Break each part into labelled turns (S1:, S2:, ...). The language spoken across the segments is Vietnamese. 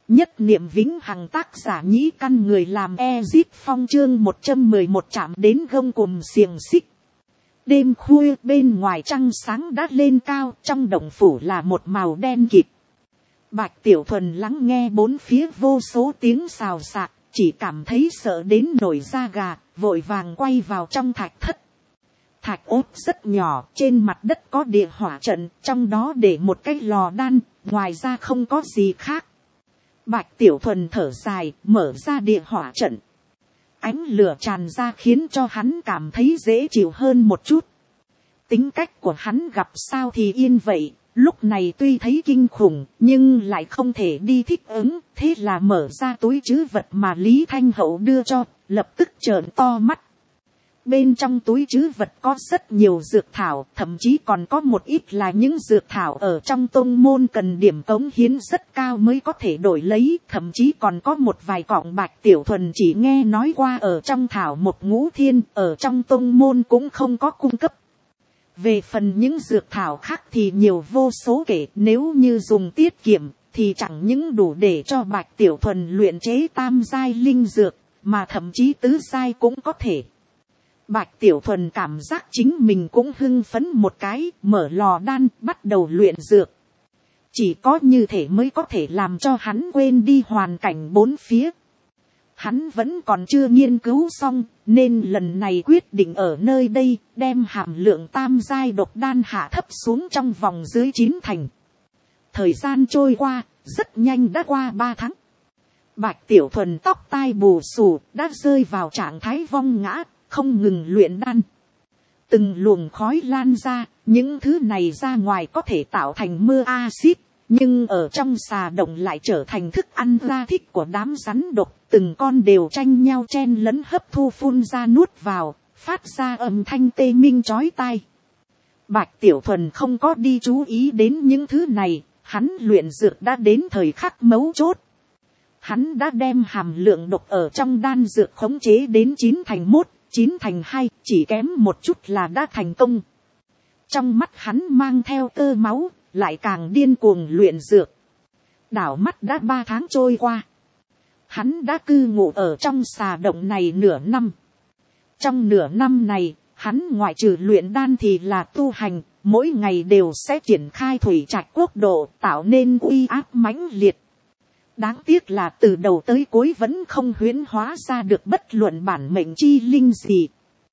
S1: Nhất niệm vĩnh hằng, tác giả Nhĩ Căn, người làm Ezip Phong, chương 111 chạm đến gông cùm xiềng xích. Đêm khuya bên ngoài trăng sáng đã lên cao, trong động phủ là một màu đen kịt. Bạch Tiểu Thuần lắng nghe bốn phía vô số tiếng xào xạc, chỉ cảm thấy sợ đến nổi da gà, vội vàng quay vào trong thạch thất. Thạch ốt rất nhỏ, trên mặt đất có địa hỏa trận, trong đó để một cái lò đan, ngoài ra không có gì khác. Bạch Tiểu Thuần thở dài, mở ra địa hỏa trận. Ánh lửa tràn ra khiến cho hắn cảm thấy dễ chịu hơn một chút. Tính cách của hắn gặp sao thì yên vậy, lúc này tuy thấy kinh khủng, nhưng lại không thể đi thích ứng, thế là mở ra túi trữ vật mà Lý Thanh Hậu đưa cho, lập tức trợn to mắt. Bên trong túi trữ vật có rất nhiều dược thảo, thậm chí còn có một ít là những dược thảo ở trong tông môn cần điểm cống hiến rất cao mới có thể đổi lấy, thậm chí còn có một vài cọng Bạch Tiểu Thuần chỉ nghe nói qua ở trong thảo một ngũ thiên, ở trong tông môn cũng không có cung cấp. Về phần những dược thảo khác thì nhiều vô số kể, nếu như dùng tiết kiệm thì chẳng những đủ để cho Bạch Tiểu Thuần luyện chế tam giai linh dược, mà thậm chí tứ giai cũng có thể. Bạch Tiểu Thuần cảm giác chính mình cũng hưng phấn một cái, mở lò đan, bắt đầu luyện dược. Chỉ có như thế mới có thể làm cho hắn quên đi hoàn cảnh bốn phía. Hắn vẫn còn chưa nghiên cứu xong, nên lần này quyết định ở nơi đây, đem hàm lượng tam giai độc đan hạ thấp xuống trong vòng dưới 9 thành. Thời gian trôi qua, rất nhanh đã qua 3 tháng. Bạch Tiểu Thuần tóc tai bù xù, đã rơi vào trạng thái vong ngã, không ngừng luyện đan. Từng luồng khói lan ra, những thứ này ra ngoài có thể tạo thành mưa axit, nhưng ở trong xà động lại trở thành thức ăn ra thích của đám rắn độc, từng con đều tranh nhau chen lấn hấp thu phun ra nuốt vào, phát ra âm thanh tê minh chói tai. Bạch Tiểu Thuần không có đi chú ý đến những thứ này, hắn luyện dược đã đến thời khắc mấu chốt. Hắn đã đem hàm lượng độc ở trong đan dược khống chế đến 9 thành 1, 9 thành 2, chỉ kém một chút là đã thành công. Trong mắt hắn mang theo tơ máu, lại càng điên cuồng luyện dược. Đảo mắt đã 3 tháng trôi qua. Hắn đã cư ngụ ở trong xà động này nửa năm. Trong nửa năm này, hắn ngoại trừ luyện đan thì là tu hành, mỗi ngày đều sẽ triển khai thủy trạch quốc độ, tạo nên uy áp mãnh liệt. Đáng tiếc là từ đầu tới cuối vẫn không huyễn hóa ra được bất luận bản mệnh chi linh gì.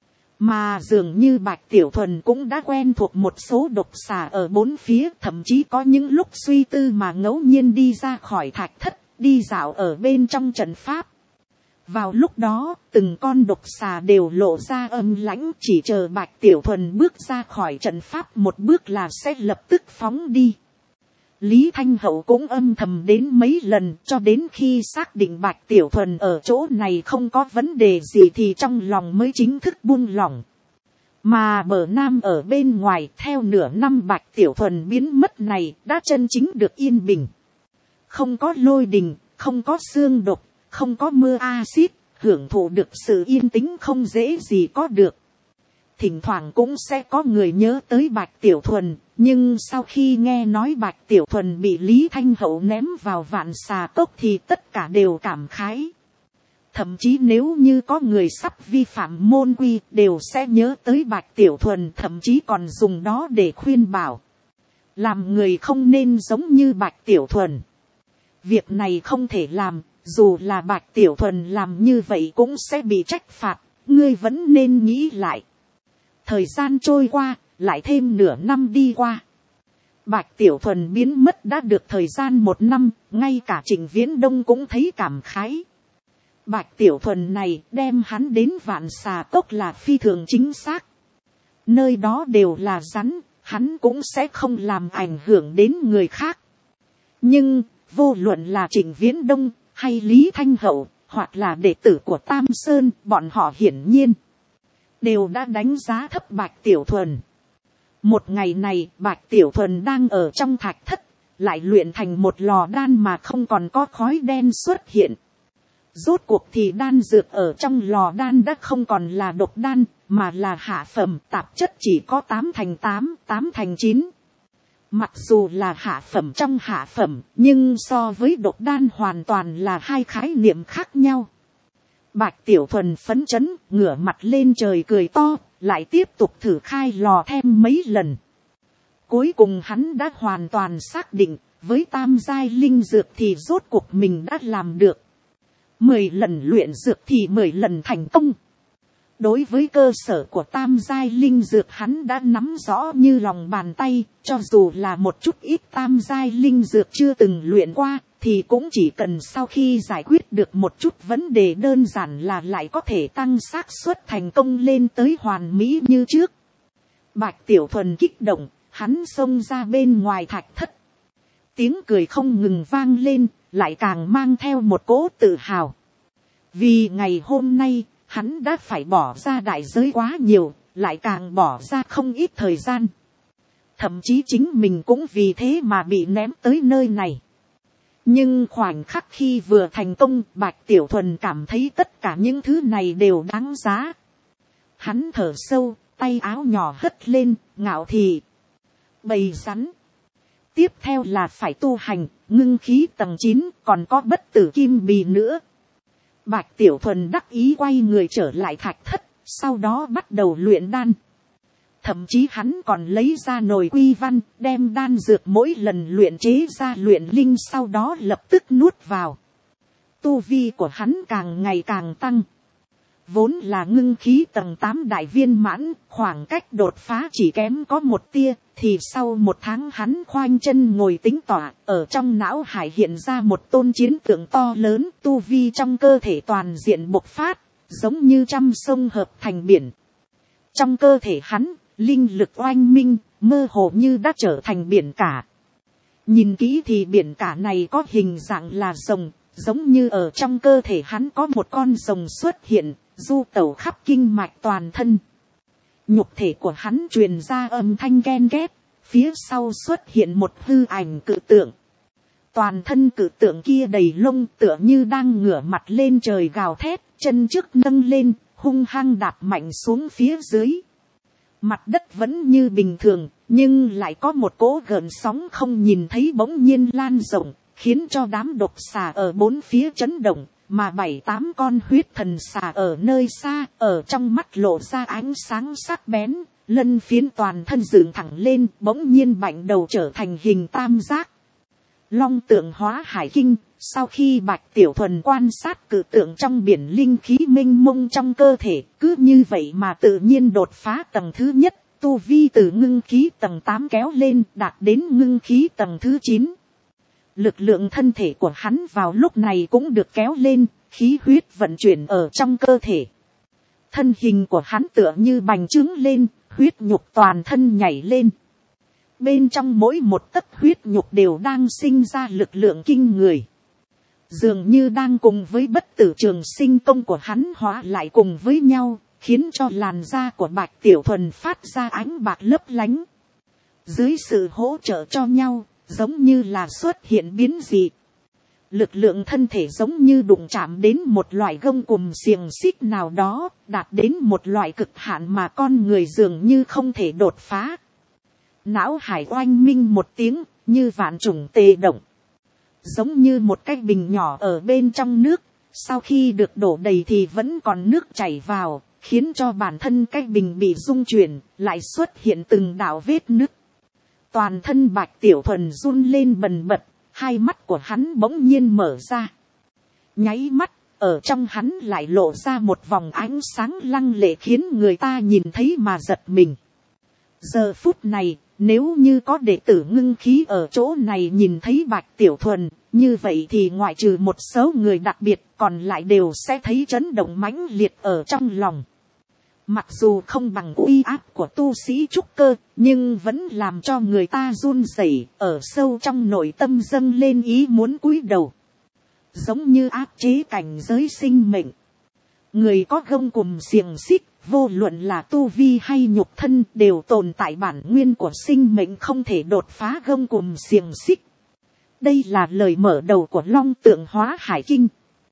S1: Mà dường như Bạch Tiểu Thuần cũng đã quen thuộc một số độc xà ở bốn phía, thậm chí có những lúc suy tư mà ngẫu nhiên đi ra khỏi thạch thất, đi dạo ở bên trong trận pháp. Vào lúc đó, từng con độc xà đều lộ ra âm lãnh, chỉ chờ Bạch Tiểu Thuần bước ra khỏi trận pháp một bước là sẽ lập tức phóng đi. Lý Thanh Hậu cũng âm thầm đến mấy lần, cho đến khi xác định Bạch Tiểu Thuần ở chỗ này không có vấn đề gì thì trong lòng mới chính thức buông lỏng. Mà bờ nam ở bên ngoài theo nửa năm Bạch Tiểu Thuần biến mất này đã chân chính được yên bình. Không có lôi đình, không có xương độc, không có mưa axit, hưởng thụ được sự yên tĩnh không dễ gì có được. Thỉnh thoảng cũng sẽ có người nhớ tới Bạch Tiểu Thuần, nhưng sau khi nghe nói Bạch Tiểu Thuần bị Lý Thanh Hậu ném vào vạn xà cốc thì tất cả đều cảm khái. Thậm chí nếu như có người sắp vi phạm môn quy đều sẽ nhớ tới Bạch Tiểu Thuần, thậm chí còn dùng đó để khuyên bảo. Làm người không nên giống như Bạch Tiểu Thuần. Việc này không thể làm, dù là Bạch Tiểu Thuần làm như vậy cũng sẽ bị trách phạt, ngươi vẫn nên nghĩ lại. Thời gian trôi qua, lại thêm nửa năm đi qua. Bạch Tiểu Thuần biến mất đã được thời gian 1 năm, ngay cả Trịnh Viễn Đông cũng thấy cảm khái. Bạch Tiểu Thuần này đem hắn đến vạn xà cốc là phi thường chính xác. Nơi đó đều là rắn, hắn cũng sẽ không làm ảnh hưởng đến người khác. Nhưng, vô luận là Trịnh Viễn Đông, hay Lý Thanh Hậu, hoặc là đệ tử của Tam Sơn, bọn họ hiển nhiên đều đã đánh giá thấp Bạch Tiểu Thuần. Một ngày này, Bạch Tiểu Thuần đang ở trong thạch thất, lại luyện thành một lò đan mà không còn có khói đen xuất hiện. Rốt cuộc thì đan dược ở trong lò đan đã không còn là độc đan, mà là hạ phẩm, tạp chất chỉ có 8 thành 8, 8 thành 9. Mặc dù là hạ phẩm trong hạ phẩm, nhưng so với độc đan hoàn toàn là hai khái niệm khác nhau. Bạch Tiểu Thuần phấn chấn, ngửa mặt lên trời cười to, lại tiếp tục thử khai lò thêm mấy lần. Cuối cùng hắn đã hoàn toàn xác định, với tam giai linh dược thì rốt cuộc mình đã làm được. 10 lần luyện dược thì 10 lần thành công. Đối với cơ sở của tam giai linh dược hắn đã nắm rõ như lòng bàn tay, cho dù là một chút ít tam giai linh dược chưa từng luyện qua, thì cũng chỉ cần sau khi giải quyết được một chút vấn đề đơn giản là lại có thể tăng xác suất thành công lên tới hoàn mỹ như trước. Bạch Tiểu Thuần kích động, hắn xông ra bên ngoài thạch thất. Tiếng cười không ngừng vang lên, lại càng mang theo một cỗ tự hào. Vì ngày hôm nay, hắn đã phải bỏ ra đại giới quá nhiều, lại càng bỏ ra không ít thời gian. Thậm chí chính mình cũng vì thế mà bị ném tới nơi này. Nhưng khoảnh khắc khi vừa thành công, Bạch Tiểu Thuần cảm thấy tất cả những thứ này đều đáng giá. Hắn thở sâu, tay áo nhỏ hất lên, ngạo thị. Bầy rắn. Tiếp theo là phải tu hành, ngưng khí tầng 9, còn có bất tử kim bì nữa. Bạch Tiểu Thuần đắc ý quay người trở lại thạch thất, sau đó bắt đầu luyện đan. Thậm chí hắn còn lấy ra nồi quy văn, đem đan dược mỗi lần luyện chế ra luyện linh, sau đó lập tức nuốt vào. Tu vi của hắn càng ngày càng tăng. Vốn là ngưng khí tầng 8 đại viên mãn, khoảng cách đột phá chỉ kém có một tia, thì sau một tháng hắn khoanh chân ngồi tĩnh tọa, ở trong não hải hiện ra một tôn chiến tượng to lớn, tu vi trong cơ thể toàn diện bộc phát, giống như trăm sông hợp thành biển. Trong cơ thể hắn, linh lực oanh minh, mơ hồ như đã trở thành biển cả. Nhìn kỹ thì biển cả này có hình dạng là rồng, giống như ở trong cơ thể hắn có một con rồng xuất hiện, du tẩu khắp kinh mạch toàn thân. Nhục thể của hắn truyền ra âm thanh ken két, phía sau xuất hiện một hư ảnh cự tượng. Toàn thân cự tượng kia đầy lông, tựa như đang ngửa mặt lên trời gào thét, chân trước nâng lên, hung hăng đạp mạnh xuống phía dưới. Mặt đất vẫn như bình thường, nhưng lại có một cỗ gợn sóng không nhìn thấy bỗng nhiên lan rộng, khiến cho đám độc xà ở bốn phía chấn động, mà 7-8 con huyết thần xà ở nơi xa, ở trong mắt lộ ra ánh sáng sắc bén, lân phiến toàn thân dựng thẳng lên, bỗng nhiên bạnh đầu trở thành hình tam giác. Long tượng hóa hải kinh. Sau khi Bạch Tiểu Thuần quan sát cự tượng trong biển linh khí mênh mông trong cơ thể, cứ như vậy mà tự nhiên đột phá tầng thứ nhất, tu vi từ ngưng khí tầng 8 kéo lên, đạt đến ngưng khí tầng thứ 9. Lực lượng thân thể của hắn vào lúc này cũng được kéo lên, khí huyết vận chuyển ở trong cơ thể. Thân hình của hắn tựa như bành trướng lên, huyết nhục toàn thân nhảy lên. Bên trong mỗi một tấc huyết nhục đều đang sinh ra lực lượng kinh người. Dường như đang cùng với bất tử trường sinh công của hắn hóa lại cùng với nhau, khiến cho làn da của Bạch Tiểu Thuần phát ra ánh bạc lấp lánh. Dưới sự hỗ trợ cho nhau, giống như là xuất hiện biến dị. Lực lượng thân thể giống như đụng chạm đến một loại gông cùm xiềng xích nào đó, đạt đến một loại cực hạn mà con người dường như không thể đột phá. Não hải oanh minh một tiếng, như vạn trùng tề động. Giống như một cái bình nhỏ ở bên trong nước, sau khi được đổ đầy thì vẫn còn nước chảy vào, khiến cho bản thân cái bình bị rung chuyển, lại xuất hiện từng đạo vết nứt. Toàn thân Bạch Tiểu Thuần run lên bần bật, hai mắt của hắn bỗng nhiên mở ra. Nháy mắt, ở trong hắn lại lộ ra một vòng ánh sáng lăng lệ khiến người ta nhìn thấy mà giật mình. Giờ phút này, nếu như có đệ tử ngưng khí ở chỗ này nhìn thấy Bạch Tiểu Thuần, như vậy thì ngoại trừ một số người đặc biệt, còn lại đều sẽ thấy chấn động mãnh liệt ở trong lòng. Mặc dù không bằng uy áp của tu sĩ trúc cơ, nhưng vẫn làm cho người ta run rẩy, ở sâu trong nội tâm dâng lên ý muốn cúi đầu. Giống như áp chế cảnh giới sinh mệnh. Người có gông cùm xiềng xích, vô luận là tu vi hay nhục thân, đều tồn tại bản nguyên của sinh mệnh không thể đột phá gông cùm xiềng xích. Đây là lời mở đầu của Long tượng hóa hải kinh.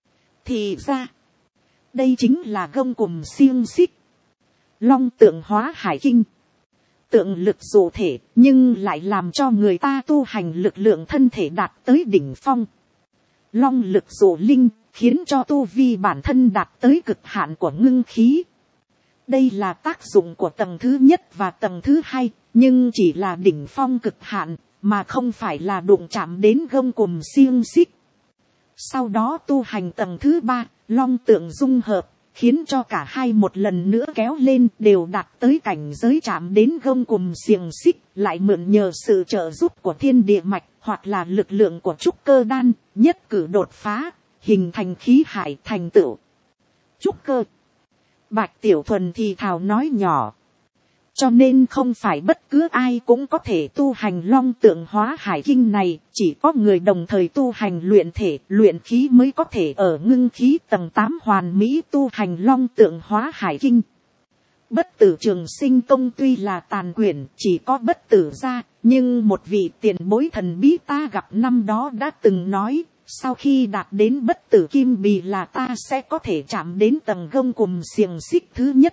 S1: Thì ra, đây chính là gông cùm xiềng xích. Long tượng hóa hải kinh. tượng lực dụ thể, nhưng lại làm cho người ta tu hành lực lượng thân thể đạt tới đỉnh phong. Long lực dụ linh, khiến cho tu vi bản thân đạt tới cực hạn của ngưng khí. Đây là tác dụng của tầng thứ nhất và tầng thứ hai, nhưng chỉ là đỉnh phong cực hạn, mà không phải là đụng chạm đến gông cùm xiềng xích. Sau đó tu hành tầng thứ ba, long tượng dung hợp, khiến cho cả hai một lần nữa kéo lên, đều đạt tới cảnh giới chạm đến gông cùm xiềng xích, lại mượn nhờ sự trợ giúp của thiên địa mạch hoặc là lực lượng của trúc cơ đan, nhất cử đột phá, hình thành khí hải thành tựu trúc cơ. Bạch Tiểu Thuần thì thào nói nhỏ. Cho nên không phải bất cứ ai cũng có thể tu hành long tượng hóa hải kinh này, chỉ có người đồng thời tu hành luyện thể, luyện khí mới có thể ở ngưng khí tầng 8 hoàn mỹ tu hành long tượng hóa hải kinh. Bất tử trường sinh công tuy là tàn quyển, chỉ có bất tử ra, nhưng một vị tiền bối thần bí ta gặp năm đó đã từng nói, sau khi đạt đến bất tử kim bì là ta sẽ có thể chạm đến tầng gông cùm xiềng xích thứ nhất.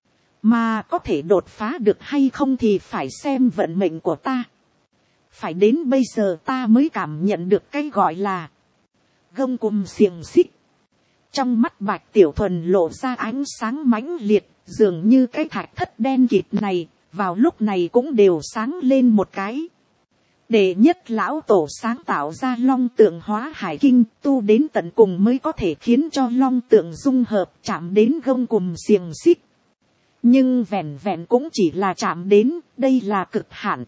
S1: Mà có thể đột phá được hay không thì phải xem vận mệnh của ta. Phải đến bây giờ ta mới cảm nhận được cái gọi là gông cùm xiềng xích. Trong mắt Bạch Tiểu Thuần lộ ra ánh sáng mãnh liệt, dường như cái thạch thất đen kịt này, vào lúc này cũng đều sáng lên một cái. Đệ nhất lão tổ sáng tạo ra long tượng hóa hải kinh, tu đến tận cùng mới có thể khiến cho long tượng dung hợp chạm đến gông cùm xiềng xích. Nhưng vẹn vẹn cũng chỉ là chạm đến, đây là cực hạn.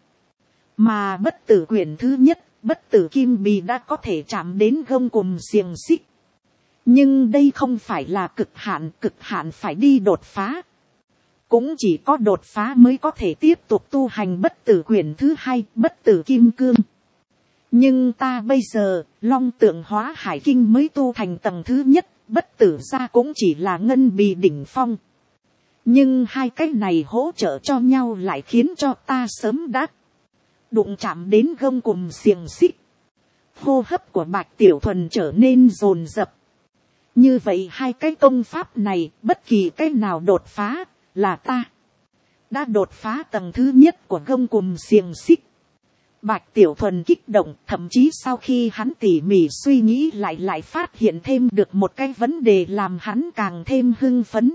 S1: Mà bất tử quyển thứ nhất, bất tử kim bì đã có thể chạm đến gông cùm xiềng xích. Nhưng đây không phải là cực hạn phải đi đột phá. Cũng chỉ có đột phá mới có thể tiếp tục tu hành bất tử quyển thứ hai, bất tử kim cương. Nhưng ta bây giờ, long tượng hóa hải kinh mới tu thành tầng thứ nhất, bất tử ra cũng chỉ là ngân bì đỉnh phong. Nhưng hai cái này hỗ trợ cho nhau lại khiến cho ta sớm đã đụng chạm đến gông cùm xiềng xích. Hô hấp của Bạch Tiểu Thuần trở nên dồn dập. Như vậy hai cái công pháp này, bất kỳ cái nào đột phá, là ta đã đột phá tầng thứ nhất của gông cùm xiềng xích. Bạch Tiểu Thuần kích động, thậm chí sau khi hắn tỉ mỉ suy nghĩ lại phát hiện thêm được một cái vấn đề làm hắn càng thêm hưng phấn.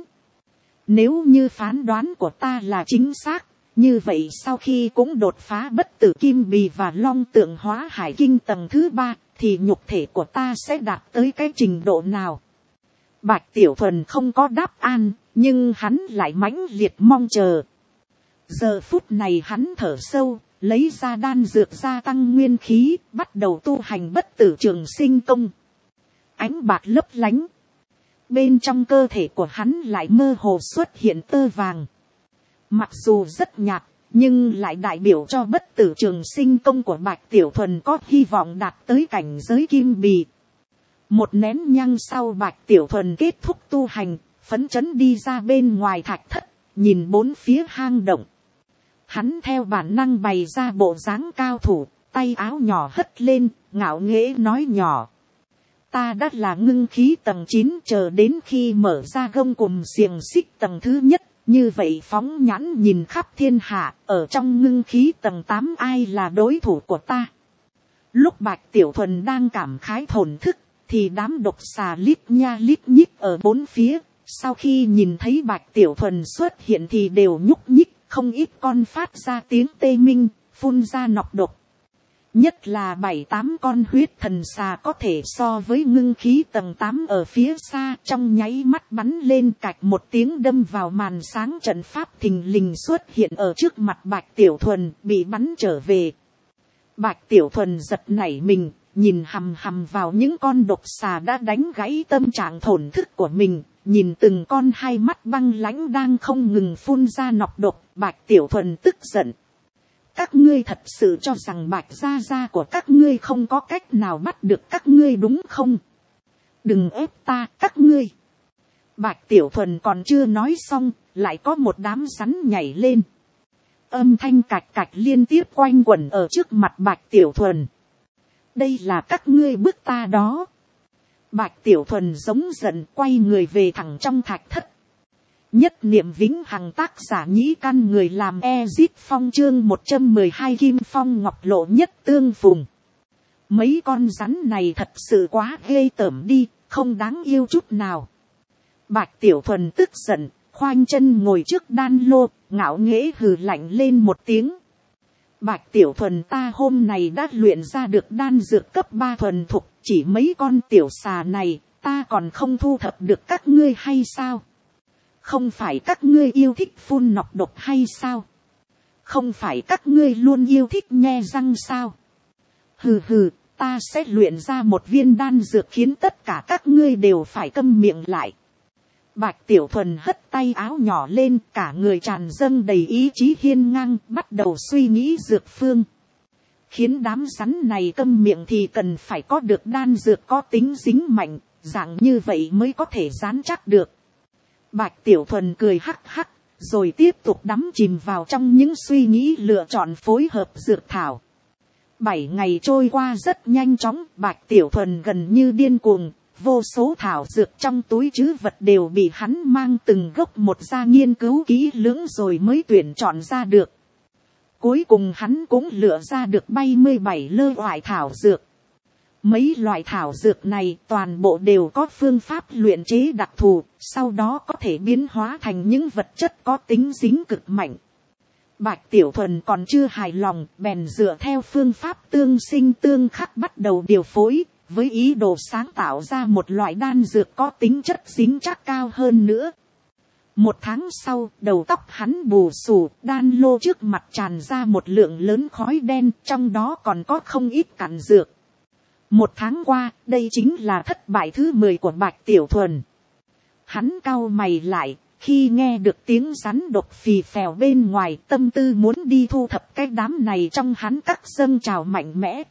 S1: Nếu như phán đoán của ta là chính xác, như vậy sau khi cũng đột phá bất tử kim bì và long tượng hóa hải kinh tầng thứ ba, thì nhục thể của ta sẽ đạt tới cái trình độ nào? Bạch Tiểu Thuần không có đáp án, nhưng hắn lại mãnh liệt mong chờ. Giờ phút này hắn thở sâu, lấy ra đan dược gia tăng nguyên khí, bắt đầu tu hành bất tử trường sinh công. Ánh bạc lấp lánh. Bên trong cơ thể của hắn lại mơ hồ xuất hiện tơ vàng. Mặc dù rất nhạt, nhưng lại đại biểu cho bất tử trường sinh công của Bạch Tiểu Thuần có hy vọng đạt tới cảnh giới kim bì. Một nén nhang sau Bạch Tiểu Thuần kết thúc tu hành, phấn chấn đi ra bên ngoài thạch thất, nhìn bốn phía hang động. Hắn theo bản năng bày ra bộ dáng cao thủ, tay áo nhỏ hất lên, ngạo nghễ nói nhỏ. Ta đã là ngưng khí tầng 9, chờ đến khi mở ra gông cùm xiềng xích tầng thứ nhất, như vậy phóng nhãn nhìn khắp thiên hạ, ở trong ngưng khí tầng 8 ai là đối thủ của ta. Lúc Bạch Tiểu Thuần đang cảm khái thổn thức, thì đám độc xà lít nha lít nhít ở bốn phía, sau khi nhìn thấy Bạch Tiểu Thuần xuất hiện thì đều nhúc nhích, không ít con phát ra tiếng tê minh, phun ra nọc độc. Nhất là 7-8 con huyết thần xà có thể so với ngưng khí tầng 8 ở phía xa, trong nháy mắt bắn lên cạch một tiếng đâm vào màn sáng trận pháp thình lình xuất hiện ở trước mặt Bạch Tiểu Thuần, bị bắn trở về. Bạch Tiểu Thuần giật nảy mình, nhìn hằm hằm vào những con độc xà đã đánh gãy tâm trạng thổn thức của mình, nhìn từng con hai mắt băng lãnh đang không ngừng phun ra nọc độc. Bạch Tiểu Thuần tức giận. Các ngươi thật sự cho rằng Bạch gia gia của các ngươi không có cách nào bắt được các ngươi đúng không? Đừng ép ta, các ngươi. Bạch Tiểu Thuần còn chưa nói xong, lại có một đám rắn nhảy lên. Âm thanh cạch cạch liên tiếp quanh quẩn ở trước mặt Bạch Tiểu Thuần. Đây là các ngươi bức ta đó. Bạch Tiểu Thuần giống giận, quay người về thẳng trong thạch thất. Nhất niệm vĩnh hằng, tác giả Nhĩ Căn, người làm Ezip Phong. Chương 112, Kim Phong Ngọc Lộ nhất tương phùng. Mấy con rắn này thật sự quá ghê tởm đi, không đáng yêu chút nào. Bạch Tiểu Thuần tức giận, khoanh chân ngồi trước đan lô, ngạo nghễ hừ lạnh lên một tiếng. Bạch Tiểu Thuần, ta hôm nay đã luyện ra được đan dược cấp 3 thuần thục, chỉ mấy con tiểu xà này, ta còn không thu thập được các ngươi hay sao? Không phải các ngươi yêu thích phun nọc độc hay sao? Không phải các ngươi luôn yêu thích nhe răng sao? Hừ hừ, ta sẽ luyện ra một viên đan dược khiến tất cả các ngươi đều phải câm miệng lại. Bạch Tiểu Thuần hất tay áo nhỏ lên, cả người tràn dâng đầy ý chí hiên ngang, bắt đầu suy nghĩ dược phương. Khiến đám rắn này câm miệng thì cần phải có được đan dược có tính dính mạnh, dạng như vậy mới có thể dán chắc được. Bạch Tiểu Thuần cười hắc hắc, rồi tiếp tục đắm chìm vào trong những suy nghĩ lựa chọn phối hợp dược thảo. 7 ngày trôi qua rất nhanh chóng, Bạch Tiểu Thuần gần như điên cuồng, vô số thảo dược trong túi trữ vật đều bị hắn mang từng gốc một ra nghiên cứu kỹ lưỡng rồi mới tuyển chọn ra được. Cuối cùng hắn cũng lựa ra được 77 loại thảo dược. Mấy loại thảo dược này toàn bộ đều có phương pháp luyện chế đặc thù, sau đó có thể biến hóa thành những vật chất có tính dính cực mạnh. Bạch Tiểu Thuần còn chưa hài lòng, bèn dựa theo phương pháp tương sinh tương khắc bắt đầu điều phối, với ý đồ sáng tạo ra một loại đan dược có tính chất dính chắc cao hơn nữa. 1 tháng sau, đầu tóc hắn bù xù, đan lô trước mặt tràn ra một lượng lớn khói đen, trong đó còn có không ít cặn dược. 1 tháng qua, đây chính là thất bại thứ 10 của Bạch Tiểu Thuần. Hắn cau mày lại, khi nghe được tiếng rắn độc phì phèo bên ngoài, tâm tư muốn đi thu thập cái đám này trong hắn các dâng trào mạnh mẽ.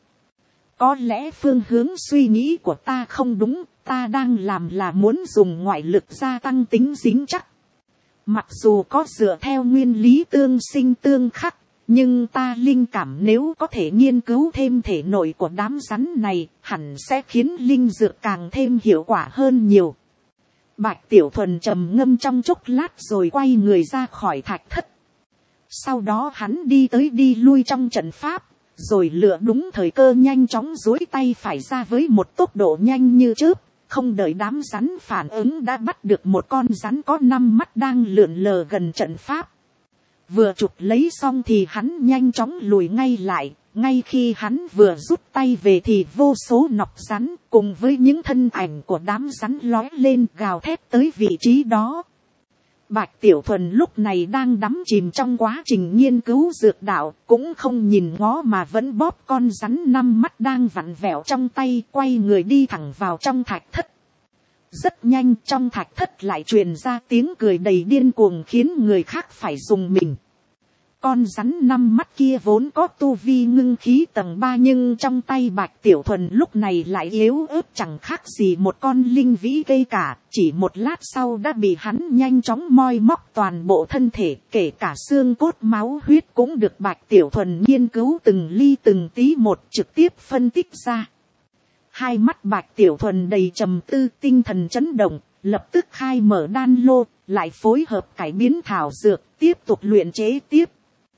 S1: Có lẽ phương hướng suy nghĩ của ta không đúng, ta đang làm là muốn dùng ngoại lực gia tăng tính dính chắc. Mặc dù có dựa theo nguyên lý tương sinh tương khắc, nhưng ta linh cảm nếu có thể nghiên cứu thêm thể nội của đám rắn này, hẳn sẽ khiến linh dược càng thêm hiệu quả hơn nhiều. Bạch Tiểu Thuần trầm ngâm trong chốc lát rồi quay người ra khỏi thạch thất. Sau đó hắn đi tới đi lui trong trận pháp, rồi lựa đúng thời cơ nhanh chóng duỗi tay phải ra với một tốc độ nhanh như chớp. Không đợi đám rắn phản ứng đã bắt được một con rắn có 5 mắt đang lượn lờ gần trận pháp. Vừa chụp lấy xong thì hắn nhanh chóng lùi ngay lại. Ngay khi hắn vừa rút tay về thì vô số nọc rắn cùng với những thân ảnh của đám rắn lói lên gào thét tới vị trí đó. Bạch Tiểu Thuần lúc này đang đắm chìm trong quá trình nghiên cứu dược đạo, cũng không nhìn ngó mà vẫn bóp con rắn 5 mắt đang vặn vẹo trong tay, quay người đi thẳng vào trong thạch thất. Rất nhanh trong thạch thất lại truyền ra tiếng cười đầy điên cuồng khiến người khác phải rùng mình. Con rắn 5 mắt kia vốn có tu vi ngưng khí tầng 3 nhưng trong tay Bạch Tiểu Thuần lúc này lại yếu ớt chẳng khác gì một con linh vĩ cây cả. Chỉ một lát sau đã bị hắn nhanh chóng moi móc toàn bộ thân thể, kể cả xương cốt máu huyết cũng được Bạch Tiểu Thuần nghiên cứu từng ly từng tí một trực tiếp phân tích ra. Hai mắt Bạch Tiểu Thuần đầy trầm tư, tinh thần chấn động, lập tức khai mở đan lô, lại phối hợp cải biến thảo dược, tiếp tục luyện chế tiếp.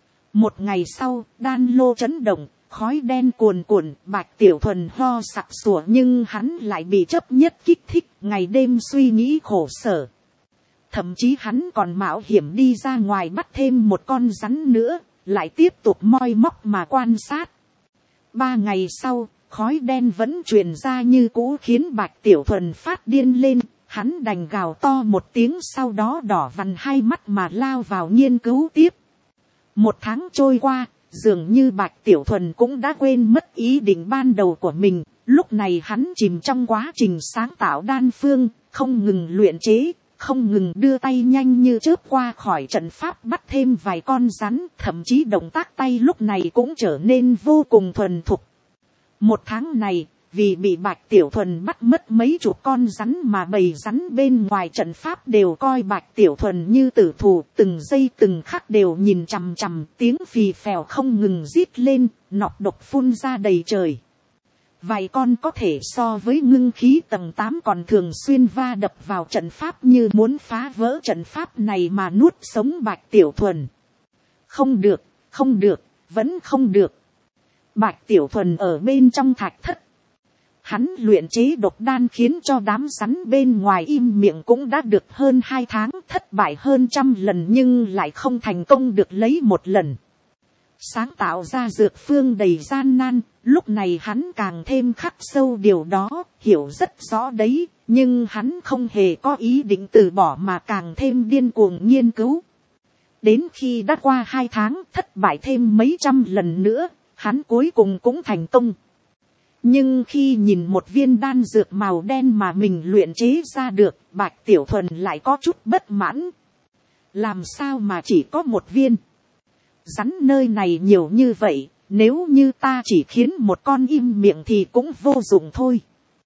S1: 1 ngày sau, đan lô chấn động, khói đen cuồn cuộn, Bạch Tiểu Thuần ho sặc sủa nhưng hắn lại bị chấp nhất kích thích, ngày đêm suy nghĩ khổ sở. Thậm chí hắn còn mạo hiểm đi ra ngoài bắt thêm một con rắn nữa, lại tiếp tục moi móc mà quan sát. 3 ngày sau, khói đen vẫn truyền ra như cũ khiến Bạch Tiểu Thuần phát điên lên, hắn đành gào to một tiếng, sau đó đỏ vằn hai mắt mà lao vào nghiên cứu tiếp. 1 tháng trôi qua, dường như Bạch Tiểu Thuần cũng đã quên mất ý định ban đầu của mình. Lúc này hắn chìm trong quá trình sáng tạo đan phương, không ngừng luyện chế, không ngừng đưa tay nhanh như chớp qua khỏi trận pháp bắt thêm vài con rắn, thậm chí động tác tay lúc này cũng trở nên vô cùng thuần thục. 1 tháng này, vì bị Bạch Tiểu Thuần bắt mất mấy chục con rắn mà bầy rắn bên ngoài trận pháp đều coi Bạch Tiểu Thuần như tử thủ, từng giây từng khắc đều nhìn chằm chằm, tiếng phì phèo không ngừng rít lên, nọc độc phun ra đầy trời. vài con có thể so với ngưng khí tầng 8 còn thường xuyên va đập vào trận pháp như muốn phá vỡ trận pháp này mà nuốt sống Bạch Tiểu Thuần. Không được, không được, vẫn không được. Bạch Tiểu Thuần ở bên trong thạch thất. Hắn luyện chế độc đan khiến cho đám rắn bên ngoài im miệng cũng đã được hơn 2 tháng, thất bại hơn 100 lần nhưng lại không thành công được lấy một lần. Sáng tạo ra dược phương đầy gian nan, lúc này hắn càng thêm khắc sâu điều đó, hiểu rất rõ đấy, nhưng hắn không hề có ý định từ bỏ mà càng thêm điên cuồng nghiên cứu. Đến khi đã qua 2 tháng, thất bại thêm mấy trăm lần nữa, hắn cuối cùng cũng thành công. Nhưng khi nhìn một viên đan dược màu đen mà mình luyện chế ra được, Bạch Tiểu Thuần lại có chút bất mãn. Làm sao mà chỉ có một viên? Rắn nơi này nhiều như vậy, nếu như ta chỉ khiến một con im miệng thì cũng vô dụng thôi.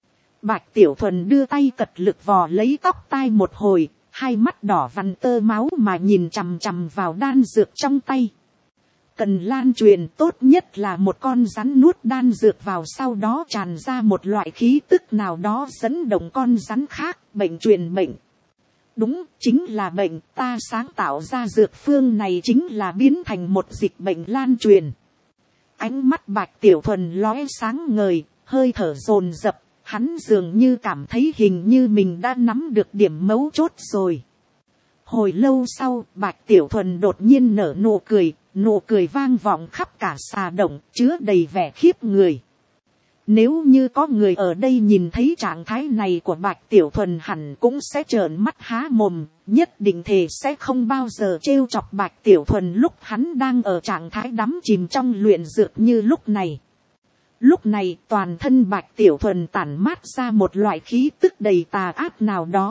S1: Bạch Tiểu Thuần đưa tay cật lực vò lấy tóc tai một hồi, hai mắt đỏ vằn tơ máu mà nhìn chằm chằm vào đan dược trong tay. Cần lan truyền tốt nhất là một con rắn nuốt đan dược vào sau đó tràn ra một loại khí tức nào đó dẫn động con rắn khác, bệnh truyền bệnh. Đúng, chính là bệnh, ta sáng tạo ra dược phương này chính là biến thành một dịch bệnh lan truyền. Ánh mắt Bạch Tiểu Thuần lóe sáng ngời, hơi thở dồn dập, hắn dường như cảm thấy hình như mình đã nắm được điểm mấu chốt rồi. Hồi lâu sau, Bạch Tiểu Thuần đột nhiên nở nụ cười vang vọng khắp cả xà động, chứa đầy vẻ khiếp người. Nếu như có người ở đây nhìn thấy trạng thái này của Bạch Tiểu Thuần hẳn cũng sẽ trợn mắt há mồm, nhất định thề sẽ không bao giờ trêu chọc Bạch Tiểu Thuần lúc hắn đang ở trạng thái đắm chìm trong luyện dược như lúc này. Lúc này toàn thân Bạch Tiểu Thuần tản mát ra một loại khí tức đầy tà ác nào đó.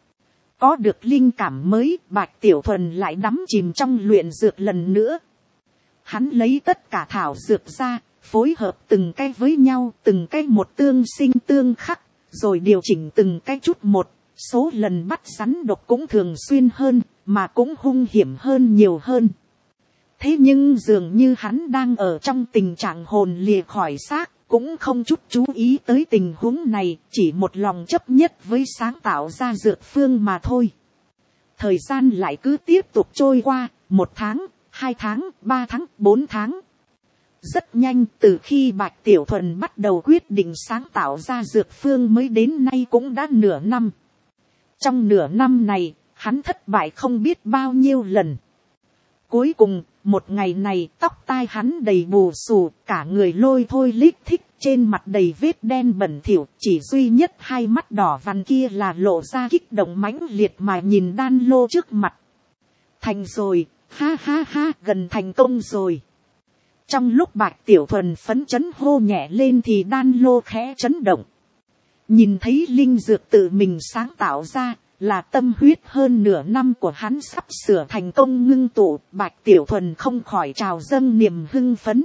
S1: Có được linh cảm mới, Bạch Tiểu Thuần lại đắm chìm trong luyện dược lần nữa. Hắn lấy tất cả thảo dược ra, phối hợp từng cái với nhau, từng cái một tương sinh tương khắc, rồi điều chỉnh từng cái chút một. Số lần bắt rắn độc cũng thường xuyên hơn, mà cũng hung hiểm hơn nhiều hơn. Thế nhưng dường như hắn đang ở trong tình trạng hồn lìa khỏi xác, cũng không chút chú ý tới tình huống này, chỉ một lòng chấp nhất với sáng tạo ra dược phương mà thôi. Thời gian lại cứ tiếp tục trôi qua, 1 tháng, 2 tháng, 3 tháng, 4 tháng. Rất nhanh, từ khi Bạch Tiểu Thuần bắt đầu quyết định sáng tạo ra dược phương mới đến nay cũng đã nửa năm. Trong nửa năm này, hắn thất bại không biết bao nhiêu lần. Cuối cùng, một ngày này tóc tai hắn đầy bù xù, cả người lôi thôi lít thích, trên mặt đầy vết đen bẩn thỉu, chỉ duy nhất hai mắt đỏ vằn kia là lộ ra kích động mãnh liệt mà nhìn đan lô trước mặt. Thành rồi, ha ha ha, gần thành công rồi. Trong lúc Bạch Tiểu Thuần phấn chấn hô nhẹ lên thì đan lô khẽ chấn động. Nhìn thấy linh dược tự mình sáng tạo ra, là tâm huyết hơn nửa năm của hắn sắp sửa thành công ngưng tụ, Bạch Tiểu Thuần không khỏi trào dâng niềm hưng phấn.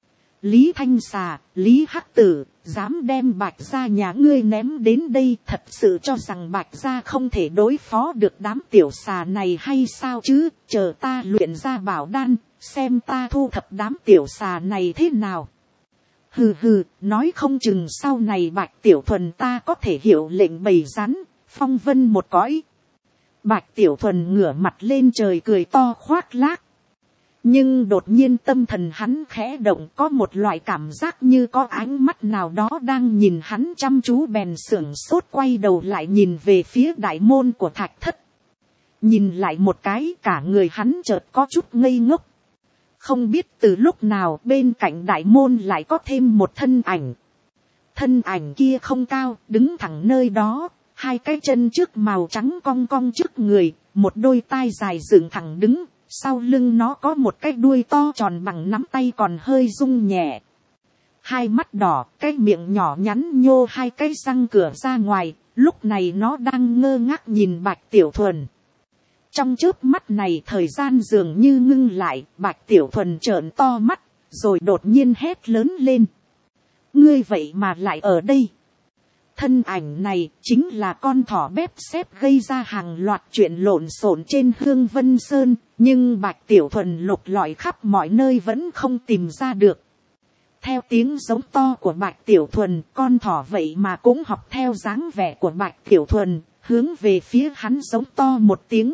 S1: Lý Thanh Xà, Lý Hắc Tử, dám đem Bạch gia nhà ngươi ném đến đây, thật sự cho rằng Bạch gia không thể đối phó được đám tiểu xà này hay sao chứ, chờ ta luyện ra bảo đan, xem ta thu thập đám tiểu xà này thế nào. Hừ hừ, nói không chừng sau này Bạch Tiểu Thuần ta có thể hiệu lệnh bầy rắn, phong vân một cõi. Bạch Tiểu Thuần ngửa mặt lên trời cười to khoác lác. Nhưng đột nhiên tâm thần hắn khẽ động, có một loại cảm giác như có ánh mắt nào đó đang nhìn hắn chăm chú, bèn sưởng sốt quay đầu lại nhìn về phía đại môn của thạch thất. Nhìn lại một cái, cả người hắn chợt có chút ngây ngốc. Không biết từ lúc nào bên cạnh đại môn lại có thêm một thân ảnh. Thân ảnh kia không cao, đứng thẳng nơi đó, hai cái chân trước màu trắng cong cong trước người, một đôi tai dài dựng thẳng đứng, sau lưng nó có một cái đuôi to tròn bằng nắm tay còn hơi rung nhẹ. Hai mắt đỏ, cái miệng nhỏ nhắn nhô hai cái răng cửa ra ngoài, lúc này nó đang ngơ ngác nhìn Bạch Tiểu Thuần. Trong chớp mắt này thời gian dường như ngưng lại, Bạch Tiểu Thuần trợn to mắt, rồi đột nhiên hét lớn lên. Ngươi vậy mà lại ở đây. Thân ảnh này chính là con thỏ bếp xếp gây ra hàng loạt chuyện lộn xộn trên Hương Vân Sơn, nhưng Bạch Tiểu Thuần lục lọi khắp mọi nơi vẫn không tìm ra được. Theo tiếng giống to của Bạch Tiểu Thuần, con thỏ vậy mà cũng học theo dáng vẻ của Bạch Tiểu Thuần, hướng về phía hắn giống to một tiếng.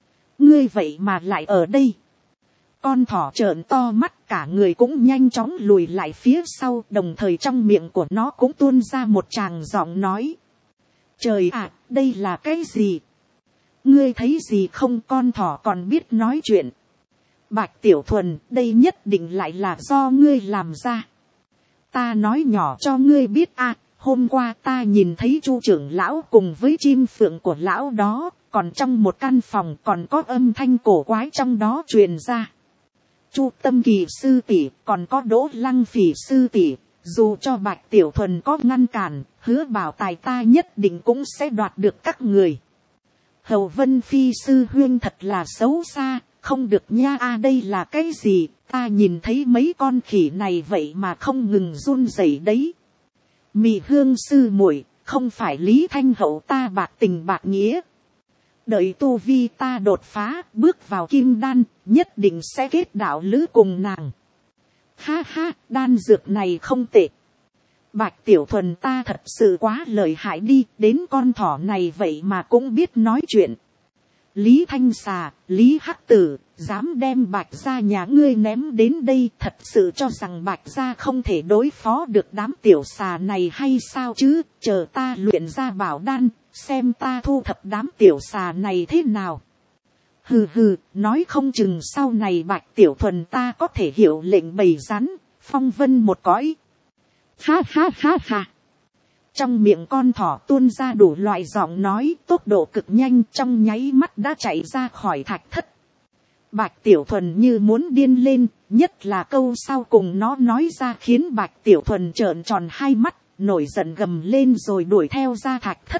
S1: Ngươi vậy mà lại ở đây. Con thỏ trợn to mắt, cả người cũng nhanh chóng lùi lại phía sau, đồng thời trong miệng của nó cũng tuôn ra một tràng giọng nói. Trời ạ, đây là cái gì? Ngươi thấy gì không? Con thỏ còn biết nói chuyện. Bạch Tiểu Thuần, đây nhất định lại là do ngươi làm ra. Ta nói nhỏ cho ngươi biết à, hôm qua ta nhìn thấy Chu trưởng lão cùng với chim phượng của lão đó, còn trong một căn phòng còn có âm thanh cổ quái trong đó truyền ra. Chu Tâm Kỳ sư tỷ, còn có Đỗ Lăng Phỉ sư tỷ, dù cho Bạch Tiểu Thuần có ngăn cản, hứa bảo tài ta nhất định cũng sẽ đoạt được các người. Hầu Vân Phi sư huyên thật là xấu xa, không được nha. À, đây là cái gì? Ta nhìn thấy mấy con khỉ này vậy mà không ngừng run rẩy đấy. Mị Hương sư muội, không phải Lý Thanh Hậu ta bạc tình bạc nghĩa. Đợi tu vi ta đột phá, bước vào kim đan, nhất định sẽ kết đạo lữ cùng nàng. Ha ha, đan dược này không tệ. Bạch Tiểu Thuần ta thật sự quá lợi hại đi, đến con thỏ này vậy mà cũng biết nói chuyện. Lý Thanh Xà, Lý Hắc Tử, dám đem Bạch gia nhà ngươi ném đến đây, thật sự cho rằng Bạch gia không thể đối phó được đám tiểu xà này hay sao chứ? Chờ ta luyện ra bảo đan, xem ta thu thập đám tiểu xà này thế nào. Hừ hừ, nói không chừng sau này Bạch Tiểu Thuần ta có thể hiệu lệnh bầy rắn, phong vân một cõi. Ha ha ha ha. Trong miệng con thỏ tuôn ra đủ loại giọng nói, tốc độ cực nhanh, trong nháy mắt đã chạy ra khỏi thạch thất. Bạch Tiểu Thuần như muốn điên lên, nhất là câu sau cùng nó nói ra khiến Bạch Tiểu Thuần trợn tròn hai mắt, nổi giận gầm lên rồi đuổi theo ra thạch thất.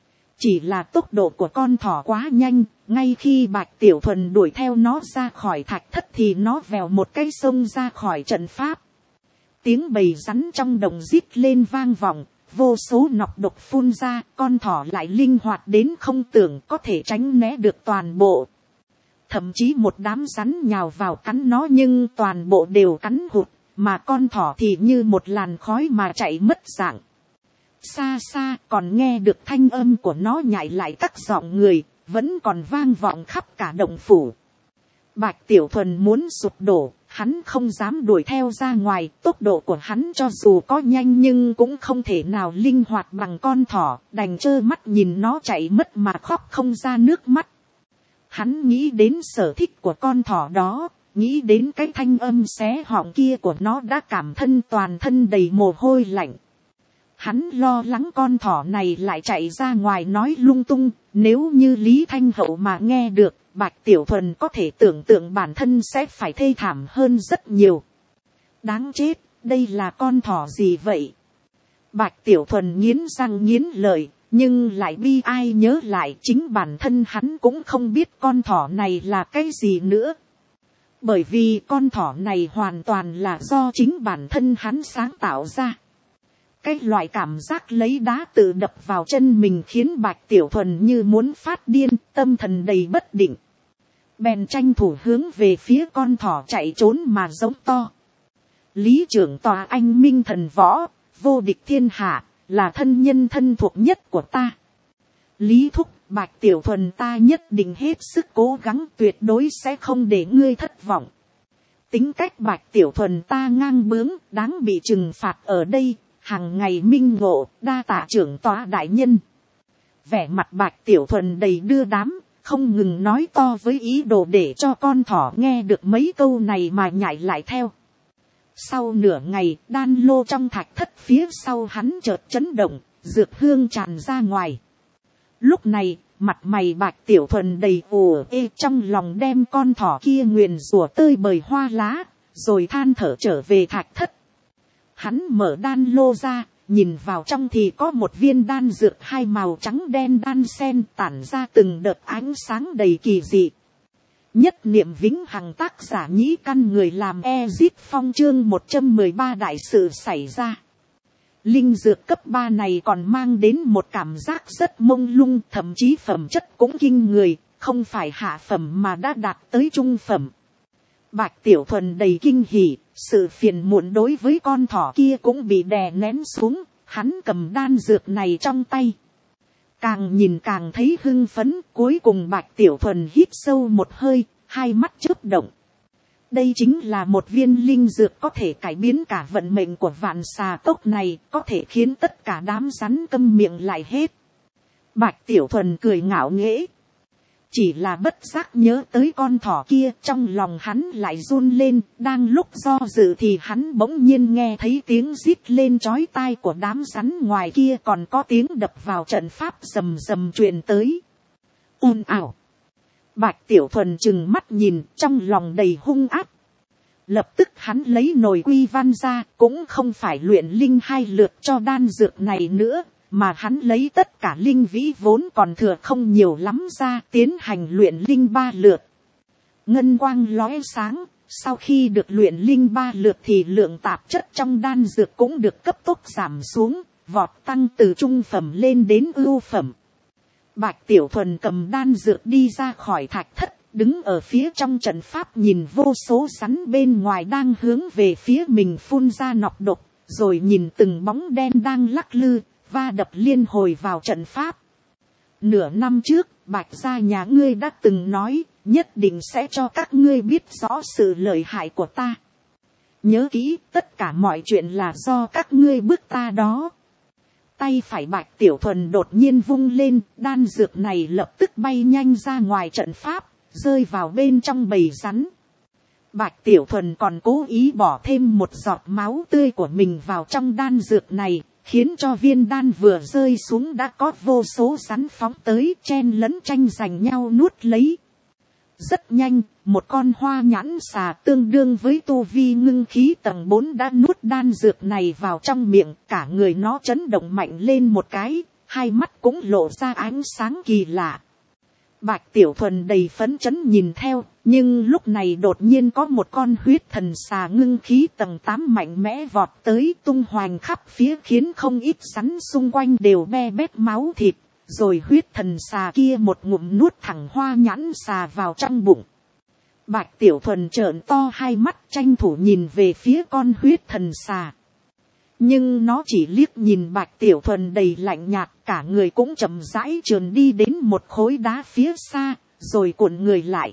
S1: Chỉ là tốc độ của con thỏ quá nhanh, ngay khi Bạch Tiểu Thuần đuổi theo nó ra khỏi thạch thất thì nó vèo một cái sông ra khỏi trận pháp. Tiếng bầy rắn trong đồng rít lên vang vọng, vô số nọc độc phun ra, con thỏ lại linh hoạt đến không tưởng có thể tránh né được toàn bộ. Thậm chí một đám rắn nhào vào cắn nó nhưng toàn bộ đều cắn hụt, mà con thỏ thì như một làn khói mà chạy mất dạng. Xa xa còn nghe được thanh âm của nó nhảy lại các giọng người, vẫn còn vang vọng khắp cả động phủ. Bạch Tiểu Thuần muốn sụp đổ, hắn không dám đuổi theo ra ngoài, tốc độ của hắn cho dù có nhanh nhưng cũng không thể nào linh hoạt bằng con thỏ, đành trơ mắt nhìn nó chạy mất mà khóc không ra nước mắt. Hắn nghĩ đến sở thích của con thỏ đó, nghĩ đến cái thanh âm xé họng kia của nó đã cảm thân toàn thân đầy mồ hôi lạnh. Hắn lo lắng con thỏ này lại chạy ra ngoài nói lung tung, nếu như Lý Thanh Hậu mà nghe được, Bạch Tiểu Thuần có thể tưởng tượng bản thân sẽ phải thê thảm hơn rất nhiều. Đáng chết, đây là con thỏ gì vậy? Bạch Tiểu Thuần nghiến răng nghiến lợi, nhưng lại bi ai nhớ lại chính bản thân hắn cũng không biết con thỏ này là cái gì nữa. Bởi vì con thỏ này hoàn toàn là do chính bản thân hắn sáng tạo ra. Cái loại cảm giác lấy đá tự đập vào chân mình khiến Bạch Tiểu Thuần như muốn phát điên, tâm thần đầy bất định. Bèn tranh thủ hướng về phía con thỏ chạy trốn mà giống to. Lý trưởng tòa anh minh thần võ, vô địch thiên hạ, là thân nhân thân thuộc nhất của ta. Lý thúc, Bạch Tiểu Thuần ta nhất định hết sức cố gắng, tuyệt đối sẽ không để ngươi thất vọng. Tính cách Bạch Tiểu Thuần ta ngang bướng, đáng bị trừng phạt ở đây, hàng ngày minh ngộ, đa tạ trưởng tòa đại nhân. Vẻ mặt Bạch Tiểu Thuần đầy đưa đám, không ngừng nói to với ý đồ để cho con thỏ nghe được mấy câu này mà nhảy lại theo. Sau nửa ngày, đan lô trong thạch thất phía sau hắn chợt chấn động, dược hương tràn ra ngoài. Lúc này, mặt mày Bạch Tiểu Thuần đầy ùa ê, trong lòng đem con thỏ kia nguyền rủa tơi bời hoa lá, rồi than thở trở về thạch thất. Hắn mở đan lô ra, nhìn vào trong thì có một viên đan dược hai màu trắng đen đan sen tản ra từng đợt ánh sáng đầy kỳ dị. Nhất niệm vĩnh hằng, tác giả Nhĩ Căn, người làm Ezit Phong, chương 113 đại sự xảy ra. Linh dược cấp 3 này còn mang đến một cảm giác rất mông lung, thậm chí phẩm chất cũng kinh người, không phải hạ phẩm mà đã đạt tới trung phẩm. Bạch Tiểu Thuần đầy kinh hỉ, sự phiền muộn đối với con thỏ kia cũng bị đè nén xuống, hắn cầm đan dược này trong tay. Càng nhìn càng thấy hưng phấn, cuối cùng Bạch Tiểu Thuần hít sâu một hơi, hai mắt chớp động. Đây chính là một viên linh dược có thể cải biến cả vận mệnh của vạn xà cốc này, có thể khiến tất cả đám rắn câm miệng lại hết. Bạch Tiểu Thuần cười ngạo nghễ. Chỉ là bất giác nhớ tới con thỏ kia, trong lòng hắn lại run lên, đang lúc do dự thì hắn bỗng nhiên nghe thấy tiếng rít lên chói tai của đám rắn ngoài kia, còn có tiếng đập vào trận pháp rầm rầm truyền tới. Ồn ào. Bạch Tiểu Thuần trừng mắt nhìn, trong lòng đầy hung ác. Lập tức hắn lấy nồi quy văn ra, cũng không phải luyện linh 2 lượt cho đan dược này nữa, mà hắn lấy tất cả linh vĩ vốn còn thừa không nhiều lắm ra, tiến hành luyện linh 3 lượt. Ngân quang lóe sáng, sau khi được luyện linh 3 lượt thì lượng tạp chất trong đan dược cũng được cấp tốc giảm xuống, vọt tăng từ trung phẩm lên đến ưu phẩm. Bạch Tiểu Thuần cầm đan dược đi ra khỏi thạch thất, đứng ở phía trong trận pháp nhìn vô số rắn bên ngoài đang hướng về phía mình phun ra nọc độc, rồi nhìn từng bóng đen đang lắc lư, va đập liên hồi vào trận pháp. Nửa năm trước, Bạch gia nhà ngươi đã từng nói, nhất định sẽ cho các ngươi biết rõ sự lợi hại của ta. Nhớ kỹ, tất cả mọi chuyện là do các ngươi bức ta đó. Tay phải Bạch Tiểu Thuần đột nhiên vung lên, đan dược này lập tức bay nhanh ra ngoài trận pháp, rơi vào bên trong bầy rắn. Bạch Tiểu Thuần còn cố ý bỏ thêm một giọt máu tươi của mình vào trong đan dược này, khiến cho viên đan vừa rơi xuống đã có vô số rắn phóng tới, chen lẫn tranh giành nhau nuốt lấy. Rất nhanh, một con hoa nhãn xà tương đương với tu vi ngưng khí tầng 4 đã nuốt đan dược này vào trong miệng, cả người nó chấn động mạnh lên một cái, hai mắt cũng lộ ra ánh sáng kỳ lạ. Bạch Tiểu Thuần đầy phấn chấn nhìn theo, nhưng lúc này đột nhiên có một con huyết thần xà ngưng khí tầng 8 mạnh mẽ vọt tới, tung hoành khắp phía, khiến không ít rắn xung quanh đều be bét máu thịt. Rồi huyết thần xà kia một ngụm nuốt thẳng hoa nhãn xà vào trong bụng. Bạch Tiểu Thuần trợn to hai mắt, tranh thủ nhìn về phía con huyết thần xà. Nhưng nó chỉ liếc nhìn Bạch Tiểu Thuần đầy lạnh nhạt, cả người cũng chậm rãi trườn đi đến một khối đá phía xa, rồi cuộn người lại.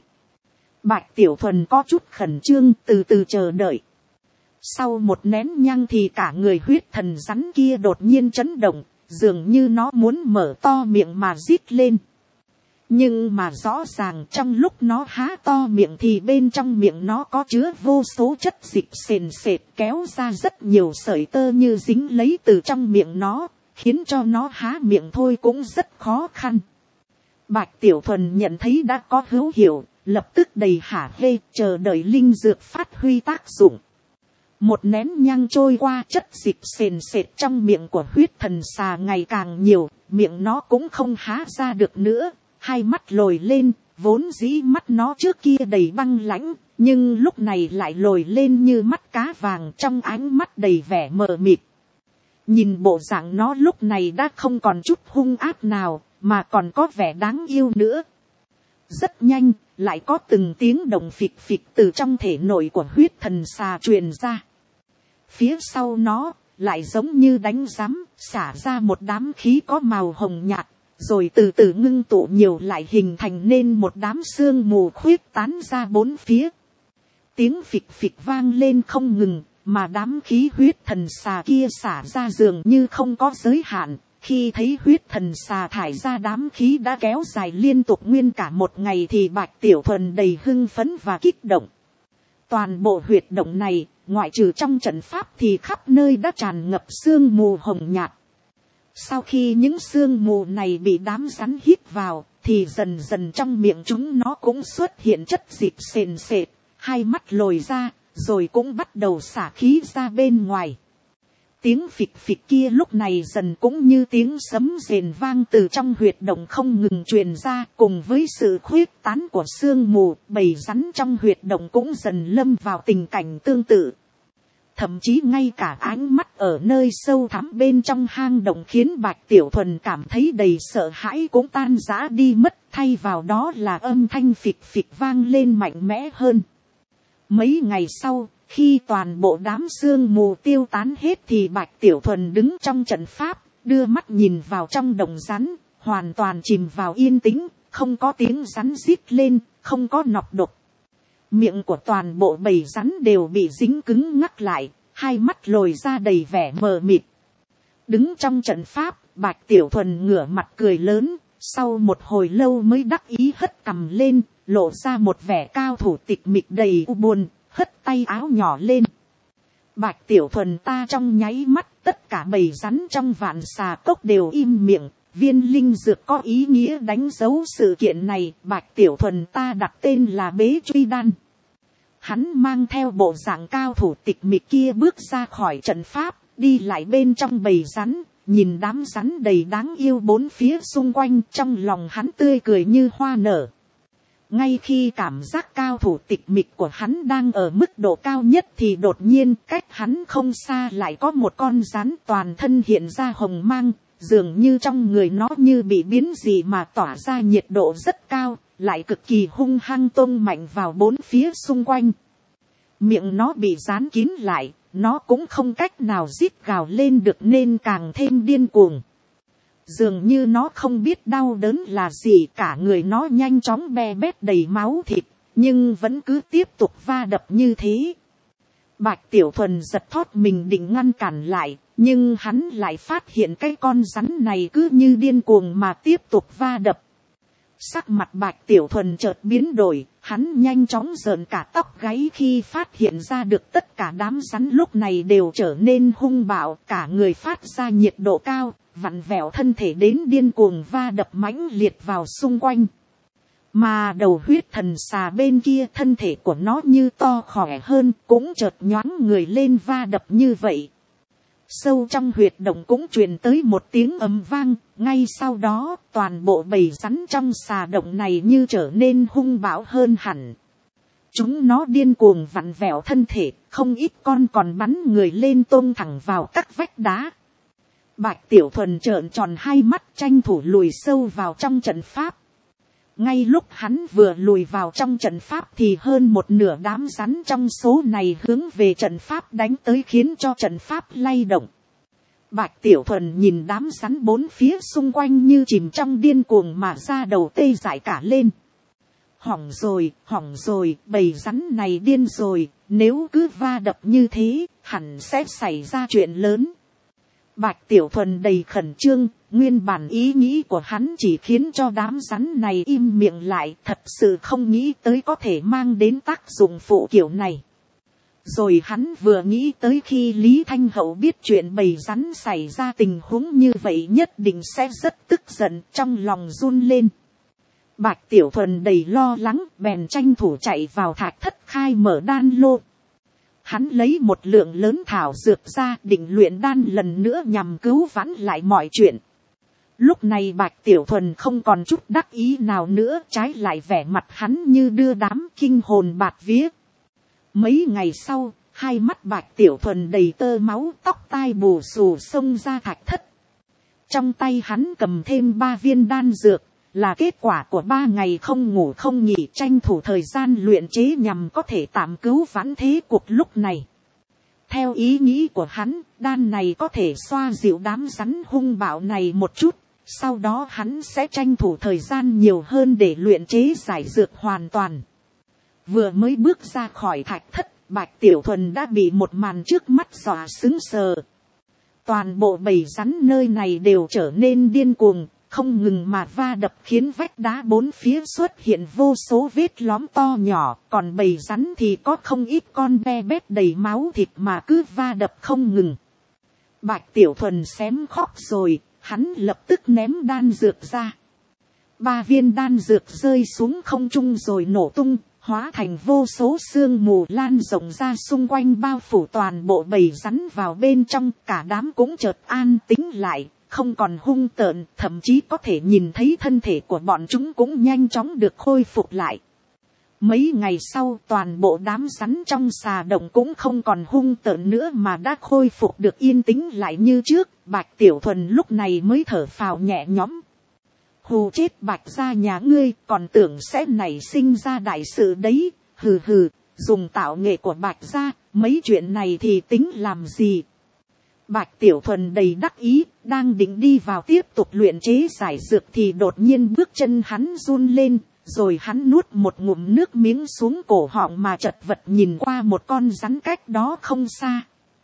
S1: Bạch Tiểu Thuần có chút khẩn trương, từ từ chờ đợi. Sau một nén nhang thì cả người huyết thần rắn kia đột nhiên chấn động, dường như nó muốn mở to miệng mà rít lên. Nhưng mà rõ ràng trong lúc nó há to miệng thì bên trong miệng nó có chứa vô số chất dịch sền sệt kéo ra rất nhiều sợi tơ như dính lấy từ trong miệng nó, khiến cho nó há miệng thôi cũng rất khó khăn. Bạch Tiểu Thuần nhận thấy đã có hữu hiệu, lập tức đầy hả hê chờ đợi linh dược phát huy tác dụng. Một nén nhang trôi qua, chất dịch sền sệt trong miệng của huyết thần xà ngày càng nhiều, miệng nó cũng không há ra được nữa, hai mắt lồi lên, vốn dĩ mắt nó trước kia đầy băng lãnh, nhưng lúc này lại lồi lên như mắt cá vàng, trong ánh mắt đầy vẻ mờ mịt. Nhìn bộ dạng nó lúc này đã không còn chút hung ác nào, mà còn có vẻ đáng yêu nữa. Rất nhanh, lại có từng tiếng động phịch phịch từ trong thể nội của huyết thần xà truyền ra. Phía sau nó, lại giống như đánh rắm, xả ra một đám khí có màu hồng nhạt, rồi từ từ ngưng tụ nhiều lại hình thành nên một đám sương mù khuyết tán ra bốn phía. Tiếng phịch phịch vang lên không ngừng, mà đám khí huyết thần xà kia xả ra dường như không có giới hạn. Khi thấy huyết thần xà thải ra đám khí đã kéo dài liên tục nguyên cả một ngày thì Bạch Tiểu Thuần đầy hưng phấn và kích động. Toàn bộ huyệt động này, ngoại trừ trong trận pháp thì khắp nơi đã tràn ngập sương mù hồng nhạt. Sau khi những sương mù này bị đám rắn hít vào, thì dần dần trong miệng chúng nó cũng xuất hiện chất dịch sền sệt, hai mắt lồi ra, rồi cũng bắt đầu xả khí ra bên ngoài. Tiếng phịch phịch kia lúc này dần cũng như tiếng sấm rền vang từ trong huyệt động không ngừng truyền ra, cùng với sự khuyết tán của sương mù, bầy rắn trong huyệt động cũng dần lâm vào tình cảnh tương tự. Thậm chí ngay cả ánh mắt ở nơi sâu thẳm bên trong hang động khiến Bạch Tiểu Thuần cảm thấy đầy sợ hãi cũng tan rã đi mất, thay vào đó là âm thanh phịch phịch vang lên mạnh mẽ hơn. Mấy ngày sau, khi toàn bộ đám sương mù tiêu tán hết thì Bạch Tiểu Thuần đứng trong trận pháp, đưa mắt nhìn vào trong đồng rắn, hoàn toàn chìm vào yên tĩnh, không có tiếng rắn rít lên, không có nọc độc. Miệng của toàn bộ bầy rắn đều bị dính cứng ngắc lại, hai mắt lồi ra đầy vẻ mờ mịt. Đứng trong trận pháp, Bạch Tiểu Thuần ngửa mặt cười lớn, sau một hồi lâu mới đắc ý hất cằm lên, lộ ra một vẻ cao thủ tịch mịch đầy u buồn, hất tay áo nhỏ lên. Bạch Tiểu Thuần ta trong nháy mắt, tất cả bầy rắn trong vạn xà cốc đều im miệng. Viên linh dược có ý nghĩa đánh dấu sự kiện này, Bạch Tiểu Thuần ta đặt tên là Bế Truy Đan. Hắn mang theo bộ dạng cao thủ tịch mịch kia bước ra khỏi trận pháp, đi lại bên trong bầy rắn, nhìn đám rắn đầy đáng yêu bốn phía xung quanh, trong lòng hắn tươi cười như hoa nở. Ngay khi cảm giác cao thủ tịch mịch của hắn đang ở mức độ cao nhất thì đột nhiên cách hắn không xa lại có một con rắn toàn thân hiện ra hồng mang, dường như trong người nó như bị biến dị mà tỏa ra nhiệt độ rất cao, lại cực kỳ hung hăng tông mạnh vào bốn phía xung quanh. Miệng nó bị dán kín lại, nó cũng không cách nào rít gào lên được nên càng thêm điên cuồng. Dường như nó không biết đau đớn là gì, cả người nó nhanh chóng be bét đầy máu thịt, nhưng vẫn cứ tiếp tục va đập như thế. Bạch Tiểu Thuần giật thót mình định ngăn cản lại, nhưng hắn lại phát hiện cái con rắn này cứ như điên cuồng mà tiếp tục va đập. Sắc mặt Bạch Tiểu Thuần chợt biến đổi, hắn nhanh chóng rợn cả tóc gáy khi phát hiện ra được tất cả đám rắn lúc này đều trở nên hung bạo, cả người phát ra nhiệt độ cao, vặn vẹo thân thể đến điên cuồng va đập mãnh liệt vào xung quanh. Mà đầu huyết thần xà bên kia thân thể của nó như to khỏe hơn, cũng chợt nhoáng người lên va đập như vậy. Sâu trong huyệt động cũng truyền tới một tiếng ầm vang, ngay sau đó toàn bộ bầy rắn trong xà động này như trở nên hung bạo hơn hẳn. Chúng nó điên cuồng vặn vẹo thân thể, không ít con còn bắn người lên tông thẳng vào các vách đá. Bạch Tiểu Thuần trợn tròn hai mắt tranh thủ lùi sâu vào trong trận pháp. Ngay lúc hắn vừa lùi vào trong trận pháp thì hơn một nửa đám rắn trong số này hướng về trận pháp đánh tới khiến cho trận pháp lay động. Bạch Tiểu Thuần nhìn đám rắn bốn phía xung quanh như chìm trong điên cuồng mà ra đầu tê dại cả lên. Hỏng rồi, bầy rắn này điên rồi, nếu cứ va đập như thế, hẳn sẽ xảy ra chuyện lớn. Bạch Tiểu Thuần đầy khẩn trương, nguyên bản ý nghĩ của hắn chỉ khiến cho đám rắn này im miệng lại, thật sự không nghĩ tới có thể mang đến tác dụng phụ kiểu này. Rồi hắn vừa nghĩ tới khi Lý Thanh Hậu biết chuyện bầy rắn xảy ra tình huống như vậy nhất định sẽ rất tức giận, trong lòng run lên. Bạch Tiểu Thuần đầy lo lắng, bèn tranh thủ chạy vào thạch thất khai mở đan lô. Hắn lấy một lượng lớn thảo dược ra định luyện đan lần nữa nhằm cứu vãn lại mọi chuyện. Lúc này Bạch Tiểu Thuần không còn chút đắc ý nào nữa, trái lại vẻ mặt hắn như đưa đám kinh hồn bạt vía. Mấy ngày sau, hai mắt Bạch Tiểu Thuần đầy tơ máu, tóc tai bù xù xông ra thạch thất. Trong tay hắn cầm thêm 3 viên đan dược, là kết quả của 3 ngày không ngủ không nghỉ tranh thủ thời gian luyện chế nhằm có thể tạm cứu vãn thế cuộc lúc này. Theo ý nghĩ của hắn, đan này có thể xoa dịu đám rắn hung bạo này một chút, sau đó hắn sẽ tranh thủ thời gian nhiều hơn để luyện chế giải dược hoàn toàn. Vừa mới bước ra khỏi thạch thất, Bạch Tiểu Thuần đã bị một màn trước mắt dọa sững sờ. Toàn bộ bầy rắn nơi này đều trở nên điên cuồng, không ngừng mà va đập khiến vách đá bốn phía xuất hiện vô số vết lõm to nhỏ, còn bầy rắn thì có không ít con be bét đầy máu thịt mà cứ va đập không ngừng. Bạch Tiểu Thuần xém khóc rồi, hắn lập tức ném đan dược ra. 3 viên đan dược rơi xuống không trung rồi nổ tung, hóa thành vô số sương mù lan rộng ra xung quanh bao phủ toàn bộ bầy rắn vào bên trong, cả đám cũng chợt an tĩnh lại, không còn hung tợn, thậm chí có thể nhìn thấy thân thể của bọn chúng cũng nhanh chóng được khôi phục lại. Mấy ngày sau toàn bộ đám rắn trong xà động cũng không còn hung tợn nữa mà đã khôi phục được yên tĩnh lại như trước. Bạch Tiểu Thuần lúc này mới thở phào nhẹ nhõm. Hù chết Bạch gia nhà ngươi, còn tưởng sẽ nảy sinh ra đại sự đấy, hừ hừ, dùng tạo nghệ của Bạch gia, mấy chuyện này thì tính làm gì. Bạch Tiểu Thuần đầy đắc ý, đang định đi vào tiếp tục luyện chế giải dược thì đột nhiên bước chân hắn run lên, rồi hắn nuốt một ngụm nước miếng xuống cổ họng mà chật vật nhìn qua một con rắn cách đó không xa.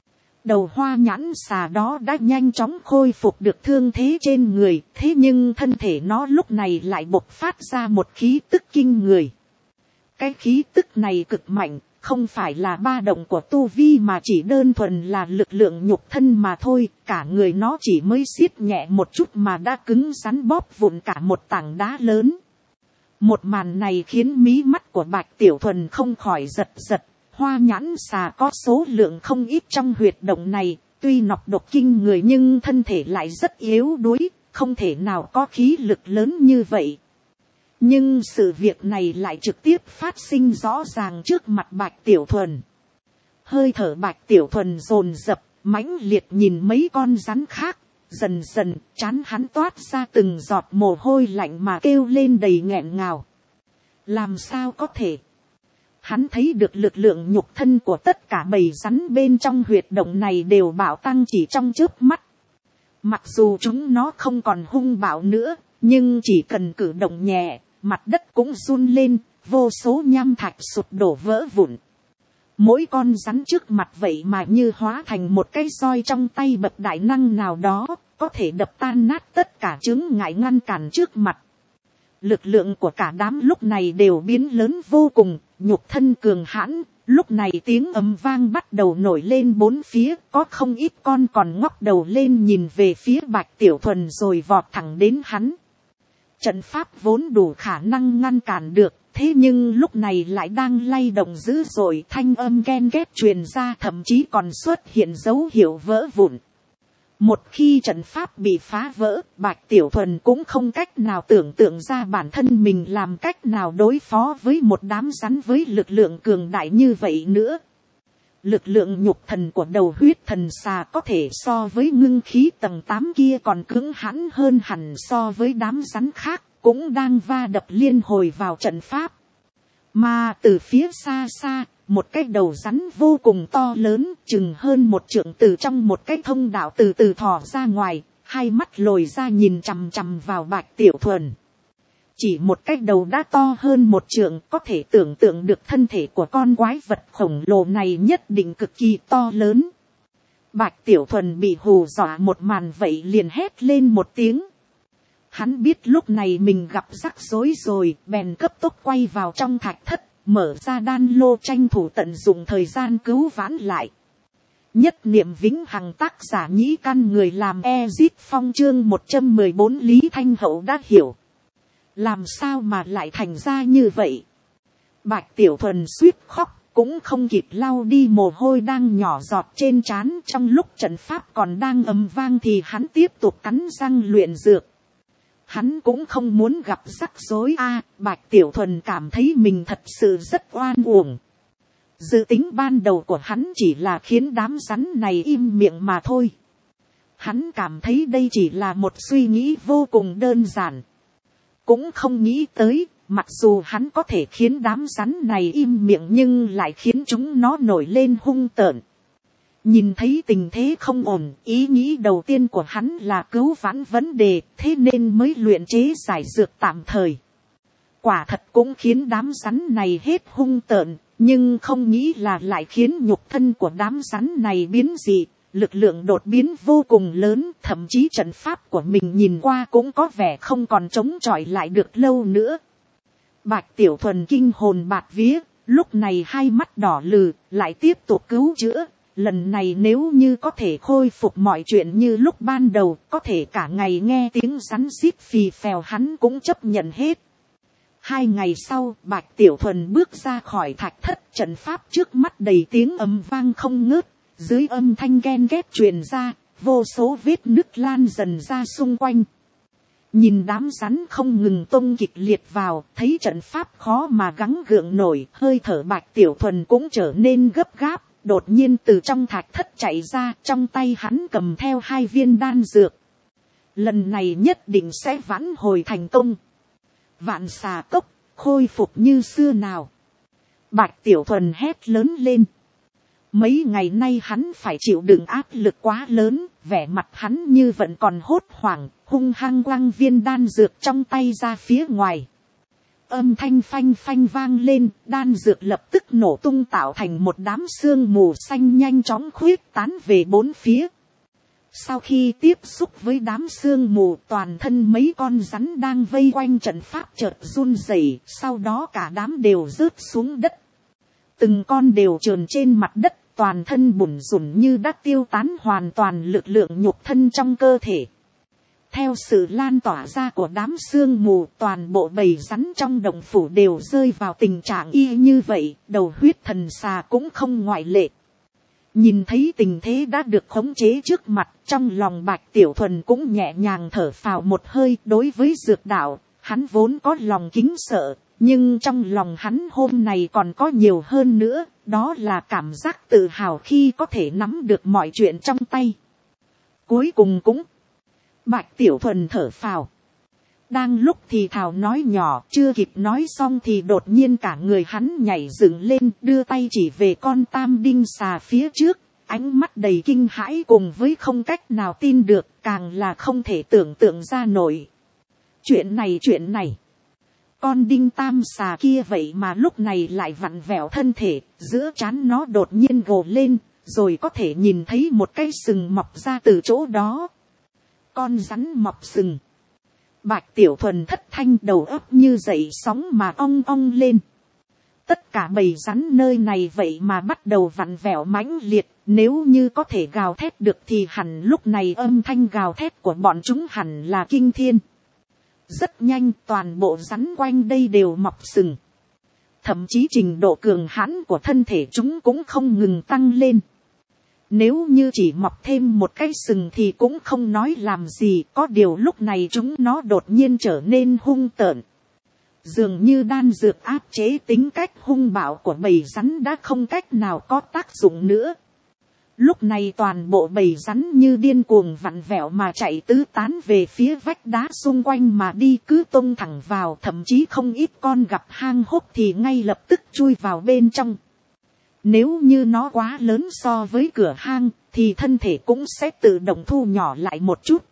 S1: Đầu hoa nhãn xà đó đã nhanh chóng khôi phục được thương thế trên người, thế nhưng thân thể nó lúc này lại bộc phát ra một khí tức kinh người. Cái khí tức này cực mạnh, không phải là ba động của tu vi mà chỉ đơn thuần là lực lượng nhục thân mà thôi, cả người nó chỉ mới siết nhẹ một chút mà đã cứng rắn bóp vụn cả một tảng đá lớn. Một màn này khiến mí mắt của Bạch Tiểu Thuần không khỏi giật giật. Hoa nhãn xà có số lượng không ít trong huyệt động này, tuy nọc độc kinh người nhưng thân thể lại rất yếu đuối, không thể nào có khí lực lớn như vậy. Nhưng sự việc này lại trực tiếp phát sinh rõ ràng trước mặt Bạch Tiểu Thuần. Hơi thở Bạch Tiểu Thuần dồn dập, mãnh liệt nhìn mấy con rắn khác, dần dần trán hắn toát ra từng giọt mồ hôi lạnh mà kêu lên đầy nghẹn ngào. Làm sao có thể? Hắn thấy được lực lượng nhục thân của tất cả bầy rắn bên trong huyệt động này đều bạo tăng chỉ trong chớp mắt. Mặc dù chúng nó không còn hung bạo nữa, nhưng chỉ cần cử động nhẹ, mặt đất cũng run lên, vô số nham thạch sụp đổ vỡ vụn. Mỗi con rắn trước mặt vậy mà như hóa thành một cái roi trong tay bậc đại năng nào đó, có thể đập tan nát tất cả chướng ngại ngăn cản trước mặt. Lực lượng của cả đám lúc này đều biến lớn vô cùng, nhục thân cường hãn, lúc này tiếng ầm vang bắt đầu nổi lên bốn phía, có không ít con còn ngóc đầu lên nhìn về phía Bạch Tiểu Thuần rồi vọt thẳng đến hắn. Trận pháp vốn đủ khả năng ngăn cản được, thế nhưng lúc này lại đang lay động dữ dội, thanh âm ghen ghét truyền ra, thậm chí còn xuất hiện dấu hiệu vỡ vụn. Một khi trận pháp bị phá vỡ, Bạch Tiểu Thuần cũng không cách nào tưởng tượng ra bản thân mình làm cách nào đối phó với một đám rắn với lực lượng cường đại như vậy nữa. Lực lượng nhục thần của đầu huyết thần xà có thể so với ngưng khí tầng 8 kia còn cứng hãn hơn hẳn so với đám rắn khác, cũng đang va đập liên hồi vào trận pháp. Mà từ phía xa xa, một cái đầu rắn vô cùng to lớn, chừng hơn một trượng từ trong một cái thông đạo từ từ thò ra ngoài, hai mắt lồi ra nhìn chằm chằm vào Bạch Tiểu Thuần. Chỉ một cái đầu đã to hơn một trượng, có thể tưởng tượng được thân thể của con quái vật khổng lồ này nhất định cực kỳ to lớn. Bạch Tiểu Thuần bị hù dọa một màn vậy liền hét lên một tiếng. Hắn biết lúc này mình gặp rắc rối rồi, bèn cấp tốc quay vào trong thạch thất, mở ra đan lô tranh thủ tận dụng thời gian cứu vãn lại. Nhất niệm vĩnh hằng, tác giả Nhĩ Căn, người làm Ezip Phong, chương 114. Lý Thanh Hậu đã hiểu. Làm sao mà lại thành ra như vậy? Bạch Tiểu Thuần suýt khóc, cũng không kịp lau đi mồ hôi đang nhỏ giọt trên trán. Trong lúc trận pháp còn đang ầm vang thì hắn tiếp tục cắn răng luyện dược. Hắn cũng không muốn gặp rắc rối Bạch Tiểu Thuần cảm thấy mình thật sự rất oan uổng. Dự tính ban đầu của hắn chỉ là khiến đám rắn này im miệng mà thôi. Hắn cảm thấy đây chỉ là một suy nghĩ vô cùng đơn giản. Cũng không nghĩ tới, mặc dù hắn có thể khiến đám rắn này im miệng nhưng lại khiến chúng nó nổi lên hung tợn. Nhìn thấy tình thế không ổn, ý nghĩ đầu tiên của hắn là cứu vãn vấn đề, thế nên mới luyện chế giải dược tạm thời. Quả thật cũng khiến đám rắn này hết hung tợn, nhưng không nghĩ là lại khiến nhục thân của đám rắn này biến dị, lực lượng đột biến vô cùng lớn, thậm chí trận pháp của mình nhìn qua cũng có vẻ không còn chống chọi lại được lâu nữa. Bạch Tiểu Thuần kinh hồn bạt vía, lúc này hai mắt đỏ lừ, lại tiếp tục cứu chữa. Lần này nếu như có thể khôi phục mọi chuyện như lúc ban đầu, có thể cả ngày nghe tiếng rắn rít phì phèo hắn cũng chấp nhận hết. 2 ngày sau, Bạch Tiểu Thuần bước ra khỏi thạch thất, trận pháp trước mắt đầy tiếng ầm vang không ngớt, dưới âm thanh ghen ghét truyền ra, vô số vết nứt lan dần ra xung quanh. Nhìn đám rắn không ngừng tông kịch liệt vào, thấy trận pháp khó mà gắng gượng nổi, hơi thở Bạch Tiểu Thuần cũng trở nên gấp gáp. Đột nhiên từ trong thạch thất chạy ra, trong tay hắn cầm theo 2 viên đan dược. Lần này nhất định sẽ vãn hồi thành công. Vạn xà cốc, khôi phục như xưa nào. Bạch Tiểu Thuần hét lớn lên. Mấy ngày nay hắn phải chịu đựng áp lực quá lớn, vẻ mặt hắn như vẫn còn hốt hoảng, hung hăng quăng viên đan dược trong tay ra phía ngoài. Âm thanh phanh phanh vang lên, đan dược lập tức nổ tung tạo thành một đám sương mù xanh nhanh chóng khuyết tán về bốn phía. Sau khi tiếp xúc với đám sương mù, toàn thân mấy con rắn đang vây quanh trận pháp chợt run rẩy, sau đó cả đám đều rớt xuống đất. Từng con đều trườn trên mặt đất, toàn thân bủn rủn như đã tiêu tán hoàn toàn lực lượng nhục thân trong cơ thể. Theo sự lan tỏa ra của đám sương mù, toàn bộ bầy rắn trong động phủ đều rơi vào tình trạng y như vậy, đầu huyết thần xà cũng không ngoại lệ. Nhìn thấy tình thế đã được khống chế trước mặt, trong lòng Bạch Tiểu Thuần cũng nhẹ nhàng thở phào một hơi. Đối với dược đạo, hắn vốn có lòng kính sợ, nhưng trong lòng hắn hôm nay còn có nhiều hơn nữa, đó là cảm giác tự hào khi có thể nắm được mọi chuyện trong tay. Cuối cùng cũng, Bạch Tiểu Thuần thở phào. Đang lúc thì thào nói nhỏ, chưa kịp nói xong thì đột nhiên cả người hắn nhảy dựng lên, đưa tay chỉ về con tam đinh xà phía trước, ánh mắt đầy kinh hãi cùng với không cách nào tin được, càng là không thể tưởng tượng ra nổi. Chuyện này, con đinh tam xà kia vậy mà lúc này lại vặn vẹo thân thể, giữa trán nó đột nhiên gồ lên, rồi có thể nhìn thấy một cái sừng mọc ra từ chỗ đó. Con rắn mọc sừng. Bạch Tiểu Thuần thất thanh, đầu óc như dậy sóng mà ong ong lên. Tất cả bầy rắn nơi này vậy mà bắt đầu vặn vẹo mãnh liệt, nếu như có thể gào thét được thì hẳn lúc này âm thanh gào thét của bọn chúng hẳn là kinh thiên. Rất nhanh toàn bộ rắn quanh đây đều mọc sừng. Thậm chí trình độ cường hãn của thân thể chúng cũng không ngừng tăng lên. Nếu như chỉ mọc thêm một cái sừng thì cũng không nói làm gì, có điều lúc này chúng nó đột nhiên trở nên hung tợn. Dường như đan dược áp chế tính cách hung bạo của bầy rắn đã không cách nào có tác dụng nữa. Lúc này toàn bộ bầy rắn như điên cuồng vặn vẹo mà chạy tứ tán về phía vách đá xung quanh mà đi, cứ tông thẳng vào, thậm chí không ít con gặp hang hốc thì ngay lập tức chui vào bên trong. Nếu như nó quá lớn so với cửa hang, thì thân thể cũng sẽ tự động thu nhỏ lại một chút.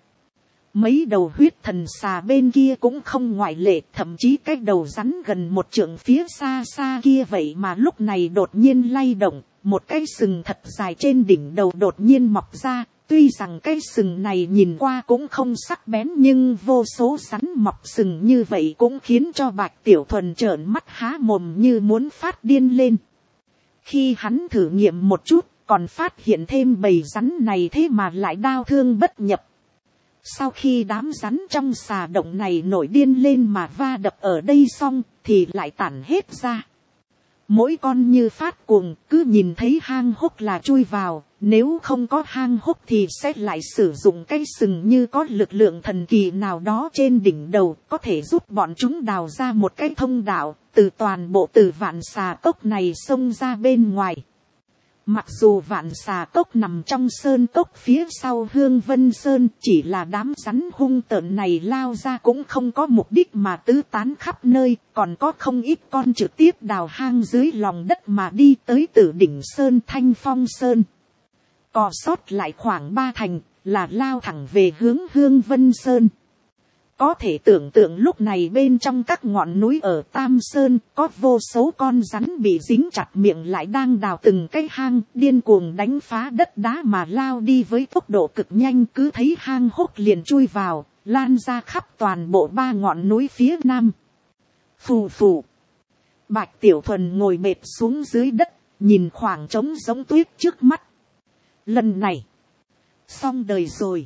S1: Mấy đầu huyết thần xà bên kia cũng không ngoại lệ, thậm chí cái đầu rắn gần một trượng phía xa xa kia vậy mà lúc này đột nhiên lay động, một cái sừng thật dài trên đỉnh đầu đột nhiên mọc ra. Tuy rằng cái sừng này nhìn qua cũng không sắc bén, nhưng vô số rắn mọc sừng như vậy cũng khiến cho Bạch Tiểu Thuần trợn mắt há mồm như muốn phát điên lên. Khi hắn thử nghiệm một chút, còn phát hiện thêm bầy rắn này thế mà lại đau thương bất nhập. Sau khi đám rắn trong xà động này nổi điên lên mà va đập ở đây xong, thì lại tản hết ra. Mỗi con như phát cuồng, cứ nhìn thấy hang hốc là chui vào, nếu không có hang hốc thì sẽ lại sử dụng cái sừng như có lực lượng thần kỳ nào đó trên đỉnh đầu, có thể giúp bọn chúng đào ra một cái thông đạo, từ toàn bộ từ vạn xà cốc này xông ra bên ngoài. Mặc dù vạn xà cốc nằm trong sơn cốc phía sau Hương Vân Sơn, chỉ là đám rắn hung tợn này lao ra cũng không có mục đích mà tứ tán khắp nơi, còn có không ít con trực tiếp đào hang dưới lòng đất mà đi tới từ đỉnh Sơn Thanh Phong Sơn. Cò sót lại khoảng 3 thành, là lao thẳng về hướng Hương Vân Sơn. Có thể tưởng tượng lúc này bên trong các ngọn núi ở Tam Sơn có vô số con rắn bị dính chặt miệng lại đang đào từng cái hang, điên cuồng đánh phá đất đá mà lao đi với tốc độ cực nhanh, cứ thấy hang hốc liền chui vào, lan ra khắp toàn bộ 3 ngọn núi phía nam. Phù phù. Bạch Tiểu Thuần ngồi mệt xuống dưới đất, nhìn khoảng trống giống tuyết trước mắt. Lần này, xong đời rồi.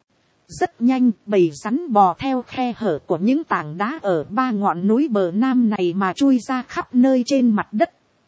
S1: Rất nhanh, bầy rắn bò theo khe hở của những tảng đá ở 3 ngọn núi bờ nam này mà chui ra khắp nơi trên mặt đất.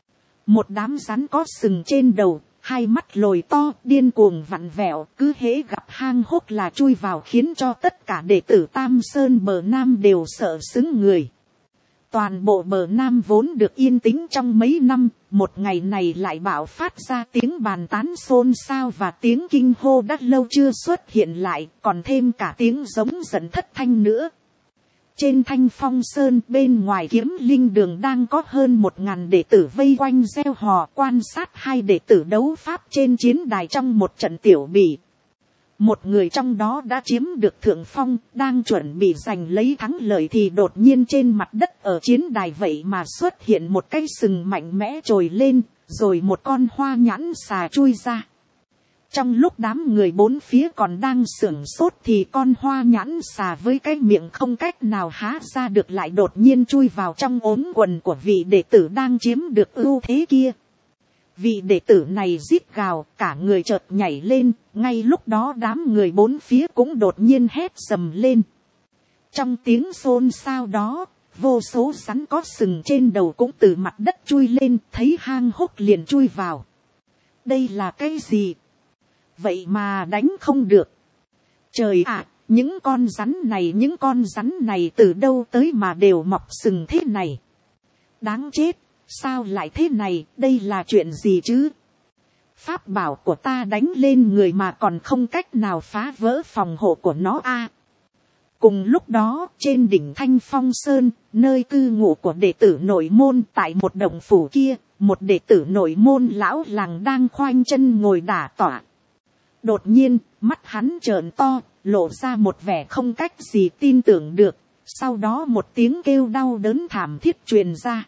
S1: Một đám rắn có sừng trên đầu, hai mắt lồi to, điên cuồng vặn vẹo, cứ hễ gặp hang hốc là chui vào, khiến cho tất cả đệ tử Tam Sơn bờ nam đều sợ sững người. Toàn bộ bờ nam vốn được yên tĩnh trong mấy năm, một ngày này lại bạo phát ra tiếng bàn tán xôn xao và tiếng kinh hô đã lâu chưa xuất hiện lại, còn thêm cả tiếng giống giận thất thanh nữa. Trên Thanh Phong Sơn bên ngoài Kiếm Linh đường đang có hơn 1000 đệ tử vây quanh gieo hò quan sát hai đệ tử đấu pháp trên chiến đài trong một trận tiểu bỉ. Một người trong đó đã chiếm được thượng phong, đang chuẩn bị giành lấy thắng lợi thì đột nhiên trên mặt đất ở chiến đài vậy mà xuất hiện một cái sừng mạnh mẽ trồi lên, rồi một con hoa nhãn xà chui ra. Trong lúc đám người bốn phía còn đang sửng sốt thì con hoa nhãn xà với cái miệng không cách nào há ra được lại đột nhiên chui vào trong ống quần của vị đệ tử đang chiếm được ưu thế kia. Vị đệ tử này rít gào, cả người chợt nhảy lên, ngay lúc đó đám người bốn phía cũng đột nhiên hét sầm lên. Trong tiếng xôn xao đó, vô số rắn có sừng trên đầu cũng từ mặt đất chui lên, thấy hang hốc liền chui vào. Đây là cái gì? Vậy mà đánh không được. Trời ạ, những con rắn này từ đâu tới mà đều mọc sừng thế này? Đáng chết, sao lại thế này, đây là chuyện gì chứ? Pháp bảo của ta đánh lên người mà còn không cách nào phá vỡ phòng hộ của nó a. Cùng lúc đó, trên đỉnh Thanh Phong Sơn, nơi cư ngụ của đệ tử nội môn tại một động phủ kia, một đệ tử nội môn lão làng đang khoanh chân ngồi đả tọa. Đột nhiên, mắt hắn trợn to, lộ ra một vẻ không cách gì tin tưởng được. Sau đó một tiếng kêu đau đớn thảm thiết truyền ra.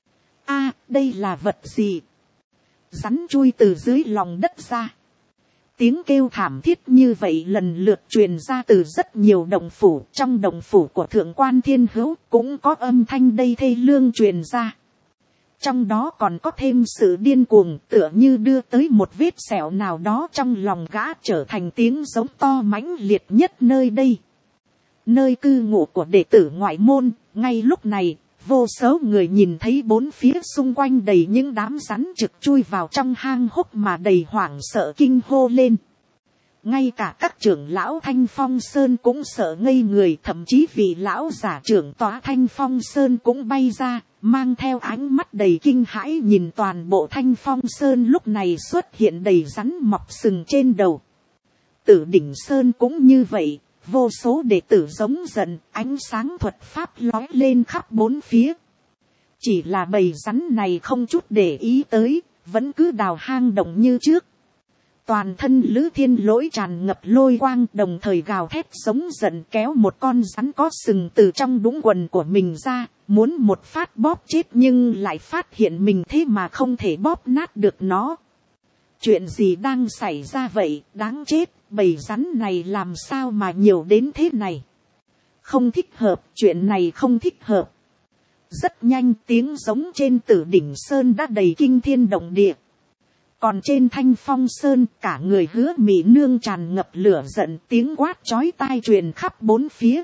S1: A, đây là vật gì? Rắn chui từ dưới lòng đất ra. Tiếng kêu thảm thiết như vậy lần lượt truyền ra từ rất nhiều động phủ. Trong động phủ của Thượng Quan Thiên Hữu cũng có âm thanh đầy thê lương truyền ra. Trong đó còn có thêm sự điên cuồng, tựa như đưa tới một vết sẹo nào đó trong lòng gã, trở thành tiếng giống to mãnh liệt nhất nơi đây. Nơi cư ngụ của đệ tử ngoại môn, ngay lúc này, vô số người nhìn thấy bốn phía xung quanh đầy những đám rắn trực chui vào trong hang hốc mà đầy hoảng sợ kinh hô lên. Ngay cả các trưởng lão Thanh Phong Sơn cũng sợ ngây người, thậm chí vị lão giả trưởng tòa Thanh Phong Sơn cũng bay ra, mang theo ánh mắt đầy kinh hãi nhìn toàn bộ Thanh Phong Sơn lúc này xuất hiện đầy rắn mọc sừng trên đầu. Tử Đỉnh Sơn cũng như vậy, vô số đệ tử giống giận, ánh sáng thuật pháp lói lên khắp bốn phía. Chỉ là bầy rắn này không chút để ý tới, vẫn cứ đào hang động như trước. Toàn thân Lữ Thiên Lỗi tràn ngập lôi quang, đồng thời gào thét sống giận, kéo một con rắn có sừng từ trong đũng quần của mình ra, muốn một phát bóp chết nhưng lại phát hiện mình thế mà không thể bóp nát được nó. Chuyện gì đang xảy ra vậy, đáng chết, bầy rắn này làm sao mà nhiều đến thế này? Không thích hợp, chuyện này không thích hợp. Rất nhanh tiếng giống trên Tử Đỉnh Sơn đã đầy kinh thiên động địa. Còn trên Thanh Phong Sơn, cả người Hứa Mỹ Nương tràn ngập lửa giận, tiếng quát chói tai truyền khắp bốn phía.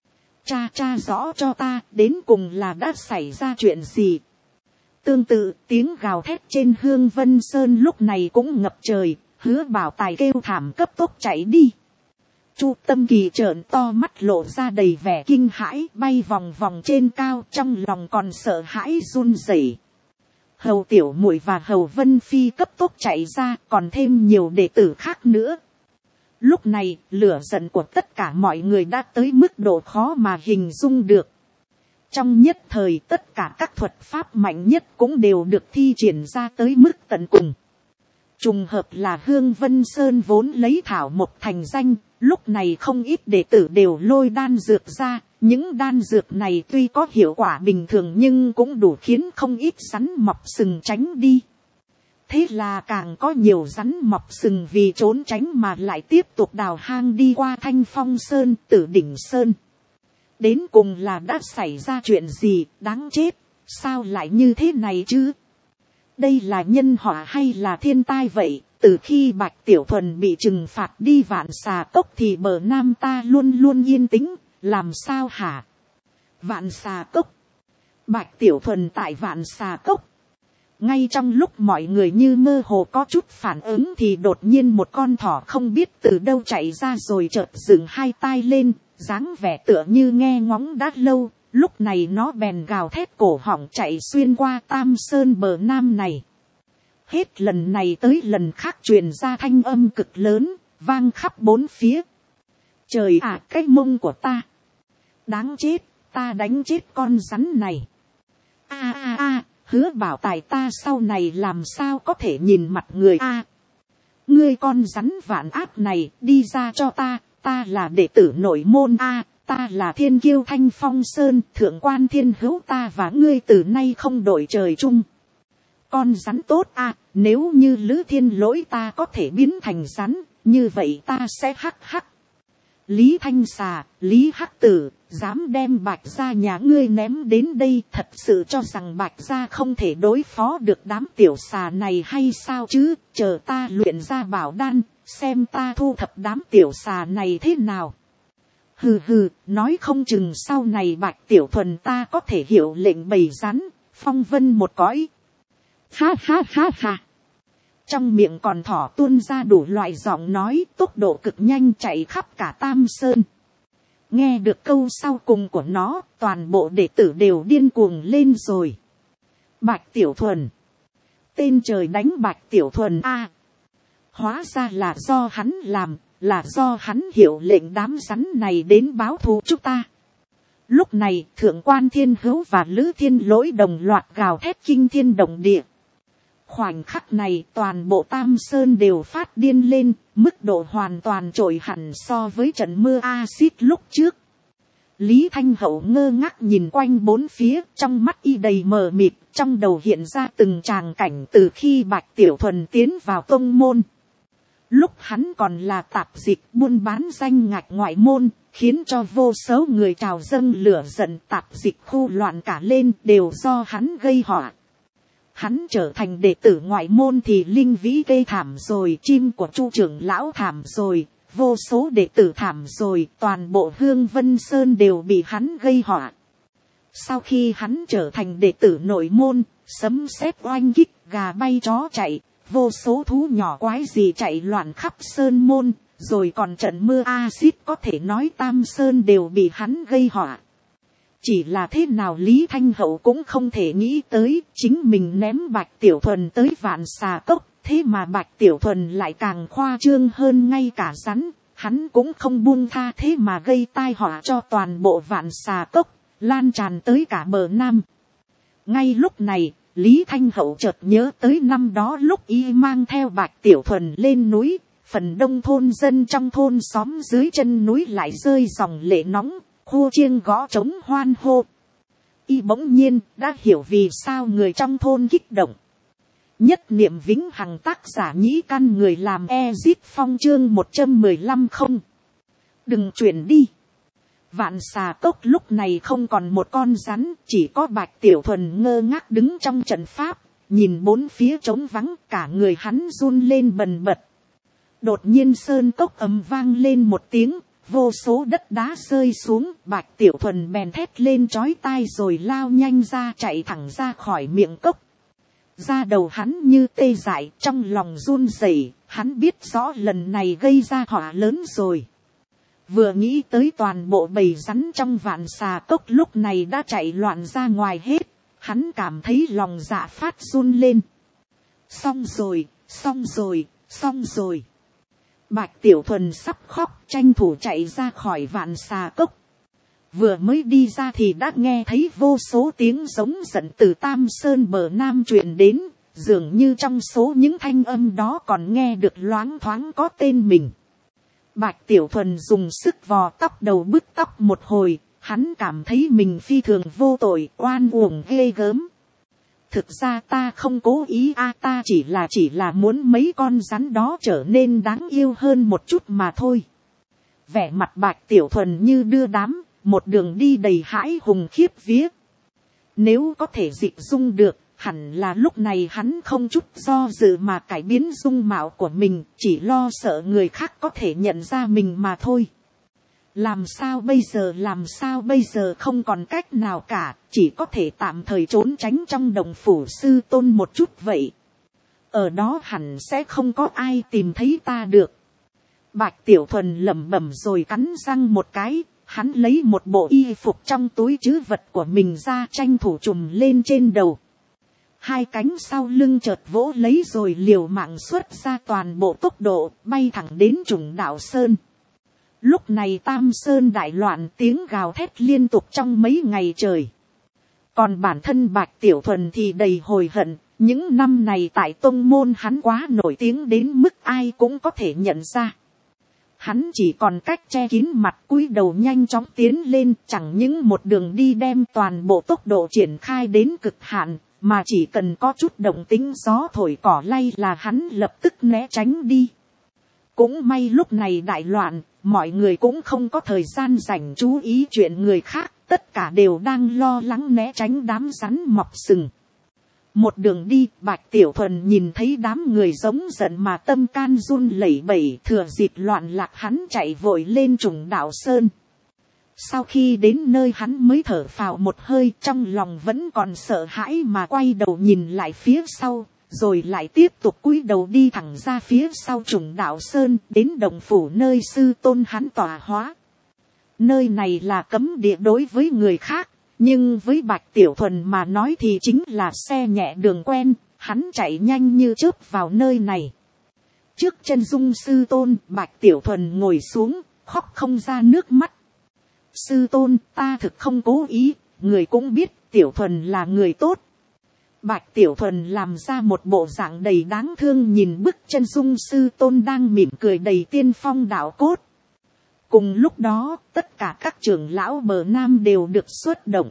S1: Cha rõ cho ta, đến cùng là đã xảy ra chuyện gì? Tương tự, tiếng gào thét trên Hương Vân Sơn lúc này cũng ngập trời, Hứa Bảo Tài kêu thảm cấp tốc chạy đi. Chu Tâm Kỳ trợn to mắt lộ ra đầy vẻ kinh hãi, bay vòng vòng trên cao, trong lòng còn sợ hãi run rẩy. Hầu Tiểu Muội và Hầu Vân Phi cấp tốc chạy ra, còn thêm nhiều đệ tử khác nữa. Lúc này, lửa giận của tất cả mọi người đã tới mức độ khó mà hình dung được. Trong nhất thời tất cả các thuật pháp mạnh nhất cũng đều được thi triển ra tới mức tận cùng. Trùng hợp là Hương Vân Sơn vốn lấy thảo mộc thành danh, lúc này không ít đệ tử đều lôi đan dược ra. Những đan dược này tuy có hiệu quả bình thường nhưng cũng đủ khiến không ít rắn mọc sừng tránh đi. Thế là càng có nhiều rắn mọc sừng vì trốn tránh mà lại tiếp tục đào hang đi qua Thanh Phong Sơn, Tử Đỉnh Sơn. Đến cùng là đã xảy ra chuyện gì, đáng chết, sao lại như thế này chứ? Đây là nhân họa hay là thiên tai vậy? Từ khi Bạch Tiểu Thuần bị trừng phạt đi Vạn Xà Cốc thì bờ Nam ta luôn luôn yên tĩnh, làm sao hả? Vạn Xà Cốc. Bạch Tiểu Thuần tại Vạn Xà Cốc. Ngay trong lúc mọi người như mơ hồ có chút phản ứng thì đột nhiên một con thỏ không biết từ đâu chạy ra rồi chợt dựng hai tai lên, dáng vẻ tựa như nghe ngóng đã lâu. Lúc này nó bèn gào thét cổ họng chạy xuyên qua Tam Sơn bờ Nam này. Hết lần này tới lần khác truyền ra thanh âm cực lớn, vang khắp bốn phía. Trời ạ, cái mông của ta! Đáng chết, ta đánh chết con rắn này. Hứa Bảo Tài, ta sau này làm sao có thể nhìn mặt người ngươi con rắn vạn ác này, đi ra cho ta, ta là đệ tử nội môn ta là thiên kiêu Thanh Phong Sơn thượng quan thiên hữu, ta và ngươi từ nay không đổi trời chung. Con rắn tốt nếu như Lữ Thiên Lỗi ta có thể biến thành rắn, như vậy ta sẽ hắc hắc. Lý Thanh Xà, Lý Hắc Tử, dám đem Bạch gia nhà ngươi ném đến đây, thật sự cho rằng Bạch gia không thể đối phó được đám tiểu xà này hay sao chứ? Chờ ta luyện ra bảo đan, xem ta thu thập đám tiểu xà này thế nào. Hừ hừ, nói không chừng sau này Bạch Tiểu Thuần ta có thể hiểu lệnh bầy rắn, phong vân một cõi. Ha ha ha ha. Trong miệng còn thỏ tuôn ra đủ loại giọng nói, tốc độ cực nhanh chạy khắp cả Tam Sơn. Nghe được câu sau cùng của nó, toàn bộ đệ tử đều điên cuồng lên rồi. Bạch Tiểu Thuần. Tên trời đánh Bạch Tiểu Thuần hóa ra là do hắn làm, là do hắn hiệu lệnh đám rắn này đến báo thù chúng ta. Lúc này, Thượng quan Thiên Hữu và Lữ Thiên Lỗi đồng loạt gào thét kinh thiên động địa. Khoảnh khắc này toàn bộ Tam Sơn đều phát điên lên, mức độ hoàn toàn trội hẳn so với trận mưa axit lúc trước. Lý Thanh Hậu ngơ ngác nhìn quanh bốn phía, trong mắt y đầy mờ mịt, trong đầu hiện ra từng tràng cảnh từ khi Bạch Tiểu Thuần tiến vào tông môn. Lúc hắn còn là tạp dịch buôn bán danh ngạch ngoại môn, khiến cho vô số người trào dâng lửa giận, tạp dịch khu loạn cả lên, đều do hắn gây họa. Hắn trở thành đệ tử ngoại môn thì Linh Vĩ Cây thảm rồi, chim của Chu trưởng lão thảm rồi, vô số đệ tử thảm rồi, toàn bộ Hương Vân Sơn đều bị hắn gây họa. Sau khi hắn trở thành đệ tử nội môn, sấm sét oanh kích, gà bay chó chạy, vô số thú nhỏ quái gì chạy loạn khắp sơn môn, rồi còn trận mưa axit, có thể nói Tam Sơn đều bị hắn gây họa. Chỉ là thế nào Lý Thanh Hậu cũng không thể nghĩ tới, chính mình ném Bạch Tiểu Thuần tới Vạn Xà Cốc, thế mà Bạch Tiểu Thuần lại càng khoa trương hơn, ngay cả rắn, hắn cũng không buông tha, thế mà gây tai họa cho toàn bộ Vạn Xà Cốc, lan tràn tới cả bờ Nam. Ngay lúc này, Lý Thanh Hậu chợt nhớ tới năm đó lúc y mang theo Bạch Tiểu Thuần lên núi, phần đông thôn dân trong thôn xóm dưới chân núi lại rơi dòng lệ nóng, khua chiêng gõ trống hoan hô. Y bỗng nhiên đã hiểu vì sao người trong thôn kích động. Nhất niệm vĩnh hằng, tác giả Nhĩ Căn, người làm Ezip Phong, chương 115 không. Đừng chuyển đi. Vạn Xà Cốc lúc này không còn một con rắn, chỉ có Bạch Tiểu Thuần ngơ ngác đứng trong trận pháp, nhìn bốn phía trống vắng, cả người hắn run lên bần bật. Đột nhiên sơn cốc ầm vang lên một tiếng, vô số đất đá rơi xuống, Bạch Tiểu Thuần bèn thét lên chói tai rồi lao nhanh ra, chạy thẳng ra khỏi miệng cốc. Da đầu hắn như tê dại, trong lòng run rẩy, hắn biết rõ lần này gây ra họa lớn rồi. Vừa nghĩ tới toàn bộ bầy rắn trong Vạn Xà Cốc lúc này đã chạy loạn ra ngoài hết, hắn cảm thấy lòng dạ phát run lên. Xong rồi, xong rồi, xong rồi. Bạch Tiểu Thuần sắp khóc, tranh thủ chạy ra khỏi Vạn Xà Cốc. Vừa mới đi ra thì đã nghe thấy vô số tiếng giống giận từ Tam Sơn bờ Nam truyền đến, dường như trong số những thanh âm đó còn nghe được loáng thoáng có tên mình. Bạch Tiểu Thuần dùng sức vò tóc đầu bứt tóc một hồi, hắn cảm thấy mình phi thường vô tội, oan uổng ghê gớm. Thực ra ta không cố ý ta chỉ là muốn mấy con rắn đó trở nên đáng yêu hơn một chút mà thôi. Vẻ mặt Bạch Tiểu Thuần như đưa đám, một đường đi đầy hãi hùng khiếp vía. Nếu có thể dịch dung được, hẳn là lúc này hắn không chút do dự mà cải biến dung mạo của mình, chỉ lo sợ người khác có thể nhận ra mình mà thôi. Làm sao bây giờ không còn cách nào cả, chỉ có thể tạm thời trốn tránh trong đồng phủ sư tôn một chút vậy. Ở đó hẳn sẽ không có ai tìm thấy ta được. Bạch Tiểu Thuần lẩm bẩm rồi cắn răng một cái, hắn lấy một bộ y phục trong túi trữ vật của mình ra, tranh thủ trùm lên trên đầu. Hai cánh sau lưng chợt vỗ lấy rồi liều mạng xuất ra toàn bộ tốc độ, bay thẳng đến Trùng Đạo Sơn. Lúc này Tam Sơn đại loạn, tiếng gào thét liên tục trong mấy ngày trời. Còn bản thân Bạch Tiểu Thuần thì đầy hồi hận, những năm này tại tông môn hắn quá nổi tiếng đến mức ai cũng có thể nhận ra. Hắn chỉ còn cách che kín mặt cúi đầu nhanh chóng tiến lên, chẳng những một đường đi đem toàn bộ tốc độ triển khai đến cực hạn, mà chỉ cần có chút động tĩnh gió thổi cỏ lay là hắn lập tức né tránh đi. Cũng may lúc này đại loạn, mọi người cũng không có thời gian rảnh chú ý chuyện người khác, tất cả đều đang lo lắng né tránh đám rắn mọc sừng. Một đường đi, Bạch Tiểu Thuần nhìn thấy đám người giống giận mà tâm can run lẩy bẩy, thừa dịp loạn lạc hắn chạy vội lên Trùng Đạo Sơn. Sau khi đến nơi hắn mới thở phào một hơi, trong lòng vẫn còn sợ hãi mà quay đầu nhìn lại phía sau, rồi lại tiếp tục cúi đầu đi thẳng ra phía sau Trùng Đạo Sơn, đến động phủ nơi sư tôn hắn tọa hóa. Nơi này là cấm địa đối với người khác, nhưng với Bạch Tiểu Thuần mà nói thì chính là xe nhẹ đường quen, hắn chạy nhanh như chớp vào nơi này. Trước chân dung sư tôn, Bạch Tiểu Thuần ngồi xuống, khóc không ra nước mắt. Sư tôn, ta thực không cố ý, người cũng biết Tiểu Thuần là người tốt. Bạch Tiểu Thuần làm ra một bộ dạng đầy đáng thương nhìn bức chân dung sư tôn đang mỉm cười đầy tiên phong đạo cốt. Cùng lúc đó, tất cả các trưởng lão bờ Nam đều được xuất động.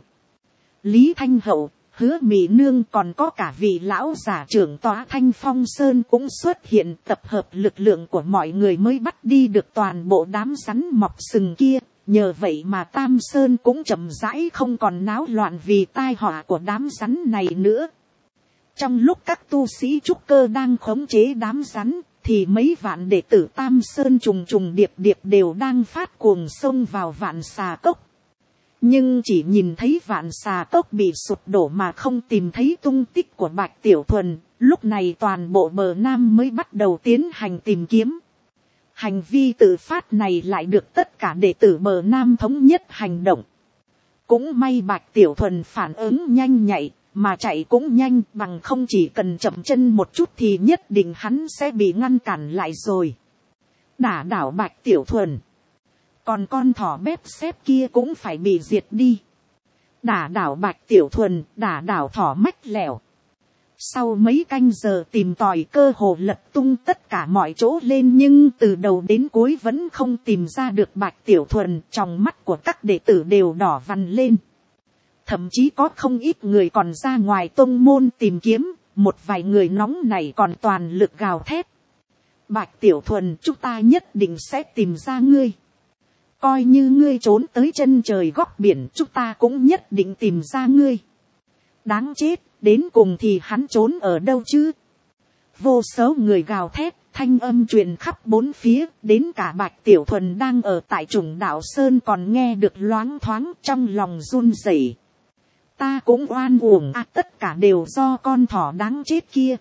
S1: Lý Thanh Hậu, Hứa Mỹ Nương còn có cả vị lão giả trưởng tòa Thanh Phong Sơn cũng xuất hiện, tập hợp lực lượng của mọi người mới bắt đi được toàn bộ đám rắn mọc sừng kia. Nhờ vậy mà Tam Sơn cũng chậm rãi không còn náo loạn vì tai họa của đám rắn này nữa. Trong lúc các tu sĩ trúc cơ đang khống chế đám rắn, thì mấy vạn đệ tử Tam Sơn trùng trùng điệp điệp đều đang phát cuồng xông vào Vạn Xà Cốc. Nhưng chỉ nhìn thấy Vạn Xà Cốc bị sụp đổ mà không tìm thấy tung tích của Bạch Tiểu Thuần, lúc này toàn bộ bờ Nam mới bắt đầu tiến hành tìm kiếm. Hành vi tự phát này lại được tất cả đệ tử bờ Nam thống nhất hành động. Cũng may Bạch Tiểu Thuần phản ứng nhanh nhạy, mà chạy cũng nhanh, bằng không chỉ cần chậm chân một chút thì nhất định hắn sẽ bị ngăn cản lại rồi. Đả đảo Bạch Tiểu Thuần. Còn con thỏ bếp xếp kia cũng phải bị diệt đi. Đả đảo Bạch Tiểu Thuần, đả đảo thỏ mách lẻo. Sau mấy canh giờ tìm tòi cơ hồ lật tung tất cả mọi chỗ lên, nhưng từ đầu đến cuối vẫn không tìm ra được Bạch Tiểu Thuần. Trong mắt của các đệ tử đều đỏ vằn lên. Thậm chí có không ít người còn ra ngoài tông môn tìm kiếm, một vài người nóng này còn toàn lực gào thét. Bạch Tiểu Thuần, chúng ta nhất định sẽ tìm ra ngươi. Coi như ngươi trốn tới chân trời góc biển, chúng ta cũng nhất định tìm ra ngươi. Đáng chết, đến cùng thì hắn trốn ở đâu chứ? Vô số người gào thét, thanh âm truyền khắp bốn phía, đến cả Bạch Tiểu Thuần đang ở tại Trùng Đạo Sơn còn nghe được loáng thoáng, trong lòng run rẩy. Ta cũng oan uổng à, tất cả đều do con thỏ đáng chết kia.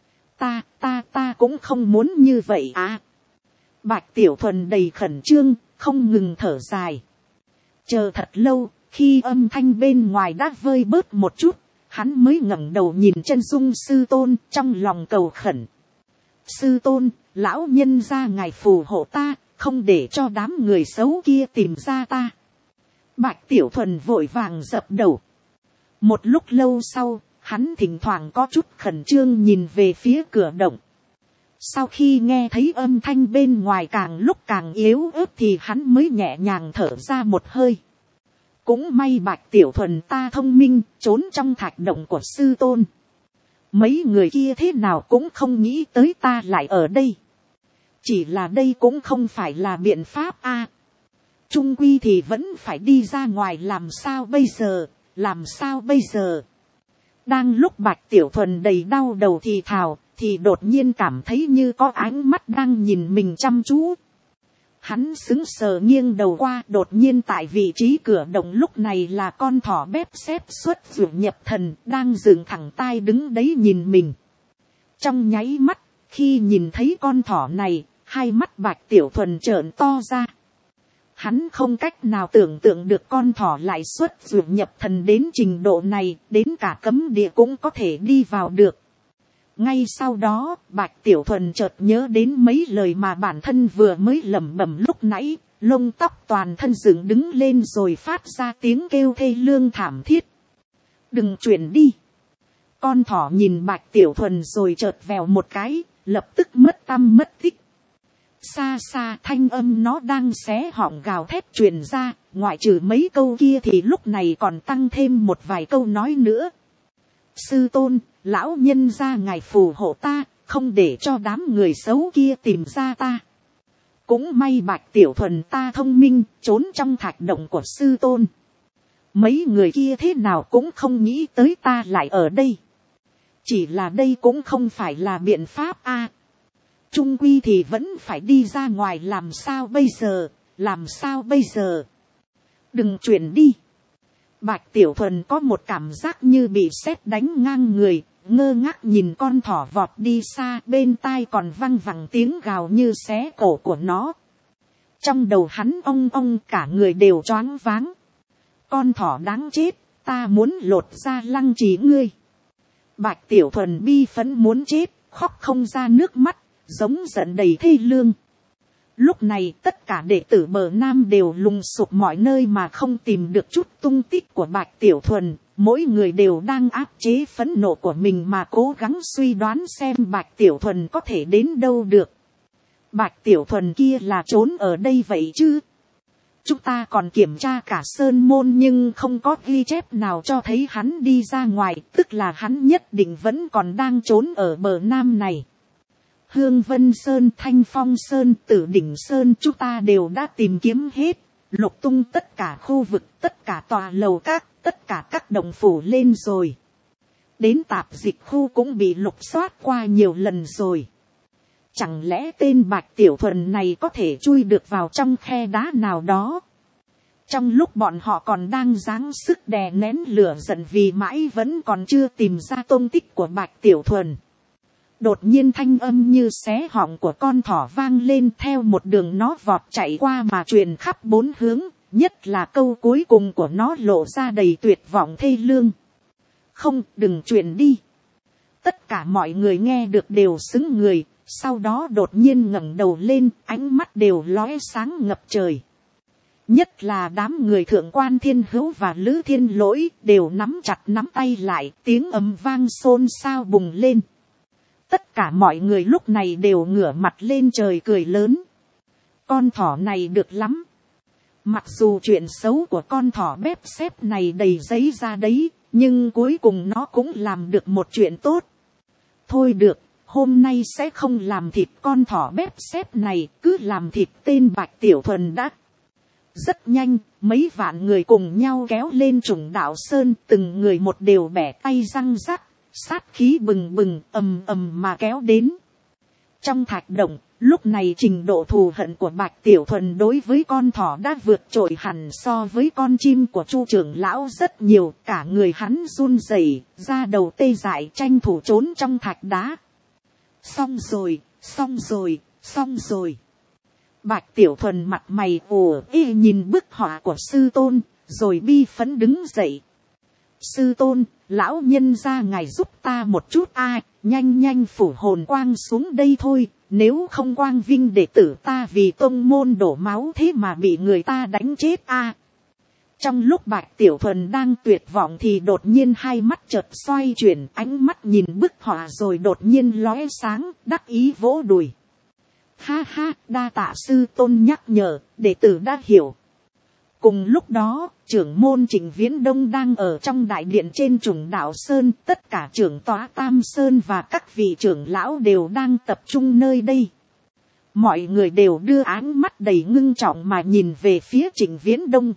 S1: Ta cũng không muốn như vậy à. Bạch Tiểu Thuần đầy khẩn trương, không ngừng thở dài. Chờ thật lâu, khi âm thanh bên ngoài đã vơi bớt một chút, hắn mới ngẩng đầu nhìn chân dung sư tôn, trong lòng cầu khẩn. Sư tôn, lão nhân gia ngài phù hộ ta, không để cho đám người xấu kia tìm ra ta. Bạch Tiểu Thuần vội vàng dập đầu. Một lúc lâu sau, hắn thỉnh thoảng có chút khẩn trương nhìn về phía cửa động. Sau khi nghe thấy âm thanh bên ngoài càng lúc càng yếu ớt thì hắn mới nhẹ nhàng thở ra một hơi. Cũng may Bạch Tiểu Thuần ta thông minh, trốn trong thạch động của sư tôn. Mấy người kia thế nào cũng không nghĩ tới ta lại ở đây. Chỉ là đây cũng không phải là biện pháp a. Trung quy thì vẫn phải đi ra ngoài, làm sao bây giờ, làm sao bây giờ. Đang lúc Bạch Tiểu Thuần đầy đau đầu thì thào, thì đột nhiên cảm thấy như có ánh mắt đang nhìn mình chăm chú. Hắn sững sờ nghiêng đầu qua, đột nhiên tại vị trí cửa động lúc này là con thỏ bếp xếp xuất ruộng nhập thần, đang dựng thẳng tai đứng đấy nhìn mình. Trong nháy mắt, khi nhìn thấy con thỏ này, hai mắt Bạch Tiểu Thuần trợn to ra. Hắn không cách nào tưởng tượng được con thỏ lại xuất ruộng nhập thần đến trình độ này, đến cả cấm địa cũng có thể đi vào được. Ngay sau đó, Bạch Tiểu Thuần chợt nhớ đến mấy lời mà bản thân vừa mới lẩm bẩm lúc nãy, lông tóc toàn thân dựng đứng lên rồi phát ra tiếng kêu thê lương thảm thiết. Đừng chuyển đi. Con thỏ nhìn Bạch Tiểu Thuần rồi chợt vèo một cái, lập tức mất tăm mất tích. Xa xa thanh âm nó đang xé họng gào thét truyền ra, ngoại trừ mấy câu kia thì lúc này còn tăng thêm một vài câu nói nữa. Sư tôn, lão nhân gia ngài phù hộ ta, không để cho đám người xấu kia tìm ra ta. Cũng may Bạch Tiểu Thuần ta thông minh, trốn trong thạch động của sư tôn. Mấy người kia thế nào cũng không nghĩ tới ta lại ở đây. Chỉ là đây cũng không phải là biện pháp a. Trung quy thì vẫn phải đi ra ngoài, làm sao bây giờ, làm sao bây giờ. Đừng chuyển đi. Bạch Tiểu Thuần có một cảm giác như bị sét đánh ngang người, ngơ ngác nhìn con thỏ vọt đi xa, bên tai còn văng vẳng tiếng gào như xé cổ của nó. Trong đầu hắn ong ong, cả người đều choáng váng. Con thỏ đáng chết, ta muốn lột ra lăng trì ngươi. Bạch Tiểu Thuần bi phẫn muốn chết, khóc không ra nước mắt, giống giận đầy thê lương. Lúc này tất cả đệ tử Bờ Nam đều lùng sục mọi nơi mà không tìm được chút tung tích của Bạch Tiểu Thuần. Mỗi người đều đang áp chế phẫn nộ của mình mà cố gắng suy đoán xem Bạch Tiểu Thuần có thể đến đâu được. Bạch Tiểu Thuần kia là trốn ở đây vậy chứ? Chúng ta còn kiểm tra cả sơn môn nhưng không có ghi chép nào cho thấy hắn đi ra ngoài, tức là hắn nhất định vẫn còn đang trốn ở Bờ Nam này. Hương Vân Sơn, Thanh Phong Sơn, Tử Đỉnh Sơn chúng ta đều đã tìm kiếm hết, lục tung tất cả khu vực, tất cả tòa lầu các, tất cả các đồng phủ lên rồi. Đến tạp dịch khu cũng bị lục soát qua nhiều lần rồi. Chẳng lẽ tên Bạch Tiểu Thuần này có thể chui được vào trong khe đá nào đó? Trong lúc bọn họ còn đang giáng sức đè nén lửa giận vì mãi vẫn còn chưa tìm ra tung tích của Bạch Tiểu Thuần. Đột nhiên thanh âm như xé họng của con thỏ vang lên, theo một đường nó vọt chạy qua mà truyền khắp bốn hướng, nhất là câu cuối cùng của nó lộ ra đầy tuyệt vọng thê lương. Không, đừng chuyển đi. Tất cả mọi người nghe được đều sững người, sau đó đột nhiên ngẩng đầu lên, ánh mắt đều lóe sáng ngập trời. Nhất là đám người Thượng Quan Thiên Hữu và Lữ Thiên Lỗi đều nắm chặt nắm tay lại, tiếng ầm vang xôn xao bùng lên. Tất cả mọi người lúc này đều ngửa mặt lên trời cười lớn. Con thỏ này được lắm. Mặc dù chuyện xấu của con thỏ bếp xếp này đầy giấy ra đấy, nhưng cuối cùng nó cũng làm được một chuyện tốt. Thôi được, hôm nay sẽ không làm thịt con thỏ bếp xếp này, cứ làm thịt tên Bạch Tiểu Thuần đã. Rất nhanh, mấy vạn người cùng nhau kéo lên Trùng Đạo Sơn, từng người một đều bẻ tay răng rắc, sát khí bừng bừng, ầm ầm mà kéo đến. Trong thạch động, lúc này trình độ thù hận của Bạch Tiểu Thuần đối với con thỏ đã vượt trội hẳn so với con chim của Chu trưởng lão rất nhiều, cả người hắn run rẩy, da đầu tê dại tranh thủ trốn trong thạch đá. Xong rồi, xong rồi, xong rồi. Bạch Tiểu Thuần mặt mày ủ ê nhìn bức họa của sư tôn, rồi bi phấn đứng dậy. Sư tôn, lão nhân gia ngài giúp ta một chút a, nhanh nhanh phủ hồn quang xuống đây thôi, nếu không quang vinh đệ tử ta vì tông môn đổ máu thế mà bị người ta đánh chết a. Trong lúc Bạch Tiểu Thuần đang tuyệt vọng thì đột nhiên hai mắt chợt xoay chuyển, ánh mắt nhìn bức họa rồi đột nhiên lóe sáng, đắc ý vỗ đùi. Ha ha, đa tạ sư tôn nhắc nhở, đệ tử đã hiểu. Cùng lúc đó, trưởng môn Trịnh Viễn Đông đang ở trong đại điện trên Trùng Đạo Sơn, tất cả trưởng tọa Tam Sơn và các vị trưởng lão đều đang tập trung nơi đây. Mọi người đều đưa ánh mắt đầy ngưng trọng mà nhìn về phía Trịnh Viễn Đông.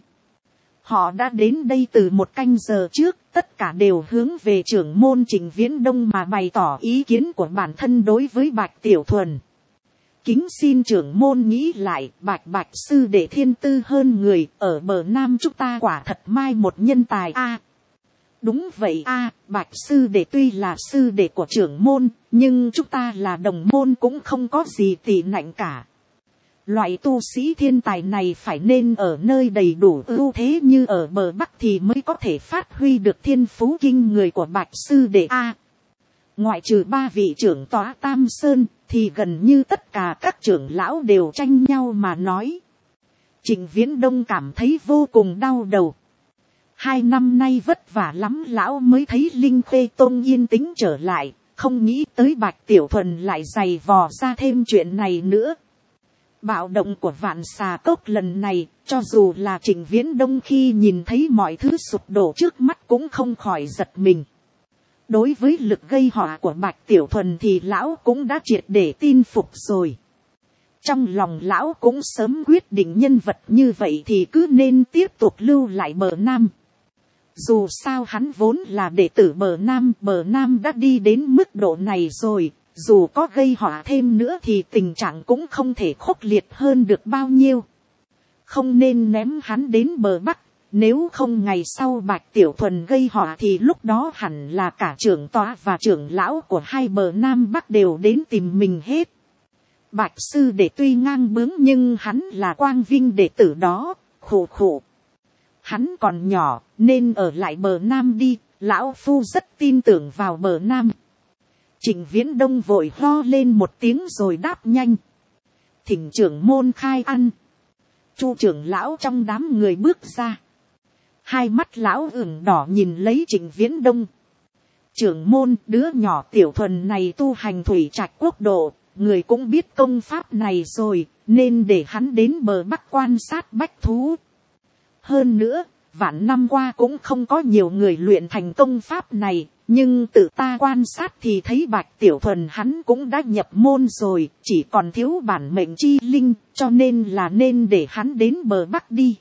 S1: Họ đã đến đây từ một canh giờ trước, tất cả đều hướng về trưởng môn Trịnh Viễn Đông mà bày tỏ ý kiến của bản thân đối với Bạch Tiểu Thuần. Kính xin trưởng môn nghĩ lại, Bạch sư đệ thiên tư hơn người, ở bờ Nam chúng ta quả thật mai một nhân tài a. Đúng vậy a, Bạch sư đệ tuy là sư đệ của trưởng môn, nhưng chúng ta là đồng môn cũng không có gì tị nạnh cả. Loại tu sĩ thiên tài này phải nên ở nơi đầy đủ ưu thế như ở bờ Bắc thì mới có thể phát huy được thiên phú kinh người của Bạch sư đệ a. Ngoại trừ ba vị trưởng tọa Tam Sơn, thì gần như tất cả các trưởng lão đều tranh nhau mà nói. Trịnh Viễn Đông cảm thấy vô cùng đau đầu. 2 năm nay vất vả lắm lão mới thấy Linh Khê Tông yên tĩnh trở lại, không nghĩ tới Bạch Tiểu Thuần lại giày vò ra thêm chuyện này nữa. Bạo động của Vạn Xà Cốc lần này, cho dù là Trịnh Viễn Đông khi nhìn thấy mọi thứ sụp đổ trước mắt cũng không khỏi giật mình. Đối với lực gây họa của Bạch Tiểu Thuần thì lão cũng đã triệt để tin phục rồi. Trong lòng lão cũng sớm quyết định nhân vật như vậy thì cứ nên tiếp tục lưu lại Bờ Nam. Dù sao hắn vốn là đệ tử Bờ Nam đã đi đến mức độ này rồi, dù có gây họa thêm nữa thì tình trạng cũng không thể khốc liệt hơn được bao nhiêu. Không nên ném hắn đến bờ Bắc, nếu không ngày sau Bạch Tiểu Thuần gây họa thì lúc đó hẳn là cả trưởng tọa và trưởng lão của hai bờ Nam Bắc đều đến tìm mình hết. Bạch sư đệ tuy ngang bướng nhưng hắn là quang vinh đệ tử đó, khổ khổ. Hắn còn nhỏ nên ở lại bờ Nam đi, lão phu rất tin tưởng vào bờ Nam. Trịnh Viễn Đông vội ho lên một tiếng rồi đáp nhanh. Thỉnh trưởng môn khai ăn. Chu trưởng lão trong đám người bước ra. Hai mắt lão ửng đỏ nhìn lấy Trịnh Viễn Đông. Trưởng môn, đứa nhỏ Tiểu Thuần này tu hành thủy trạch quốc độ, người cũng biết công pháp này rồi, nên để hắn đến bờ Bắc quan sát bách thú. Hơn nữa, vạn năm qua cũng không có nhiều người luyện thành công pháp này, nhưng tự ta quan sát thì thấy Bạch Tiểu Thuần hắn cũng đã nhập môn rồi, chỉ còn thiếu bản mệnh chi linh, cho nên là nên để hắn đến bờ Bắc đi.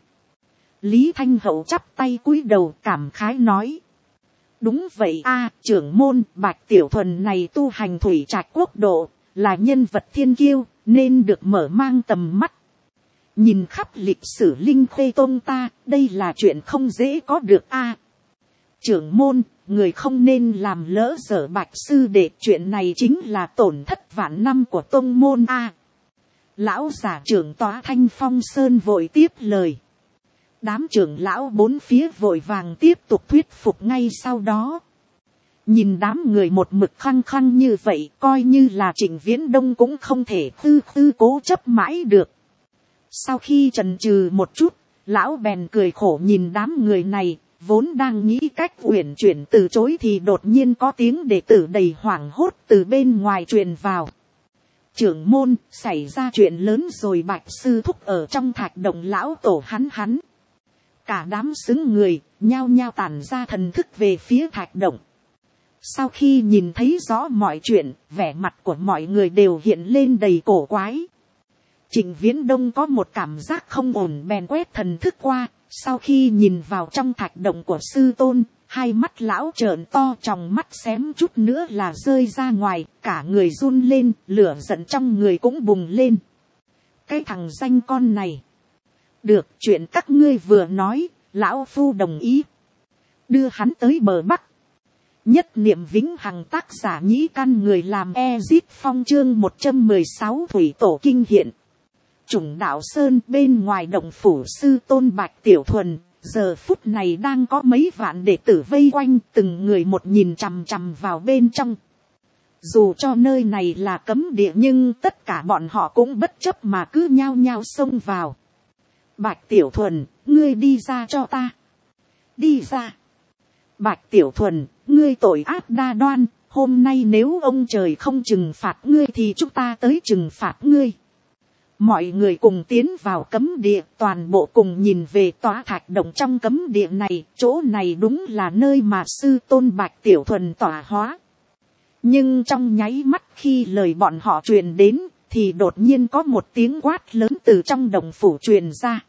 S1: Lý Thanh Hậu chắp tay cúi đầu cảm khái nói. Đúng vậy a, trưởng môn, Bạch Tiểu Thuần này tu hành thủy trạch quốc độ, là nhân vật thiên kiêu, nên được mở mang tầm mắt. Nhìn khắp lịch sử Linh Khê Tông ta, đây là chuyện không dễ có được a. Trưởng môn, người không nên làm lỡ dở Bạch sư đệ, chuyện này chính là tổn thất vạn năm của tông môn a. Lão giả trưởng tòa Thanh Phong Sơn vội tiếp lời. Đám trưởng lão bốn phía vội vàng tiếp tục thuyết phục ngay sau đó. Nhìn đám người một mực khăng khăng như vậy, coi như là Trịnh Viễn Đông cũng không thể tư cố chấp mãi được. Sau khi chần chừ một chút, lão bèn cười khổ nhìn đám người này, vốn đang nghĩ cách uyển chuyển từ chối thì đột nhiên có tiếng đệ tử đầy hoảng hốt từ bên ngoài truyền vào. Trưởng môn, xảy ra chuyện lớn rồi, Bạch sư thúc ở trong thạch động lão tổ hắn. Cả đám xứng người, nhao nhao tản ra thần thức về phía thạch động. Sau khi nhìn thấy rõ mọi chuyện, vẻ mặt của mọi người đều hiện lên đầy cổ quái. Trịnh Viễn Đông có một cảm giác không ổn bèn quét thần thức qua, sau khi nhìn vào trong thạch động của sư tôn, hai mắt lão trợn to, tròng mắt xém chút nữa là rơi ra ngoài, cả người run lên, lửa giận trong người cũng bùng lên. Cái thằng danh con này. Được, chuyện các ngươi vừa nói, lão phu đồng ý. Đưa hắn tới bờ Bắc. Nhất niệm vĩnh hằng, tác giả Nhĩ Căn, người làm Ezit Phong, chương 116 thủy tổ kinh hiện. Chủng đạo sơn bên ngoài động phủ sư tôn Bạch Tiểu Thuần, giờ phút này đang có mấy vạn đệ tử vây quanh, từng người một nhìn chằm chằm vào bên trong. Dù cho nơi này là cấm địa nhưng tất cả bọn họ cũng bất chấp mà cứ nhao nhao xông vào. Bạch Tiểu Thuần, ngươi đi ra cho ta. Đi ra. Bạch Tiểu Thuần, ngươi tội ác đa đoan, hôm nay nếu ông trời không trừng phạt ngươi thì chúng ta tới trừng phạt ngươi. Mọi người cùng tiến vào cấm địa, toàn bộ cùng nhìn về tòa thạch động trong cấm địa này, chỗ này đúng là nơi mà sư tôn Bạch Tiểu Thuần tỏa hóa. Nhưng trong nháy mắt khi lời bọn họ truyền đến, thì đột nhiên có một tiếng quát lớn từ trong động phủ truyền ra.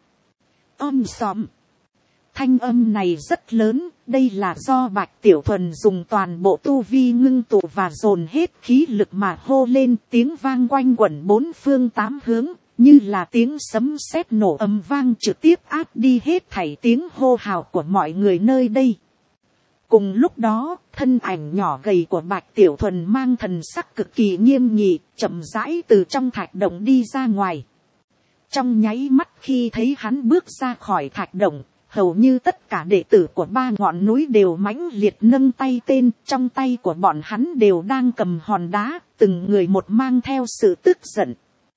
S1: Xòm. Thanh âm này rất lớn, đây là do Bạch Tiểu Thuần dùng toàn bộ tu vi ngưng tụ và dồn hết khí lực mà hô lên, tiếng vang quanh quẩn bốn phương tám hướng, như là tiếng sấm sét nổ ầm vang trực tiếp áp đi hết thảy tiếng hô hào của mọi người nơi đây. Cùng lúc đó, thân ảnh nhỏ gầy của Bạch Tiểu Thuần mang thần sắc cực kỳ nghiêm nghị, chậm rãi từ trong thạch động đi ra ngoài. Trong nháy mắt khi thấy hắn bước ra khỏi thạch động, hầu như tất cả đệ tử của ba ngọn núi đều mãnh liệt nâng tay tên, trong tay của bọn hắn đều đang cầm hòn đá, từng người một mang theo sự tức giận.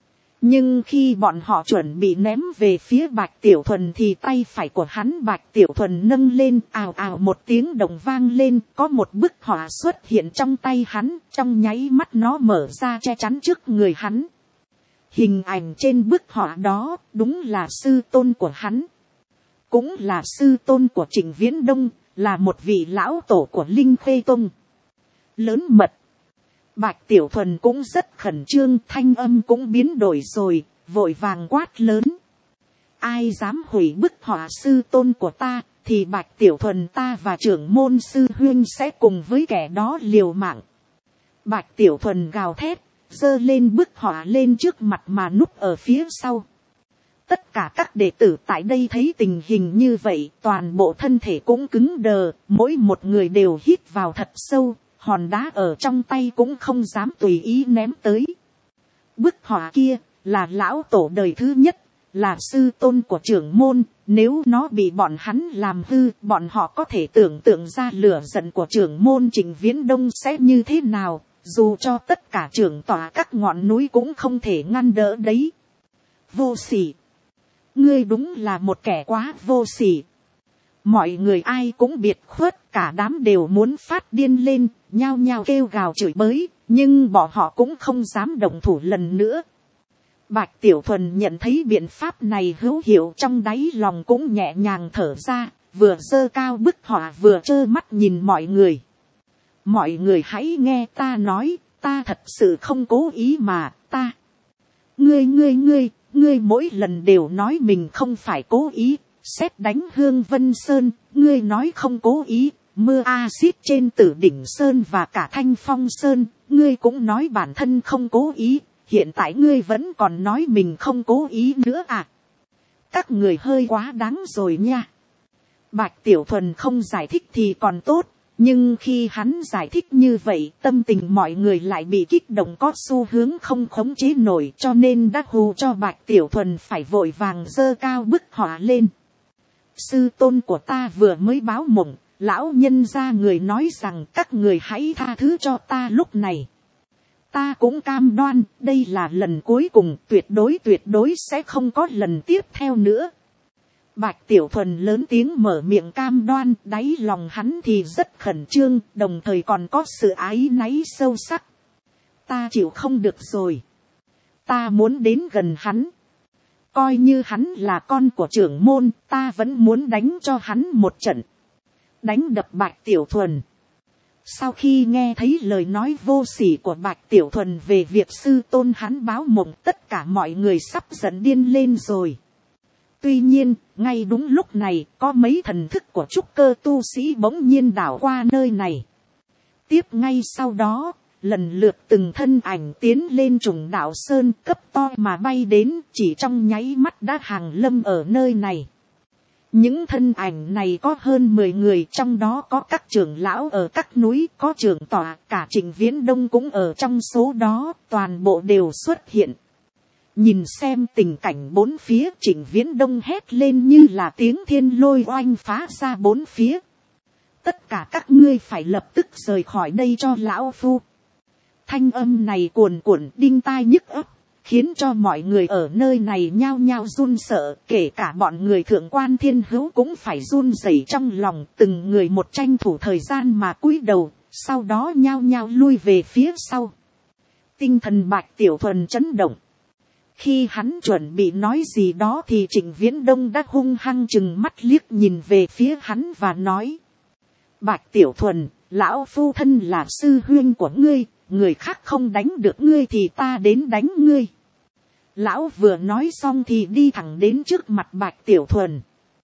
S1: Nhưng khi bọn họ chuẩn bị ném về phía Bạch Tiểu Thuần thì tay phải của hắn Bạch Tiểu Thuần nâng lên, ào ào một tiếng động vang lên, có một bức họa xuất hiện trong tay hắn, trong nháy mắt nó mở ra che chắn trước người hắn. Hình ảnh trên bức họa đó đúng là sư tôn của hắn, cũng là sư tôn của Trịnh Viễn Đông, là một vị lão tổ của Linh Khê Tông. Lớn mật. Bạch Tiểu Thuần cũng rất khẩn trương, thanh âm cũng biến đổi rồi, vội vàng quát lớn. Ai dám hủy bức họa sư tôn của ta, thì Bạch Tiểu Thuần ta và trưởng môn sư huynh sẽ cùng với kẻ đó liều mạng. Bạch Tiểu Thuần gào thét, giơ lên bức họa lên trước mặt mà núp ở phía sau. Tất cả các đệ tử tại đây thấy tình hình như vậy, toàn bộ thân thể cũng cứng đờ, mỗi một người đều hít vào thật sâu. Hòn đá ở trong tay cũng không dám tùy ý ném tới. Bức họa kia là lão tổ đời thứ nhất, là sư tôn của trưởng môn. Nếu nó bị bọn hắn làm hư, bọn họ có thể tưởng tượng ra lửa giận của trưởng môn Trịnh Viễn Đông sẽ như thế nào. Dù cho tất cả trưởng tọa các ngọn núi cũng không thể ngăn đỡ đấy. Vô sỉ. Ngươi đúng là một kẻ quá vô sỉ. Mọi người ai cũng biệt khuất, cả đám đều muốn phát điên lên, nhao nhao kêu gào chửi bới, nhưng bọn họ cũng không dám động thủ lần nữa. Bạch Tiểu Thuần nhận thấy biện pháp này hữu hiệu, trong đáy lòng cũng nhẹ nhàng thở ra, vừa giơ cao bức họa vừa trơ mắt nhìn mọi người. Mọi người hãy nghe ta nói, ta thật sự không cố ý mà, ta. Ngươi mỗi lần đều nói mình không phải cố ý. Xét đánh Hương Vân Sơn, ngươi nói không cố ý, mưa axit trên Tử Đỉnh Sơn và cả Thanh Phong Sơn, ngươi cũng nói bản thân không cố ý, hiện tại ngươi vẫn còn nói mình không cố ý nữa à. Các người hơi quá đáng rồi nha. Bạch Tiểu Thuần không giải thích thì còn tốt, nhưng khi hắn giải thích như vậy, tâm tình mọi người lại bị kích động có xu hướng không khống chế nổi, cho nên đã hù cho Bạch Tiểu Thuần phải vội vàng giơ cao bức họa lên. Sư tôn của ta vừa mới báo mộng, lão nhân gia người nói rằng các người hãy tha thứ cho ta lúc này. Ta cũng cam đoan, đây là lần cuối cùng, tuyệt đối sẽ không có lần tiếp theo nữa. Bạch Tiểu Thuần lớn tiếng mở miệng cam đoan, đáy lòng hắn thì rất khẩn trương, đồng thời còn có sự áy náy sâu sắc. Ta chịu không được rồi. Ta muốn đến gần hắn. Coi như hắn là con của trưởng môn, ta vẫn muốn đánh cho hắn một trận. Đánh đập Bạch Tiểu Thuần. Sau khi nghe thấy lời nói vô sỉ của Bạch Tiểu Thuần về việc sư tôn hắn báo mộng, tất cả mọi người sắp giận điên lên rồi. Tuy nhiên, ngay đúng lúc này, có mấy thần thức của trúc cơ tu sĩ bỗng nhiên đảo qua nơi này. Tiếp ngay sau đó, lần lượt từng thân ảnh tiến lên trùng đạo sơn cấp to mà bay đến, chỉ trong nháy mắt đã hàng lâm ở nơi này. Những thân ảnh này có hơn 10 người, trong đó có các trưởng lão ở các núi, có trưởng tọa, cả Trịnh Viễn Đông cũng ở trong số đó, toàn bộ đều xuất hiện. Nhìn xem tình cảnh bốn phía, Trịnh Viễn Đông hét lên như là tiếng thiên lôi oanh phá ra bốn phía. Tất cả các ngươi phải lập tức rời khỏi đây cho lão phu. Thanh âm này cuồn cuộn đinh tai nhức óc, khiến cho mọi người ở nơi này nhao nhao run sợ, kể cả bọn người thượng quan thiên hữu cũng phải run rẩy trong lòng, từng người một tranh thủ thời gian mà cúi đầu, sau đó nhao nhao lui về phía sau. Tinh thần Bạch Tiểu Thuần chấn động. Khi hắn chuẩn bị nói gì đó thì Trịnh Viễn Đông đã hung hăng chừng mắt liếc nhìn về phía hắn và nói. Bạch Tiểu Thuần, lão phu thân là sư huynh của ngươi, người khác không đánh được ngươi thì ta đến đánh ngươi. Lão vừa nói xong thì đi thẳng đến trước mặt Bạch Tiểu Thuần.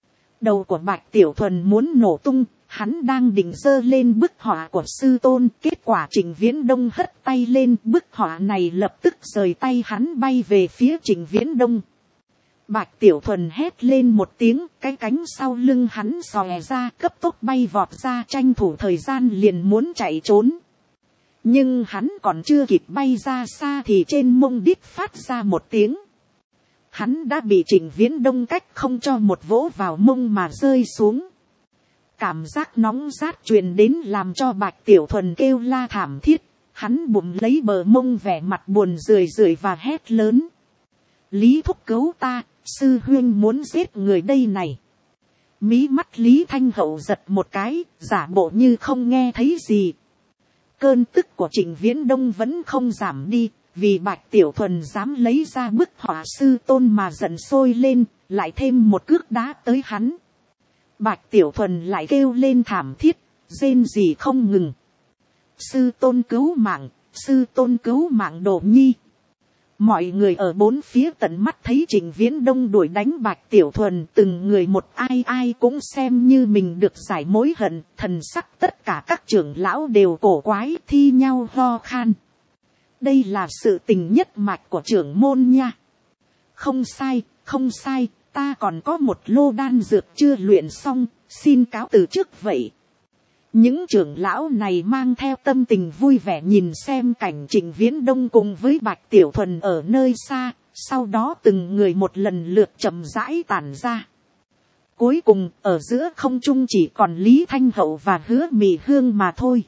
S1: Đầu của Bạch Tiểu Thuần muốn nổ tung, hắn đang định giơ lên bức họa của sư tôn, kết quả Trịnh Viễn Đông hất tay lên, bức họa này lập tức rời tay hắn bay về phía Trịnh Viễn Đông. Bạch Tiểu Thuần hét lên một tiếng, cái cánh sau lưng hắn xòe ra, cấp tốc bay vọt ra, tranh thủ thời gian liền muốn chạy trốn. Nhưng hắn còn chưa kịp bay ra xa thì trên mông đít phát ra một tiếng. Hắn đã bị Trịnh Viễn Đông cách không cho một vỗ vào mông mà rơi xuống. Cảm giác nóng rát truyền đến làm cho Bạch Tiểu Thuần kêu la thảm thiết. Hắn bụng lấy bờ mông vẻ mặt buồn rười rượi và hét lớn. Lý thúc cứu ta, sư huyên muốn giết người đây này. Mí mắt Lý Thanh Hậu giật một cái, giả bộ như không nghe thấy gì. Cơn tức của Trịnh Viễn Đông vẫn không giảm đi, vì Bạch Tiểu Thuần dám lấy ra bức họa sư tôn mà giận sôi lên, lại thêm một cước đá tới hắn. Bạch Tiểu Thuần lại kêu lên thảm thiết, rên rỉ không ngừng. Sư tôn cứu mạng, sư tôn cứu mạng Đỗ Nhi. Mọi người ở bốn phía tận mắt thấy Trịnh Viễn Đông đuổi đánh Bạch Tiểu Thuần, từng người một ai ai cũng xem như mình được giải mối hận, thần sắc tất cả các trưởng lão đều cổ quái thi nhau ho khan. Đây là sự tình nhất mạch của trưởng môn nha. Không sai, không sai, ta còn có một lô đan dược chưa luyện xong, xin cáo từ trước vậy. Những trưởng lão này mang theo tâm tình vui vẻ nhìn xem cảnh Trịnh Viễn Đông cùng với Bạch Tiểu Thuần ở nơi xa, sau đó từng người một lần lượt chậm rãi tản ra. Cuối cùng ở giữa không trung chỉ còn Lý Thanh Hậu và Hứa Mị Hương mà thôi.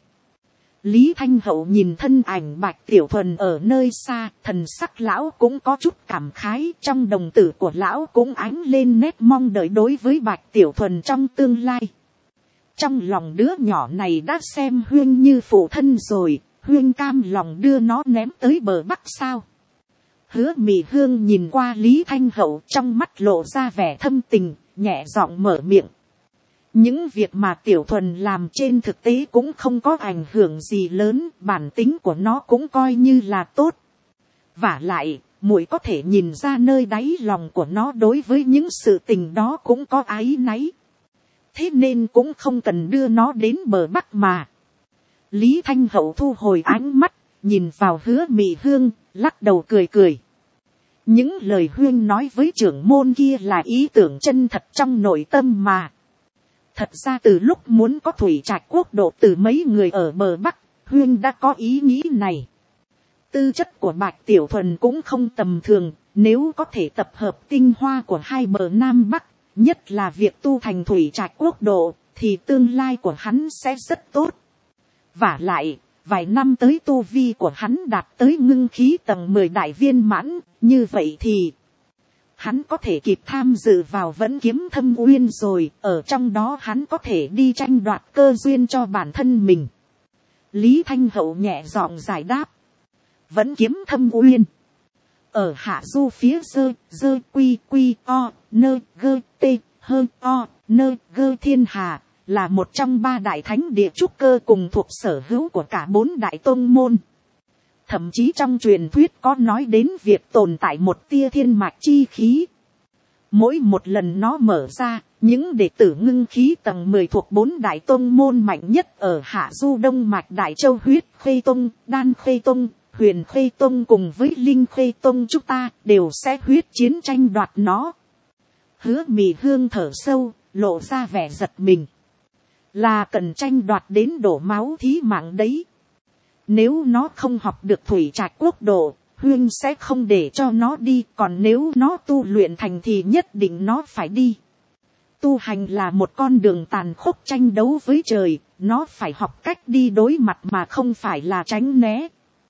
S1: Lý Thanh Hậu nhìn thân ảnh Bạch Tiểu Thuần ở nơi xa, thần sắc lão cũng có chút cảm khái, trong đồng tử của lão cũng ánh lên nét mong đợi đối với Bạch Tiểu Thuần trong tương lai. Trong lòng đứa nhỏ này đã xem Huyên như phụ thân rồi, Huyên cam lòng đưa nó ném tới bờ bắc sao. Hứa Mị Hương nhìn qua Lý Thanh Hậu, trong mắt lộ ra vẻ thâm tình, nhẹ giọng mở miệng. Những việc mà Tiểu Thuần làm trên thực tế cũng không có ảnh hưởng gì lớn, bản tính của nó cũng coi như là tốt. Vả lại, muội có thể nhìn ra nơi đáy lòng của nó đối với những sự tình đó cũng có áy náy. Thế nên cũng không cần đưa nó đến bờ bắc mà. Lý Thanh Hậu thu hồi ánh mắt, nhìn vào Hứa Mị Hương, lắc đầu cười cười. Những lời Huyên nói với trưởng môn kia là ý tưởng chân thật trong nội tâm mà. Thật ra từ lúc muốn có thủy trạch quốc độ từ mấy người ở bờ bắc, Huyên đã có ý nghĩ này. Tư chất của Bạch Tiểu Thuần cũng không tầm thường, nếu có thể tập hợp tinh hoa của hai bờ Nam Bắc, nhất là việc tu thành thủy trạch quốc độ, thì tương lai của hắn sẽ rất tốt. Vả lại, vài năm tới tu vi của hắn đạt tới ngưng khí tầng 10 đại viên mãn, như vậy thì hắn có thể kịp tham dự vào Vẫn Kiếm Thâm Uyên rồi, ở trong đó hắn có thể đi tranh đoạt cơ duyên cho bản thân mình. Lý Thanh Hậu nhẹ giọng giải đáp. Vẫn Kiếm Thâm Uyên ở hạ du phía dơ quy quy o nơ gơ tê hơ o nơ gơ thiên hà, là một trong ba đại thánh địa trúc cơ cùng thuộc sở hữu của cả bốn đại tôn môn. Thậm chí trong truyền thuyết có nói đến việc tồn tại một tia thiên mạch chi khí. Mỗi một lần nó mở ra, những đệ tử ngưng khí tầng 10 thuộc bốn đại tôn môn mạnh nhất ở hạ du đông mạch Đại Châu Huyết Khê Tông, Đan Khê Tông, Huyền Khê Tông cùng với Linh Khê Tông chúng ta đều sẽ huyết chiến tranh đoạt nó. Hứa Mị Hương thở sâu, lộ ra vẻ giật mình. Là cần tranh đoạt đến đổ máu thí mạng đấy. Nếu nó không học được thủy trạch quốc độ, Huyên sẽ không để cho nó đi. Còn nếu nó tu luyện thành thì nhất định nó phải đi. Tu hành là một con đường tàn khốc tranh đấu với trời. Nó phải học cách đi đối mặt mà không phải là tránh né.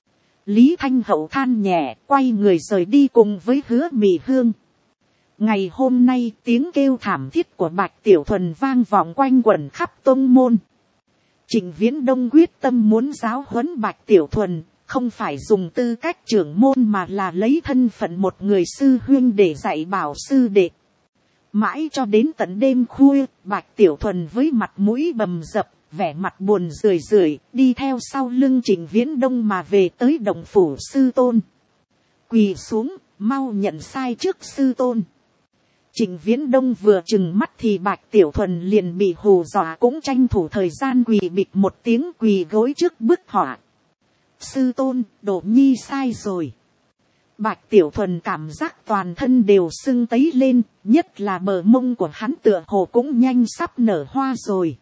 S1: Lý Thanh Hậu than nhẹ, quay người rời đi cùng với Hứa Mị Hương. Ngày hôm nay tiếng kêu thảm thiết của Bạch Tiểu Thuần vang vọng quanh quẩn khắp tông môn. Trịnh Viễn Đông quyết tâm muốn giáo huấn Bạch Tiểu Thuần, không phải dùng tư cách trưởng môn mà là lấy thân phận một người sư huynh để dạy bảo sư đệ. Mãi cho đến tận đêm khuya, Bạch Tiểu Thuần với mặt mũi bầm dập, vẻ mặt buồn rười rượi, đi theo sau lưng Trịnh Viễn Đông mà về tới động phủ sư tôn. Quỳ xuống, mau nhận sai trước sư tôn. Trịnh Viễn Đông vừa chừng mắt thì Bạch Tiểu Thuần liền bị hù dọa, cũng tranh thủ thời gian quỳ bịch một tiếng quỳ gối trước bức họa. Sư tôn, Đỗ Nhi sai rồi. Bạch Tiểu Thuần cảm giác toàn thân đều sưng tấy lên, nhất là bờ mông của hắn tựa hồ cũng nhanh sắp nở hoa rồi.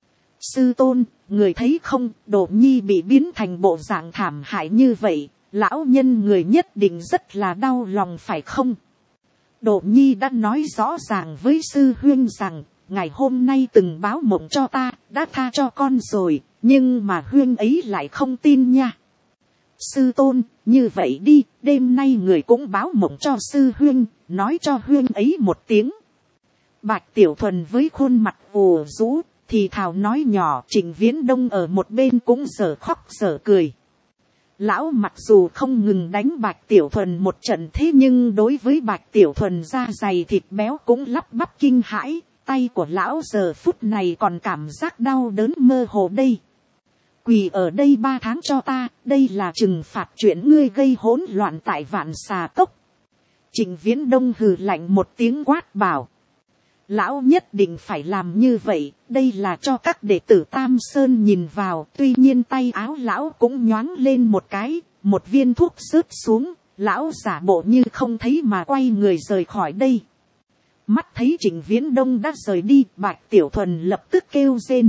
S1: Sư tôn, người thấy không, Đỗ Nhi bị biến thành bộ dạng thảm hại như vậy, lão nhân người nhất định rất là đau lòng phải không? Đỗ Nhi đã nói rõ ràng với sư huynh rằng, ngày hôm nay từng báo mộng cho ta, đã tha cho con rồi, nhưng mà huynh ấy lại không tin nha. Sư tôn, như vậy đi, đêm nay người cũng báo mộng cho sư huyên, nói cho huyên ấy một tiếng. Bạch Tiểu Thuần với khuôn mặt ù rũ, thì thào nói nhỏ. Trịnh Viễn Đông ở một bên cũng dở khóc dở cười. Lão mặc dù không ngừng đánh Bạch Tiểu Thuần một trận, thế nhưng đối với Bạch Tiểu Thuần da dày thịt béo cũng lắp bắp kinh hãi. Tay của lão giờ phút này còn cảm giác đau đớn mơ hồ đây. Quỳ ở đây 3 tháng cho ta, đây là trừng phạt chuyện ngươi gây hỗn loạn tại Vạn Xà Cốc. Trịnh Viễn Đông hừ lạnh một tiếng quát bảo. Lão nhất định phải làm như vậy, đây là cho các đệ tử Tam Sơn nhìn vào. Tuy nhiên tay áo lão cũng nhoáng lên một cái, một viên thuốc rớt xuống, lão giả bộ như không thấy mà quay người rời khỏi đây. Mắt thấy Trịnh Viễn Đông đã rời đi, Bạch Tiểu Thuần lập tức kêu rên.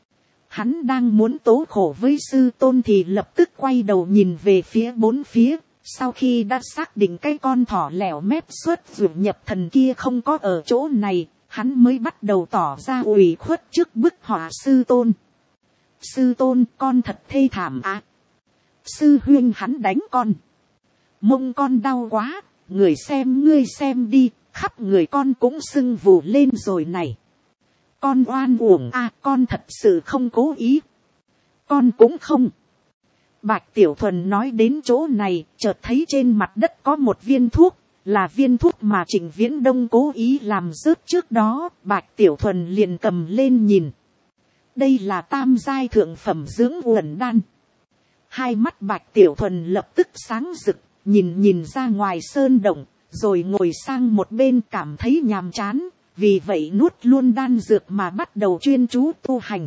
S1: Hắn đang muốn tố khổ với sư tôn thì lập tức quay đầu nhìn về phía bốn phía. Sau khi đã xác định cái con thỏ lẻo mép xuất ruột nhập thần kia không có ở chỗ này, hắn mới bắt đầu tỏ ra ủy khuất trước bức họa sư tôn. Sư tôn, con thật thê thảm à. Sư huynh hắn đánh con. Mông con đau quá, người xem ngươi xem đi, khắp người con cũng sưng vù lên rồi này. Con oan uổng à, con thật sự không cố ý. Con cũng không. Bạch Tiểu Thuần nói đến chỗ này, chợt thấy trên mặt đất có một viên thuốc, là viên thuốc mà Trịnh Viễn Đông cố ý làm rớt trước đó. Bạch Tiểu Thuần liền cầm lên nhìn. Đây là tam giai thượng phẩm dưỡng uẩn đan. Hai mắt Bạch Tiểu Thuần lập tức sáng rực, nhìn ra ngoài sơn động, rồi ngồi sang một bên cảm thấy nhàm chán, vì vậy nuốt luôn đan dược mà bắt đầu chuyên chú tu hành.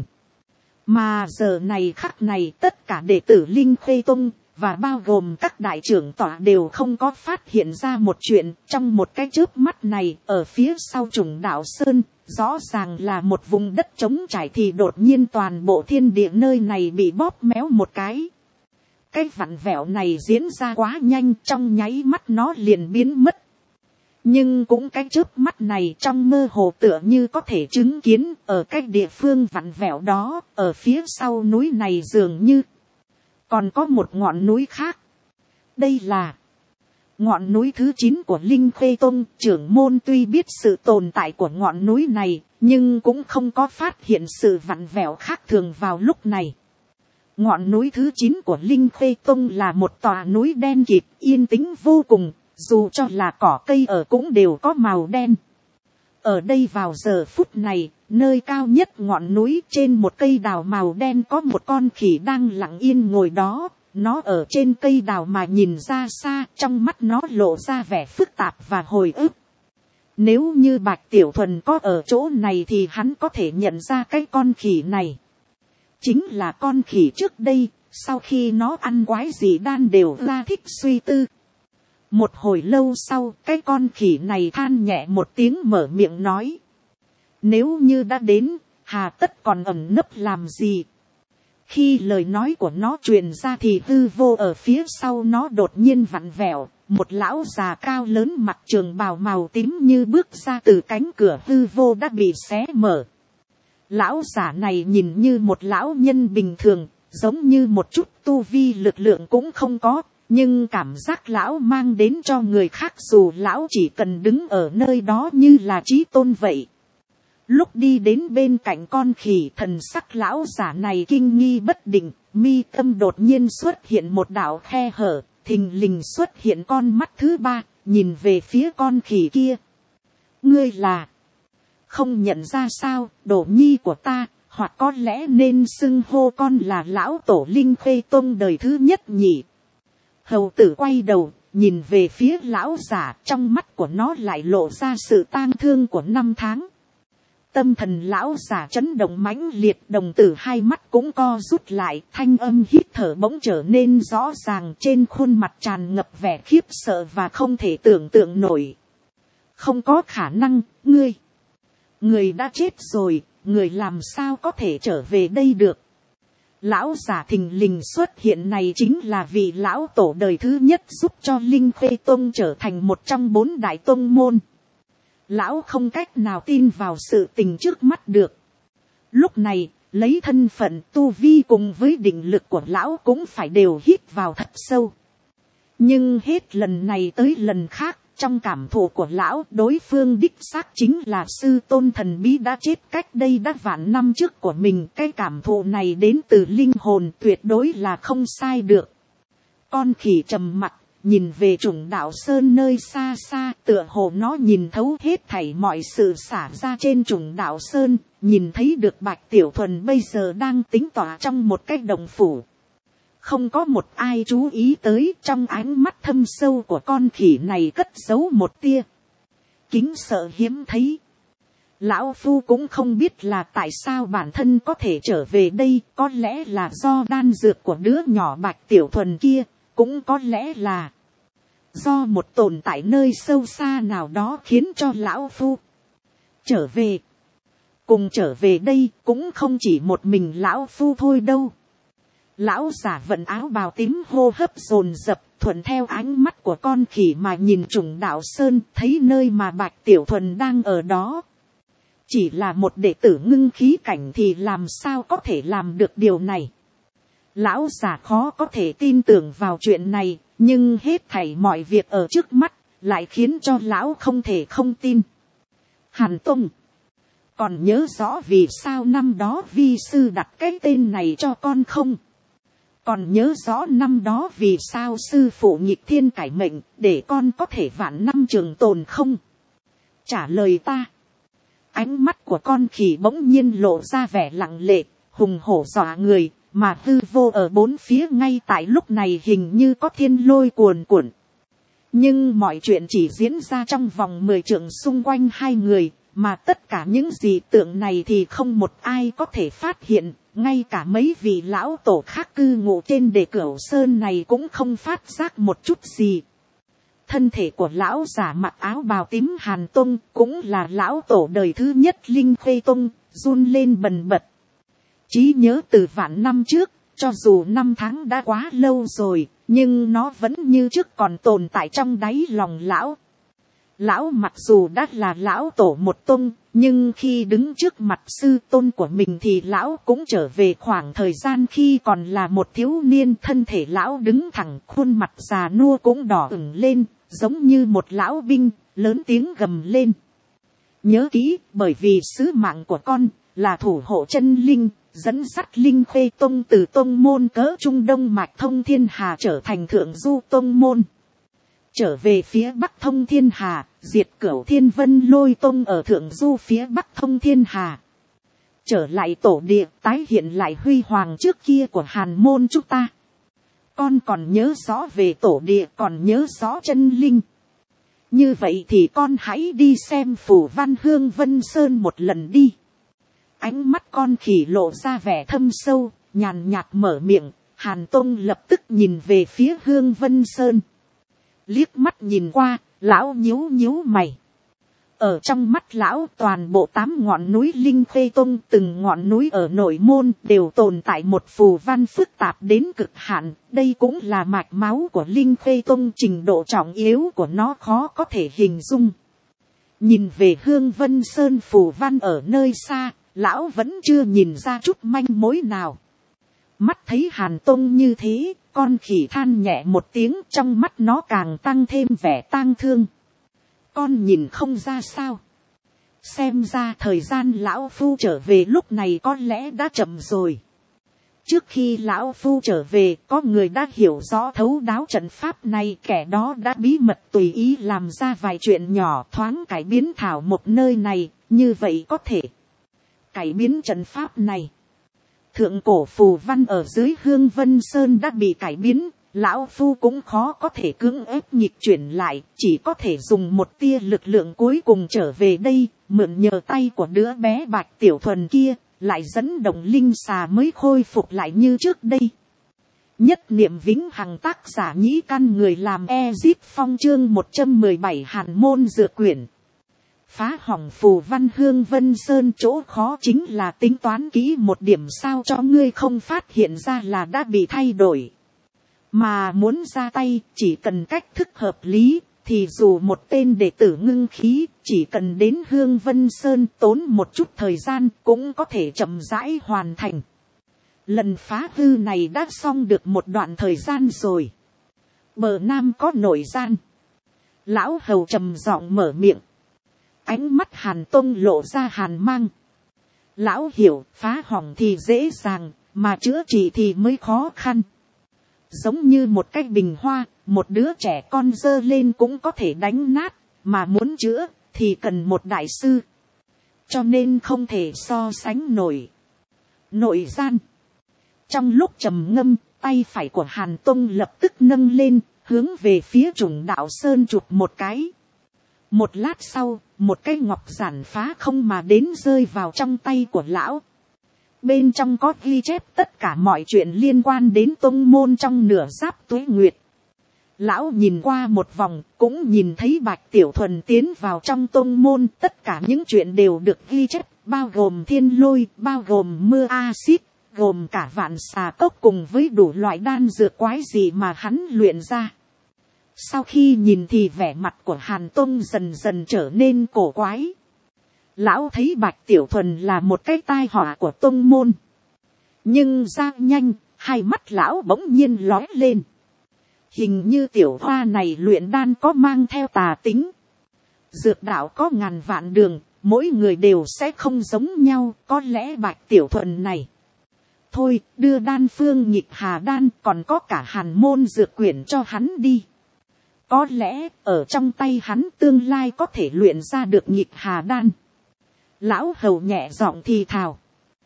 S1: Mà giờ này khắc này tất cả đệ tử Linh Khê Tông và bao gồm các đại trưởng tọa đều không có phát hiện ra một chuyện. Trong một cái chớp mắt này, ở phía sau Trùng Đạo Sơn, rõ ràng là một vùng đất trống trải thì đột nhiên toàn bộ thiên địa nơi này bị bóp méo một cái. Cái vặn vẹo này diễn ra quá nhanh, trong nháy mắt nó liền biến mất. Nhưng cũng cái chớp mắt này trong mơ hồ tựa như có thể chứng kiến ở cái địa phương vặn vẹo đó, ở phía sau núi này dường như còn có một ngọn núi khác. Đây là ngọn núi thứ 9 của Linh Khê Tông. Trưởng môn tuy biết sự tồn tại của ngọn núi này, nhưng cũng không có phát hiện sự vặn vẹo khác thường vào lúc này. Ngọn núi thứ 9 của Linh Khê Tông là một tòa núi đen kịt, yên tĩnh vô cùng, dù cho là cỏ cây ở cũng đều có màu đen. Ở đây vào giờ phút này, nơi cao nhất ngọn núi trên một cây đào màu đen có một con khỉ đang lặng yên ngồi đó. Nó ở trên cây đào mà nhìn ra xa, trong mắt nó lộ ra vẻ phức tạp và hồi ức. Nếu như Bạch Tiểu Thuần có ở chỗ này thì hắn có thể nhận ra cái con khỉ này. Chính là con khỉ trước đây, sau khi nó ăn quái gì đan đều ra thích suy tư. Một hồi lâu sau, cái con khỉ này than nhẹ một tiếng mở miệng nói. Nếu như đã đến, hà tất còn ẩn nấp làm gì? Khi lời nói của nó truyền ra thì hư vô ở phía sau nó đột nhiên vặn vẹo. Một lão già cao lớn mặc trường bào màu tím như bước ra từ cánh cửa hư vô đã bị xé mở. Lão giả này nhìn như một lão nhân bình thường, giống như một chút tu vi lực lượng cũng không có. Nhưng cảm giác lão mang đến cho người khác dù lão chỉ cần đứng ở nơi đó như là chí tôn vậy. Lúc đi đến bên cạnh con khỉ, thần sắc lão giả này kinh nghi bất định, mi tâm đột nhiên xuất hiện một đạo khe hở, thình lình xuất hiện con mắt thứ 3, nhìn về phía con khỉ kia. Ngươi là không nhận ra sao, đồ nhi của ta, hoặc có lẽ nên xưng hô con là lão tổ Linh Khê Tông đời thứ nhất nhỉ. Hầu tử quay đầu, nhìn về phía lão giả, trong mắt của nó lại lộ ra sự tang thương của 5 tháng. Tâm thần lão giả chấn động mãnh liệt, đồng tử hai mắt cũng co rút lại, thanh âm hít thở bỗng trở nên rõ ràng, trên khuôn mặt tràn ngập vẻ khiếp sợ và không thể tưởng tượng nổi. Không có khả năng, người đã chết rồi, người làm sao có thể trở về đây được. Lão giả thình lình xuất hiện này chính là vị lão tổ đời thứ nhất giúp cho Linh Khê Tông trở thành một trong 4 đại tông môn. Lão không cách nào tin vào sự tình trước mắt được. Lúc này, lấy thân phận tu vi cùng với định lực của lão cũng phải đều hít vào thật sâu. Nhưng hết lần này tới lần khác, trong cảm thụ của lão, đối phương đích xác chính là sư tôn thần bí đã chết cách đây đã vạn năm trước của mình. Cái cảm thụ này đến từ linh hồn, tuyệt đối là không sai được. Con khỉ trầm mặc, nhìn về Trùng Đạo Sơn nơi xa xa, tựa hồ nó nhìn thấu hết thảy mọi sự xả ra trên Trùng Đạo Sơn, nhìn thấy được Bạch Tiểu Thuần bây giờ đang tính tỏa trong một cái động phủ. Không có một ai chú ý tới, trong ánh mắt thâm sâu của con khỉ này cất giấu một tia kính sợ hiếm thấy. Lão Phu cũng không biết là tại sao bản thân có thể trở về đây, có lẽ là do đan dược của đứa nhỏ Bạch Tiểu Thuần kia, cũng có lẽ là do một tồn tại nơi sâu xa nào đó khiến cho Lão Phu trở về. Cùng trở về đây cũng không chỉ một mình Lão Phu thôi đâu. Lão giả vận áo bào tím hô hấp dồn dập, thuận theo ánh mắt của con khỉ mà nhìn Trùng Đạo Sơn, thấy nơi mà Bạch Tiểu Thuần đang ở đó. Chỉ là một đệ tử ngưng khí cảnh thì làm sao có thể làm được điều này. Lão giả khó có thể tin tưởng vào chuyện này, nhưng hết thảy mọi việc ở trước mắt lại khiến cho lão không thể không tin. Hàn Tông, còn nhớ rõ vì sao năm đó vi sư đặt cái tên này cho con không? Còn nhớ rõ năm đó vì sao sư phụ nghịch thiên cải mệnh để con có thể vạn năm trường tồn không? Trả lời ta. Ánh mắt của con khỉ bỗng nhiên lộ ra vẻ lặng lệ, hùng hổ dọa người, mà hư vô ở bốn phía ngay tại lúc này hình như có thiên lôi cuồn cuộn. Nhưng mọi chuyện chỉ diễn ra trong vòng 10 trượng xung quanh hai người, mà tất cả những dị tượng này thì không một ai có thể phát hiện. Ngay cả mấy vị lão tổ khác cư ngụ trên Đề Cửu Sơn này cũng không phát giác một chút gì. Thân thể của lão giả mặc áo bào tím Hàn Tông cũng là lão tổ đời thứ nhất Linh Khê Tông, run lên bần bật. Trí nhớ từ vạn năm trước, cho dù năm tháng đã quá lâu rồi, nhưng nó vẫn như trước còn tồn tại trong đáy lòng lão. Lão mặc dù đã là lão tổ một tông, nhưng khi đứng trước mặt sư tôn của mình thì lão cũng trở về khoảng thời gian khi còn là một thiếu niên. Thân thể lão đứng thẳng, khuôn mặt già nua cũng đỏ ửng lên, giống như một lão binh, lớn tiếng gầm lên. Nhớ kỹ, bởi vì sứ mạng của con là thủ hộ chân linh, dẫn dắt Linh Khê Tông từ tông môn cỡ Trung Đông mạch thông thiên hà trở thành thượng du tông môn. Trở về phía Bắc thông thiên hà, diệt Cửu Thiên Vân Lôi Tông ở thượng du phía Bắc thông thiên hà. Trở lại tổ địa, tái hiện lại huy hoàng trước kia của Hàn môn chúng ta. Con còn nhớ rõ về tổ địa, còn nhớ rõ chân linh. Như vậy thì con hãy đi xem Phù Văn Hương Vân Sơn một lần đi. Ánh mắt con khỉ lộ ra vẻ thâm sâu, nhàn nhạt mở miệng. Hàn Tông lập tức nhìn về phía Hương Vân Sơn. Liếc mắt nhìn qua, lão nhíu nhíu mày. Ở trong mắt lão, toàn bộ 8 ngọn núi Linh Khê Tông, từng ngọn núi ở nội môn đều tồn tại một phù văn phức tạp đến cực hạn. Đây cũng là mạch máu của Linh Khê Tông, trình độ trọng yếu của nó khó có thể hình dung. Nhìn về Hương Vân Sơn phù văn ở nơi xa, lão vẫn chưa nhìn ra chút manh mối nào. Mắt thấy Hàn Tông như thế, con khỉ than nhẹ một tiếng, trong mắt nó càng tăng thêm vẻ tang thương. Con nhìn không ra sao? Xem ra thời gian lão phu trở về lúc này có lẽ đã chậm rồi. Trước khi lão phu trở về, có người đã hiểu rõ thấu đáo trận pháp này, kẻ đó đã bí mật tùy ý làm ra vài chuyện nhỏ, thoáng cải biến thảo một nơi này, như vậy có thể cải biến trận pháp này. Thượng cổ phù văn ở dưới Hương Vân Sơn đã bị cải biến, lão phu cũng khó có thể cưỡng ép nghịch chuyển lại, chỉ có thể dùng một tia lực lượng cuối cùng trở về đây, mượn nhờ tay của đứa bé Bạch Tiểu Thuần kia, lại dẫn động linh xà mới khôi phục lại như trước đây. Nhất niệm vĩnh hằng, tác giả Nhĩ Căn, người làm Ezip Phong, chương 117 Hàn môn dược quyển. Phá hỏng phù văn Hương Vân Sơn chỗ khó chính là tính toán kỹ một điểm sao cho ngươi không phát hiện ra là đã bị thay đổi. Mà muốn ra tay chỉ cần cách thức hợp lý thì dù một tên đệ tử ngưng khí chỉ cần đến Hương Vân Sơn tốn một chút thời gian cũng có thể chậm rãi hoàn thành. Lần phá hư này đã xong được một đoạn thời gian rồi. Bờ nam có nội gian. Lão hầu trầm giọng mở miệng. Ánh mắt Hàn Tông lộ ra hàn mang. Lão hiểu phá hỏng thì dễ dàng, mà chữa trị thì mới khó khăn. Giống như một cái bình hoa, một đứa trẻ con giơ lên cũng có thể đánh nát, mà muốn chữa thì cần một đại sư. Cho nên không thể so sánh nổi. Nội gian. Trong lúc trầm ngâm, tay phải của Hàn Tông lập tức nâng lên, hướng về phía Trùng Đạo Sơn chụp một cái. Một lát sau, một cái ngọc giản phá không mà đến rơi vào trong tay của lão. Bên trong có ghi chép tất cả mọi chuyện liên quan đến tông môn trong nửa giáp tuế nguyệt. Lão nhìn qua một vòng, cũng nhìn thấy Bạch Tiểu Thuần tiến vào trong tông môn. Tất cả những chuyện đều được ghi chép, bao gồm thiên lôi, bao gồm mưa axit, gồm cả vạn xà cốc cùng với đủ loại đan dược quái gì mà hắn luyện ra. Sau khi nhìn thì vẻ mặt của Hàn Tông dần dần trở nên cổ quái. Lão thấy Bạch Tiểu Thuần là một cái tai họa của tông môn. Nhưng ra nhanh, hai mắt lão bỗng nhiên lóe lên. Hình như tiểu hoa này luyện đan có mang theo tà tính. Dược đạo có ngàn vạn đường, mỗi người đều sẽ không giống nhau, có lẽ Bạch Tiểu Thuần này. Thôi, đưa đan phương Nhịp Hà đan còn có cả Hàn môn dược quyển cho hắn đi. Có lẽ ở trong tay hắn tương lai có thể luyện ra được Nhịp Hà đan. Lão hầu nhẹ giọng thì thào.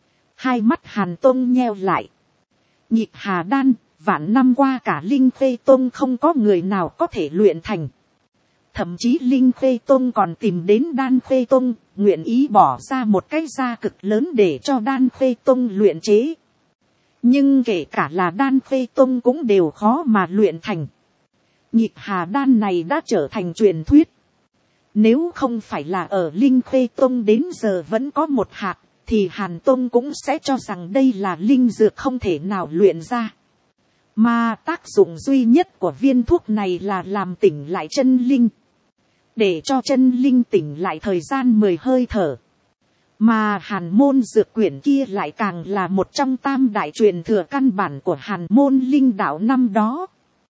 S1: Hai mắt Hàn Tông nheo lại. Nhịp Hà đan, vạn năm qua cả Linh Khê Tông không có người nào có thể luyện thành. Thậm chí Linh Khê Tông còn tìm đến Đan Khê Tông, nguyện ý bỏ ra một cái giá cực lớn để cho Đan Khê Tông luyện chế. Nhưng kể cả là Đan Khê Tông cũng đều khó mà luyện thành. Nhịp Hà đan này đã trở thành truyền thuyết. Nếu không phải là ở Linh Khê Tông đến giờ vẫn có một hạt, thì Hàn Tông cũng sẽ cho rằng đây là linh dược không thể nào luyện ra. Mà tác dụng duy nhất của viên thuốc này là làm tỉnh lại chân linh. Để cho chân linh tỉnh lại thời gian 10 hơi thở. Mà Hàn môn dược quyển kia lại càng là một trong tam đại truyền thừa căn bản của Hàn môn linh đạo năm đó.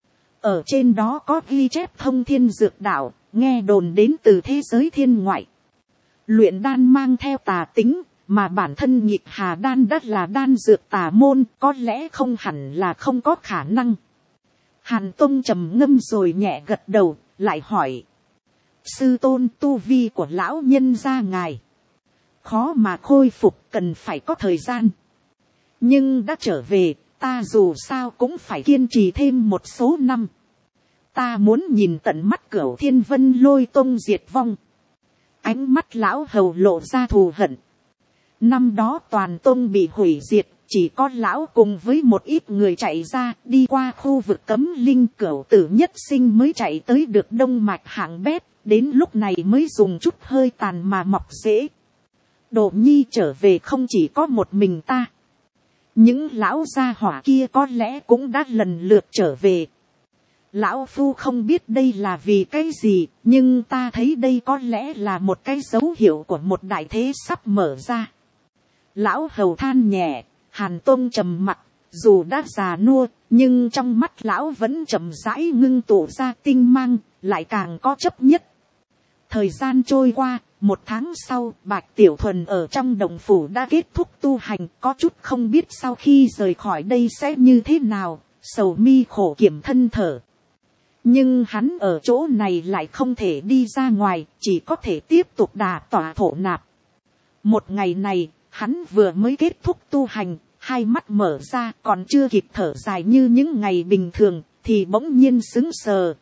S1: Ở trên đó có ghi chép thông thiên dược đạo, nghe đồn đến từ thế giới thiên ngoại. Luyện đan mang theo tà tính, mà bản thân Nhịp Hà đan đất là đan dược tà môn, có lẽ không hẳn là không có khả năng. Hàn Tông trầm ngâm rồi nhẹ gật đầu, lại hỏi. Sư tôn, tu vi của lão nhân gia ngài. Khó mà khôi phục, cần phải có thời gian. Nhưng đã trở về, ta dù sao cũng phải kiên trì thêm một số năm. Ta muốn nhìn tận mắt Cửu Thiên Vân Lôi Tông diệt vong. Ánh mắt lão hầu lộ ra thù hận. Năm đó toàn tông bị hủy diệt, chỉ có lão cùng với một ít người chạy ra, đi qua khu vực cấm linh Cửu Tử Nhất Sinh mới chạy tới được Đông Mạch hạng bét, đến lúc này mới dùng chút hơi tàn mà mọc rễ. Đồ nhi trở về không chỉ có một mình ta. Những lão gia hỏa kia có lẽ cũng đã lần lượt trở về. Lão phu không biết đây là vì cái gì, nhưng ta thấy đây có lẽ là một cái dấu hiệu của một đại thế sắp mở ra. Lão hầu than nhẹ, Hàn Tông trầm mặc, dù đã già nua, nhưng trong mắt lão vẫn chậm rãi ngưng tụ ra tinh mang, lại càng có chấp nhất. Thời gian trôi qua, một tháng sau, Bạch Tiểu Thuần ở trong đồng phủ đã kết thúc tu hành, có chút không biết sau khi rời khỏi đây sẽ như thế nào, sầu mi khổ kiểm thân thở. Nhưng hắn ở chỗ này lại không thể đi ra ngoài, chỉ có thể tiếp tục đà tỏa thổ nạp. Một ngày này, hắn vừa mới kết thúc tu hành, hai mắt mở ra còn chưa kịp thở dài như những ngày bình thường, thì bỗng nhiên sững sờ.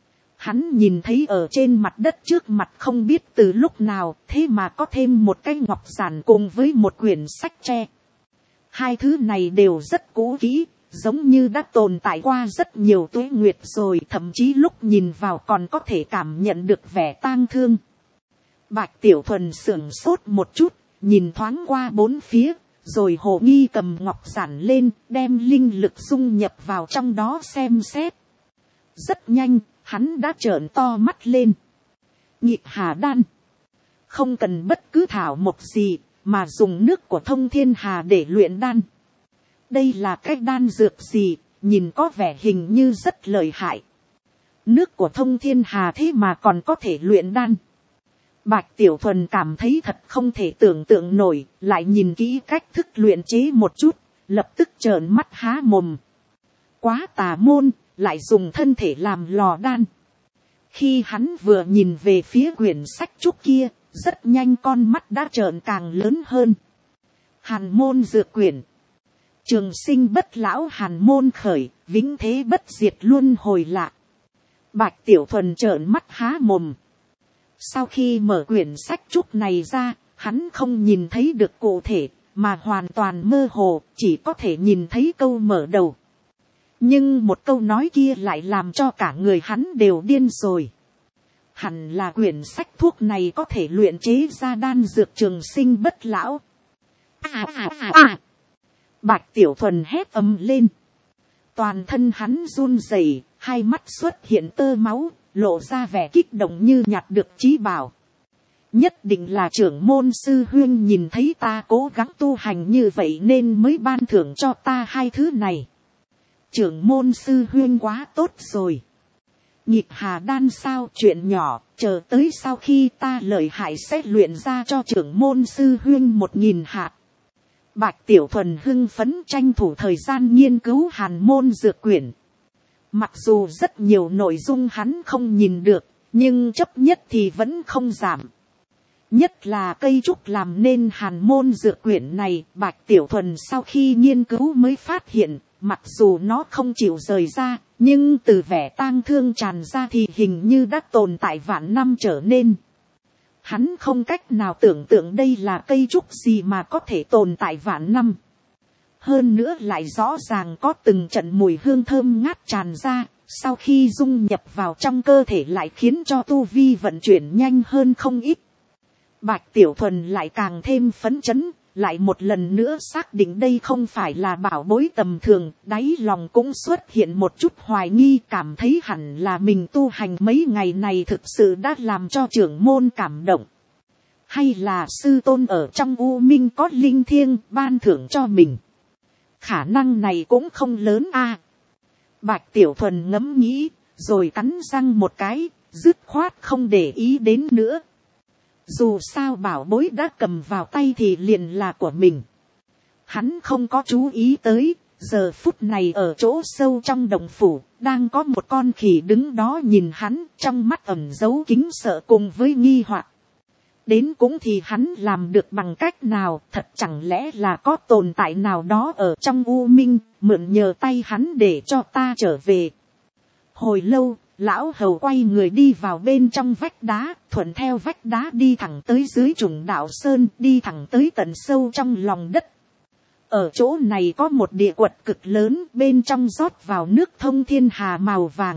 S1: Hắn nhìn thấy ở trên mặt đất trước mặt không biết từ lúc nào, thế mà có thêm một cái ngọc giản cùng với một quyển sách tre. Hai thứ này đều rất cũ kỹ, giống như đã tồn tại qua rất nhiều tuế nguyệt rồi, thậm chí lúc nhìn vào còn có thể cảm nhận được vẻ tang thương. Bạch Tiểu Thuần sửng sốt một chút, nhìn thoáng qua bốn phía, rồi hồ nghi cầm ngọc giản lên, đem linh lực dung nhập vào trong đó xem xét. Rất nhanh, Hắn đã trợn to mắt lên. Nhịp hà đan. Không cần bất cứ thảo mộc gì, mà dùng nước của thông thiên hà để luyện đan. Đây là cái đan dược gì, nhìn có vẻ hình như rất lợi hại. Nước của thông thiên hà thế mà còn có thể luyện đan. Bạch Tiểu Thuần cảm thấy thật không thể tưởng tượng nổi, lại nhìn kỹ cách thức luyện chế một chút, lập tức trợn mắt há mồm. Quá tà môn, lại dùng thân thể làm lò đan. Khi hắn vừa nhìn về phía quyển sách trúc kia, rất nhanh con mắt đã trợn càng lớn hơn. Hàn môn dược quyển. Trường sinh bất lão hàn môn khởi, vĩnh thế bất diệt luân hồi lạc. Bạch Tiểu Thuần trợn mắt há mồm. Sau khi mở quyển sách trúc này ra, hắn không nhìn thấy được cụ thể, mà hoàn toàn mơ hồ, chỉ có thể nhìn thấy câu mở đầu. Nhưng một câu nói kia lại làm cho cả người hắn đều điên rồi. Hẳn là quyển sách thuốc này có thể luyện chế ra đan dược trường sinh bất lão. Bạch Tiểu Thuần hét ầm lên. Toàn thân hắn run rẩy, hai mắt xuất hiện tơ máu, lộ ra vẻ kích động như nhặt được chí bảo. Nhất định là trưởng môn sư huynh nhìn thấy ta cố gắng tu hành như vậy nên mới ban thưởng cho ta hai thứ này. Trưởng môn sư huynh quá tốt rồi. Nhịp hà đan sao, chuyện nhỏ, chờ tới sau khi ta lợi hại sẽ luyện ra cho trưởng môn sư huynh 1000 hạt. Bạch Tiểu Thuần hưng phấn tranh thủ thời gian nghiên cứu hàn môn dược quyển. Mặc dù rất nhiều nội dung hắn không nhìn được, nhưng chấp nhất thì vẫn không giảm. Nhất là cây trúc làm nên hàn môn dược quyển này, Bạch Tiểu Thuần sau khi nghiên cứu mới phát hiện, mặc dù nó không chịu rời ra, nhưng từ vẻ tang thương tràn ra thì hình như đã tồn tại vạn năm trở nên. Hắn không cách nào tưởng tượng đây là cây trúc gì mà có thể tồn tại vạn năm. Hơn nữa lại rõ ràng có từng trận mùi hương thơm ngát tràn ra, sau khi dung nhập vào trong cơ thể lại khiến cho tu vi vận chuyển nhanh hơn không ít. Bạch Tiểu Thuần lại càng thêm phấn chấn, lại một lần nữa xác định đây không phải là bảo bối tầm thường, đáy lòng cũng xuất hiện một chút hoài nghi, cảm thấy hẳn là mình tu hành mấy ngày này thực sự đã làm cho trưởng môn cảm động. Hay là sư tôn ở trong U Minh có linh thiêng ban thưởng cho mình. Khả năng này cũng không lớn a. Bạch Tiểu Thuần ngẫm nghĩ, rồi cắn răng một cái, dứt khoát không để ý đến nữa. Dù sao bảo bối đã cầm vào tay thì liền là của mình. Hắn không có chú ý tới, giờ phút này ở chỗ sâu trong đồng phủ, đang có một con khỉ đứng đó nhìn hắn, trong mắt ẩn giấu kính sợ cùng với nghi hoặc. Đến cũng thì hắn làm được bằng cách nào, thật chẳng lẽ là có tồn tại nào đó ở trong U Minh, mượn nhờ tay hắn để cho ta trở về. Hồi lâu, lão hầu quay người đi vào bên trong vách đá, thuận theo vách đá đi thẳng tới dưới Trùng Đạo Sơn, đi thẳng tới tận sâu trong lòng đất. Ở chỗ này có một địa quật cực lớn, bên trong rót vào nước thông thiên hà màu vàng.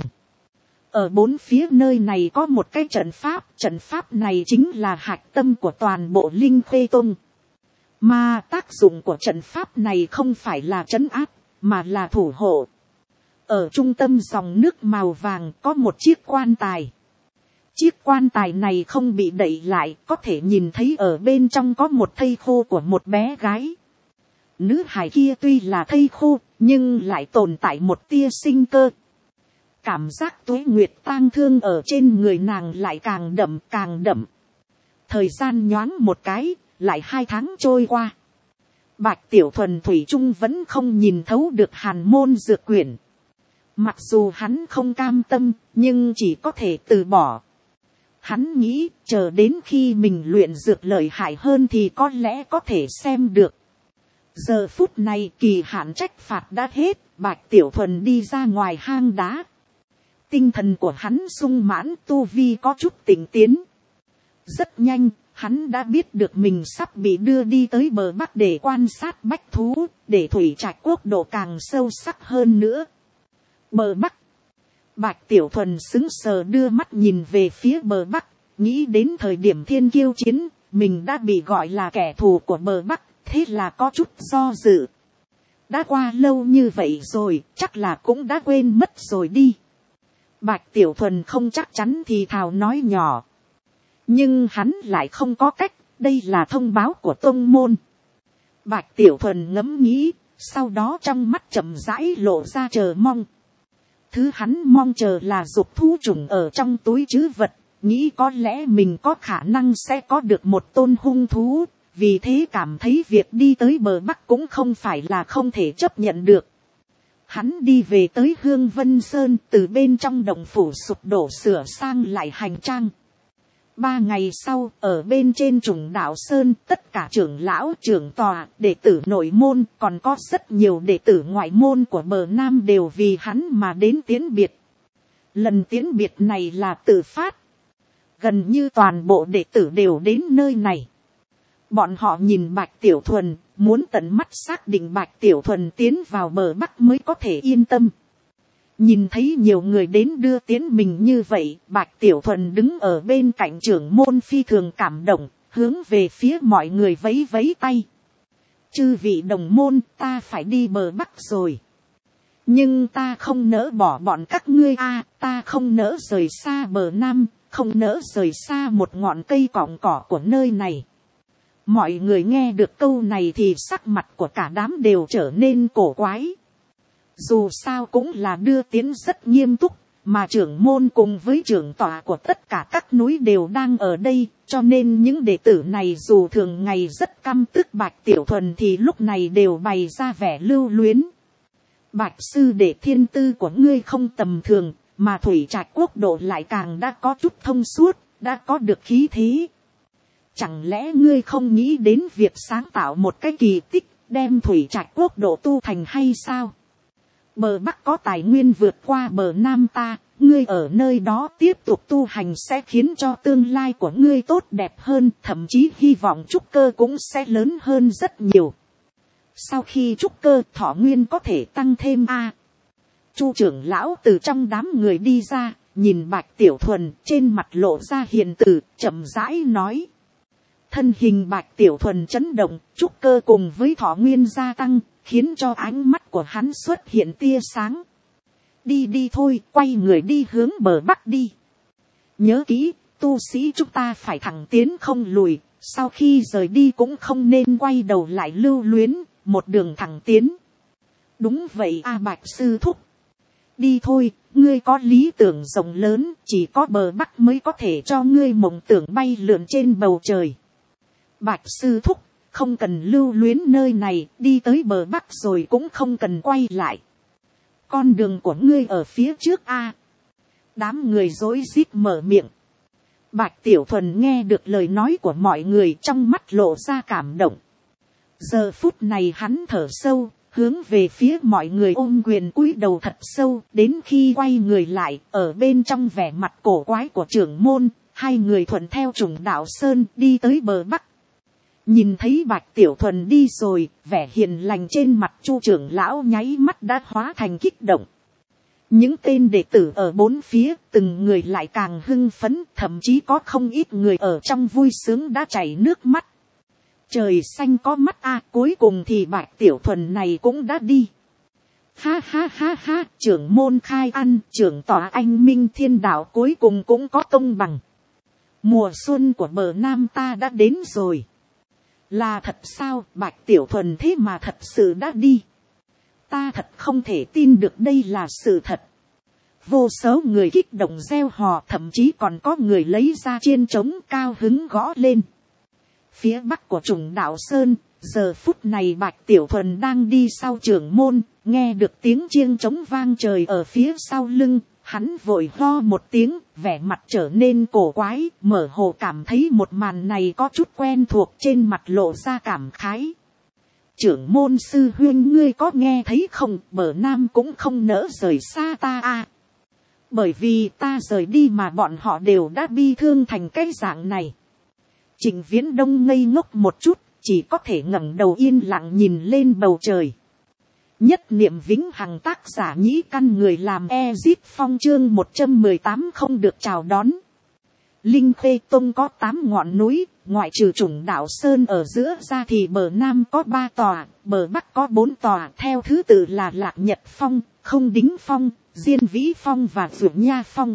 S1: Ở bốn phía nơi này có một cái trận pháp này chính là hạch tâm của toàn bộ Linh Khê Tông. Mà tác dụng của trận pháp này không phải là trấn áp, mà là thủ hộ. Ở trung tâm dòng nước màu vàng có một chiếc quan tài. Chiếc quan tài này không bị đậy lại, có thể nhìn thấy ở bên trong có một thây khô của một bé gái. Nữ hài kia tuy là thây khô, nhưng lại tồn tại một tia sinh cơ. Cảm giác tuế nguyệt tang thương ở trên người nàng lại càng đậm càng đậm. Thời gian nhoáng một cái, lại 2 tháng trôi qua. Bạch Tiểu Thuần thủy chung vẫn không nhìn thấu được hàn môn dược quyển. Mặc dù hắn không cam tâm, nhưng chỉ có thể từ bỏ. Hắn nghĩ, chờ đến khi mình luyện dược lợi hại hơn thì có lẽ có thể xem được. Giờ phút này kỳ hạn trách phạt đã hết, Bạch Tiểu Thuần đi ra ngoài hang đá. Tinh thần của hắn sung mãn, tu vi có chút tỉnh tiến. Rất nhanh, hắn đã biết được mình sắp bị đưa đi tới bờ bắc để quan sát bách thú, để thủy trạch quốc độ càng sâu sắc hơn nữa. Bờ bắc. Bạch Tiểu Thuần sững sờ đưa mắt nhìn về phía bờ bắc, nghĩ đến thời điểm thiên kiêu chiến, mình đã bị gọi là kẻ thù của bờ bắc, thế là có chút do dự. Đã qua lâu như vậy rồi, chắc là cũng đã quên mất rồi đi. Bạch Tiểu Thuần không chắc chắn thì thào nói nhỏ. Nhưng hắn lại không có cách, đây là thông báo của tông môn. Bạch Tiểu Thuần ngẫm nghĩ, sau đó trong mắt chậm rãi lộ ra chờ mong. Thứ hắn mong chờ là dục thú trùng ở trong túi trữ vật, nghĩ có lẽ mình có khả năng sẽ có được một tôn hung thú, vì thế cảm thấy việc đi tới bờ Bắc cũng không phải là không thể chấp nhận được. Hắn đi về tới Hương Vân Sơn, từ bên trong động phủ sụp đổ sửa sang lại hành trang. 3 ngày sau, ở bên trên Trùng Đạo Sơn, tất cả trưởng lão, trưởng tòa, đệ tử nội môn, còn có rất nhiều đệ tử ngoại môn của bờ Nam đều vì hắn mà đến tiễn biệt. Lần tiễn biệt này là tự phát. Gần như toàn bộ đệ tử đều đến nơi này. Bọn họ nhìn Bạch Tiểu Thuần, muốn tận mắt xác định Bạch Tiểu Thuần tiến vào bờ Bắc mới có thể yên tâm. Nhìn thấy nhiều người đến đưa tiễn mình như vậy, Bạch Tiểu Thuần đứng ở bên cạnh trưởng môn phi thường cảm động, hướng về phía mọi người vẫy vẫy tay. Chư vị đồng môn, ta phải đi bờ Bắc rồi. Nhưng ta không nỡ bỏ bọn các ngươi ta không nỡ rời xa bờ Nam, không nỡ rời xa một ngọn cây cọng cỏ của nơi này. Mọi người nghe được câu này thì sắc mặt của cả đám đều trở nên cổ quái. Dù sao cũng là đưa tiến rất nghiêm túc, mà trưởng môn cùng với trưởng tọa của tất cả các núi đều đang ở đây, cho nên những đệ tử này dù thường ngày rất căm tức Bạch Tiểu Thuần thì lúc này đều bày ra vẻ lưu luyến. Bạch sư đệ thiên tư của ngươi không tầm thường, mà Thủy Trạch quốc độ lại càng đã có chút thông suốt, đã có được khí thế. Chẳng lẽ ngươi không nghĩ đến việc sáng tạo một cái kỳ tích, đem Thủy Trạch quốc độ tu thành hay sao? Bờ Bắc có tài nguyên vượt qua bờ Nam ta, ngươi ở nơi đó tiếp tục tu hành sẽ khiến cho tương lai của ngươi tốt đẹp hơn, thậm chí hy vọng trúc cơ cũng sẽ lớn hơn rất nhiều. Sau khi trúc cơ thọ nguyên có thể tăng thêm Chu trưởng lão từ trong đám người đi ra, nhìn Bạch Tiểu Thuần trên mặt lộ ra hiền từ, chậm rãi nói. Thân hình Bạch Tiểu Thuần chấn động, trúc cơ cùng với thọ nguyên gia tăng, khiến cho ánh mắt của hắn xuất hiện tia sáng. Đi đi thôi, quay người đi hướng bờ Bắc đi. Nhớ kỹ, tu sĩ chúng ta phải thẳng tiến không lùi, sau khi rời đi cũng không nên quay đầu lại lưu luyến, một đường thẳng tiến. Đúng vậy Bạch sư thúc. Đi thôi, ngươi có lý tưởng rộng lớn, chỉ có bờ Bắc mới có thể cho ngươi mộng tưởng bay lượn trên bầu trời. Bạch sư thúc, không cần lưu luyến nơi này, đi tới bờ Bắc rồi cũng không cần quay lại. Con đường của ngươi ở phía trước Đám người rối rít mở miệng. Bạch Tiểu Thuần nghe được lời nói của mọi người, trong mắt lộ ra cảm động. Giờ phút này hắn thở sâu, hướng về phía mọi người ôm quyền cúi đầu thật sâu, đến khi quay người lại, ở bên trong vẻ mặt cổ quái của trưởng môn, hai người thuận theo Trùng Đạo Sơn đi tới bờ Bắc. Nhìn thấy Bạch Tiểu Thuần đi rồi, vẻ hiền lành trên mặt Chu trưởng lão nháy mắt đã hóa thành kích động. Những tên đệ tử ở bốn phía, từng người lại càng hưng phấn, thậm chí có không ít người ở trong vui sướng đã chảy nước mắt. Trời xanh có mắt cuối cùng thì Bạch Tiểu Thuần này cũng đã đi. Ha ha ha ha, trưởng môn khai ăn, trưởng tòa anh minh thiên đạo cuối cùng cũng có công bằng. Mùa xuân của bờ Nam ta đã đến rồi. Là thật sao, Bạch Tiểu Thuần thế mà thật sự đã đi. Ta thật không thể tin được đây là sự thật. Vô số người kích động reo hò, thậm chí còn có người lấy ra chiên trống cao hứng gõ lên. Phía bắc của Trùng Đạo Sơn, giờ phút này Bạch Tiểu Thuần đang đi sau trưởng môn, nghe được tiếng chiêng trống vang trời ở phía sau lưng, hắn vội ho một tiếng, vẻ mặt trở nên cổ quái, mở hồ cảm thấy một màn này có chút quen thuộc, trên mặt lộ ra cảm khái. Trưởng môn sư huynh, ngươi có nghe thấy không, bờ Nam cũng không nỡ rời xa ta Bởi vì ta rời đi mà bọn họ đều đã bi thương thành cái dạng này. Trịnh Viễn Đông ngây ngốc một chút, chỉ có thể ngẩng đầu yên lặng nhìn lên bầu trời. Nhất niệm vĩnh hằng, tác giả Nhĩ Căn, người làm Ezip Phong, chương 118 không được chào đón. Linh Khê Tông có 8 ngọn núi, ngoại trừ Trùng Đạo Sơn ở giữa ra thì bờ Nam có 3 tòa, bờ Bắc có 4 tòa, theo thứ tự là Lạc Nhật Phong, Không Đính Phong, Diên Vĩ Phong và Dược Nha Phong.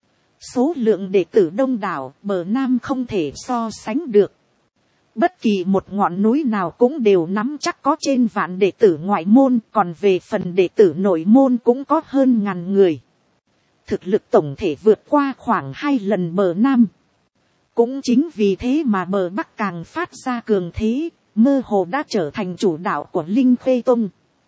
S1: Số lượng đệ tử đông đảo, bờ Nam không thể so sánh được. Bất kỳ một ngọn núi nào cũng đều nắm chắc có trên vạn đệ tử ngoại môn, còn về phần đệ tử nội môn cũng có hơn 1000 người. Thực lực tổng thể vượt qua khoảng 2 lần bờ Nam. Cũng chính vì thế mà bờ Bắc càng phát ra cường thế, mơ hồ đã trở thành chủ đạo của Linh Khê Tông.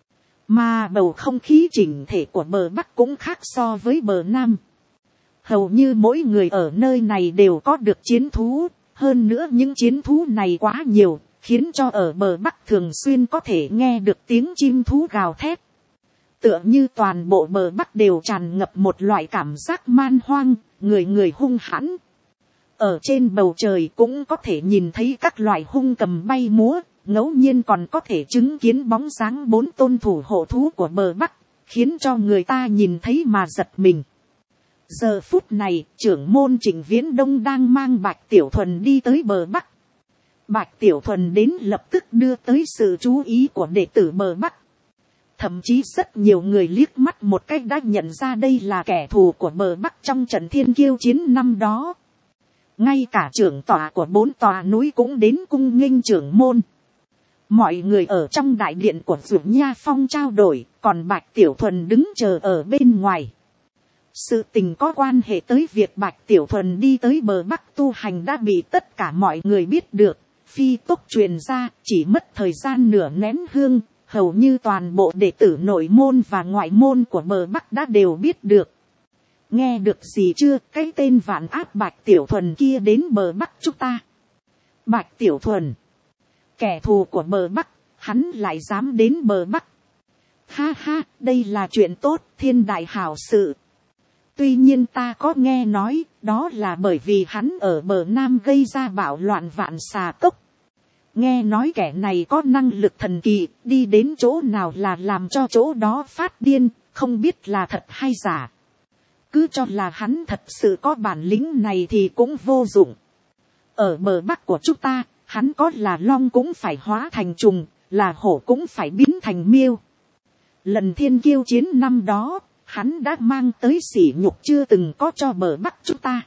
S1: Mà bầu không khí chỉnh thể của bờ Bắc cũng khác so với bờ Nam. Hầu như mỗi người ở nơi này đều có được chiến thú, hơn nữa những chiến thú này quá nhiều, khiến cho ở bờ Bắc thường xuyên có thể nghe được tiếng chim thú gào thét. Tựa như toàn bộ bờ Bắc đều tràn ngập một loại cảm giác man hoang, người người hung hãn. Ở trên bầu trời cũng có thể nhìn thấy các loại hung cầm bay múa, ngẫu nhiên còn có thể chứng kiến bóng dáng 4 tôn thủ hộ thú của bờ Bắc, khiến cho người ta nhìn thấy mà giật mình. Giờ phút này, trưởng môn Trịnh Viễn Đông đang mang Bạch Tiểu Thuần đi tới bờ Bắc. Bạch Tiểu Thuần đến lập tức đưa tới sự chú ý của đệ tử bờ Bắc. Thậm chí rất nhiều người liếc mắt một cách đã nhận ra đây là kẻ thù của bờ Bắc trong trận thiên kiêu chiến năm đó. Ngay cả trưởng tọa của 4 tòa núi cũng đến cung nghênh trưởng môn. Mọi người ở trong đại điện của Dược Nha Phong trao đổi, còn Bạch Tiểu Thuần đứng chờ ở bên ngoài. Sự tình có quan hệ tới việc Bạch Tiểu Thuần đi tới bờ Bắc tu hành đã bị tất cả mọi người biết được, phi tốc truyền ra, chỉ mất thời gian nửa nén hương, hầu như toàn bộ đệ tử nội môn và ngoại môn của bờ Bắc đã đều biết được. Nghe được gì chưa, cái tên vạn áp Bạch Tiểu Thuần kia đến bờ Bắc chúng ta. Bạch Tiểu Thuần, kẻ thù của bờ Bắc, hắn lại dám đến bờ Bắc. Ha ha, đây là chuyện tốt, thiên đại hảo sự. Tuy nhiên ta có nghe nói, đó là bởi vì hắn ở bờ Nam gây ra bạo loạn Vạn Xà Cốc. Nghe nói kẻ này có năng lực thần kỳ, đi đến chỗ nào là làm cho chỗ đó phát điên, không biết là thật hay giả. Cứ cho là hắn thật sự có bản lĩnh này thì cũng vô dụng. Ở bờ Bắc của chúng ta, hắn có là long cũng phải hóa thành trùng, là hổ cũng phải biến thành miêu. Lần thiên kiêu chiến năm đó, hắn đã mang tới sỉ nhục chưa từng có cho bờ Bắc chúng ta.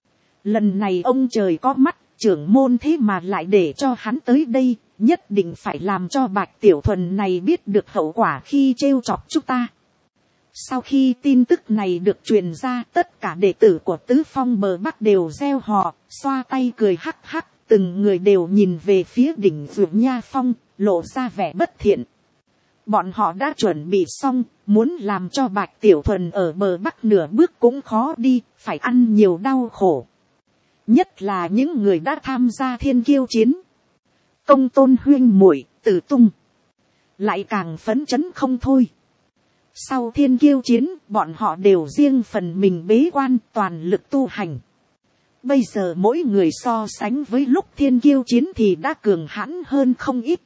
S1: Lần này ông trời có mắt, trưởng môn thế mà lại để cho hắn tới đây, nhất định phải làm cho Bạch Tiểu Thuần này biết được hậu quả khi trêu chọc chúng ta. Sau khi tin tức này được truyền ra, tất cả đệ tử của Tứ Phong bờ Bắc đều reo hò, xoa tay cười hắc hắc, từng người đều nhìn về phía đỉnh Dược Nha Phong, lộ ra vẻ bất thiện. Bọn họ đã chuẩn bị xong, muốn làm cho Bạch Tiểu Thuần ở bờ Bắc nửa bước cũng khó đi, phải ăn nhiều đau khổ. Nhất là những người đã tham gia thiên kiêu chiến. Công Tôn huynh muội, Tử Tung lại càng phấn chấn không thôi. Sau thiên kiêu chiến, bọn họ đều riêng phần mình bế quan toàn lực tu hành. Bây giờ mỗi người so sánh với lúc thiên kiêu chiến thì đã cường hãn hơn không ít.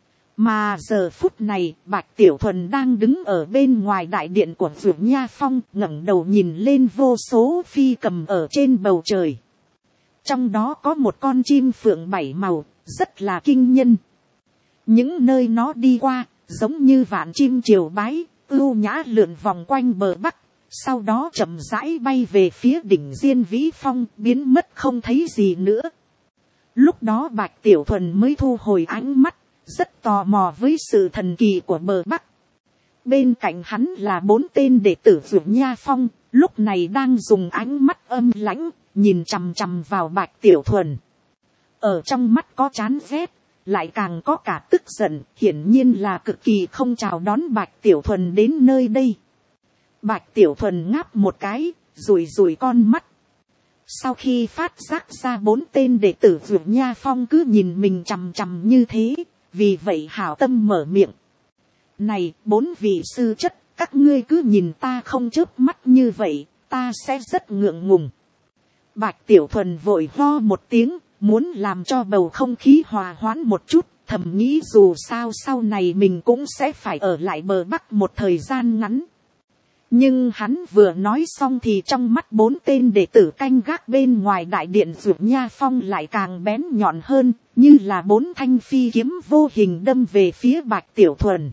S1: Mà giờ phút này, Bạch Tiểu Thuần đang đứng ở bên ngoài đại điện của Dược Nha Phong, ngẩng đầu nhìn lên vô số phi cầm ở trên bầu trời. Trong đó có một con chim phượng 7 màu, rất là kinh nhân. Những nơi nó đi qua, giống như vạn chim triều bái, ưu nhã lượn vòng quanh bờ Bắc, sau đó chậm rãi bay về phía đỉnh Diên Vĩ Phong, biến mất không thấy gì nữa. Lúc đó Bạch Tiểu Thuần mới thu hồi ánh mắt, rất tò mò với sự thần kỳ của bờ Bắc. Bên cạnh hắn là 4 tên đệ tử Dược Nha Phong, lúc này đang dùng ánh mắt âm lãnh, nhìn chằm chằm vào Bạch Tiểu Thuần. Ở trong mắt có chán ghét, lại càng có cả tức giận, hiển nhiên là cực kỳ không chào đón Bạch Tiểu Thuần đến nơi đây. Bạch Tiểu Thuần ngáp một cái, rủi rủi con mắt. Sau khi phát giác ra 4 tên đệ tử Dược Nha Phong cứ nhìn mình chằm chằm như thế, vì vậy hảo tâm mở miệng. Này, 4 vị sư chất, các ngươi cứ nhìn ta không chớp mắt như vậy, ta sẽ rất ngượng ngùng. Bạch Tiểu Thuần vội ho một tiếng, muốn làm cho bầu không khí hòa hoãn một chút, thầm nghĩ dù sao sau này mình cũng sẽ phải ở lại bờ Bắc một thời gian ngắn. Nhưng hắn vừa nói xong thì trong mắt 4 tên đệ tử canh gác bên ngoài đại điện Dược Nha Phong lại càng bén nhọn hơn, như là 4 thanh phi kiếm vô hình đâm về phía Bạch Tiểu Thuần.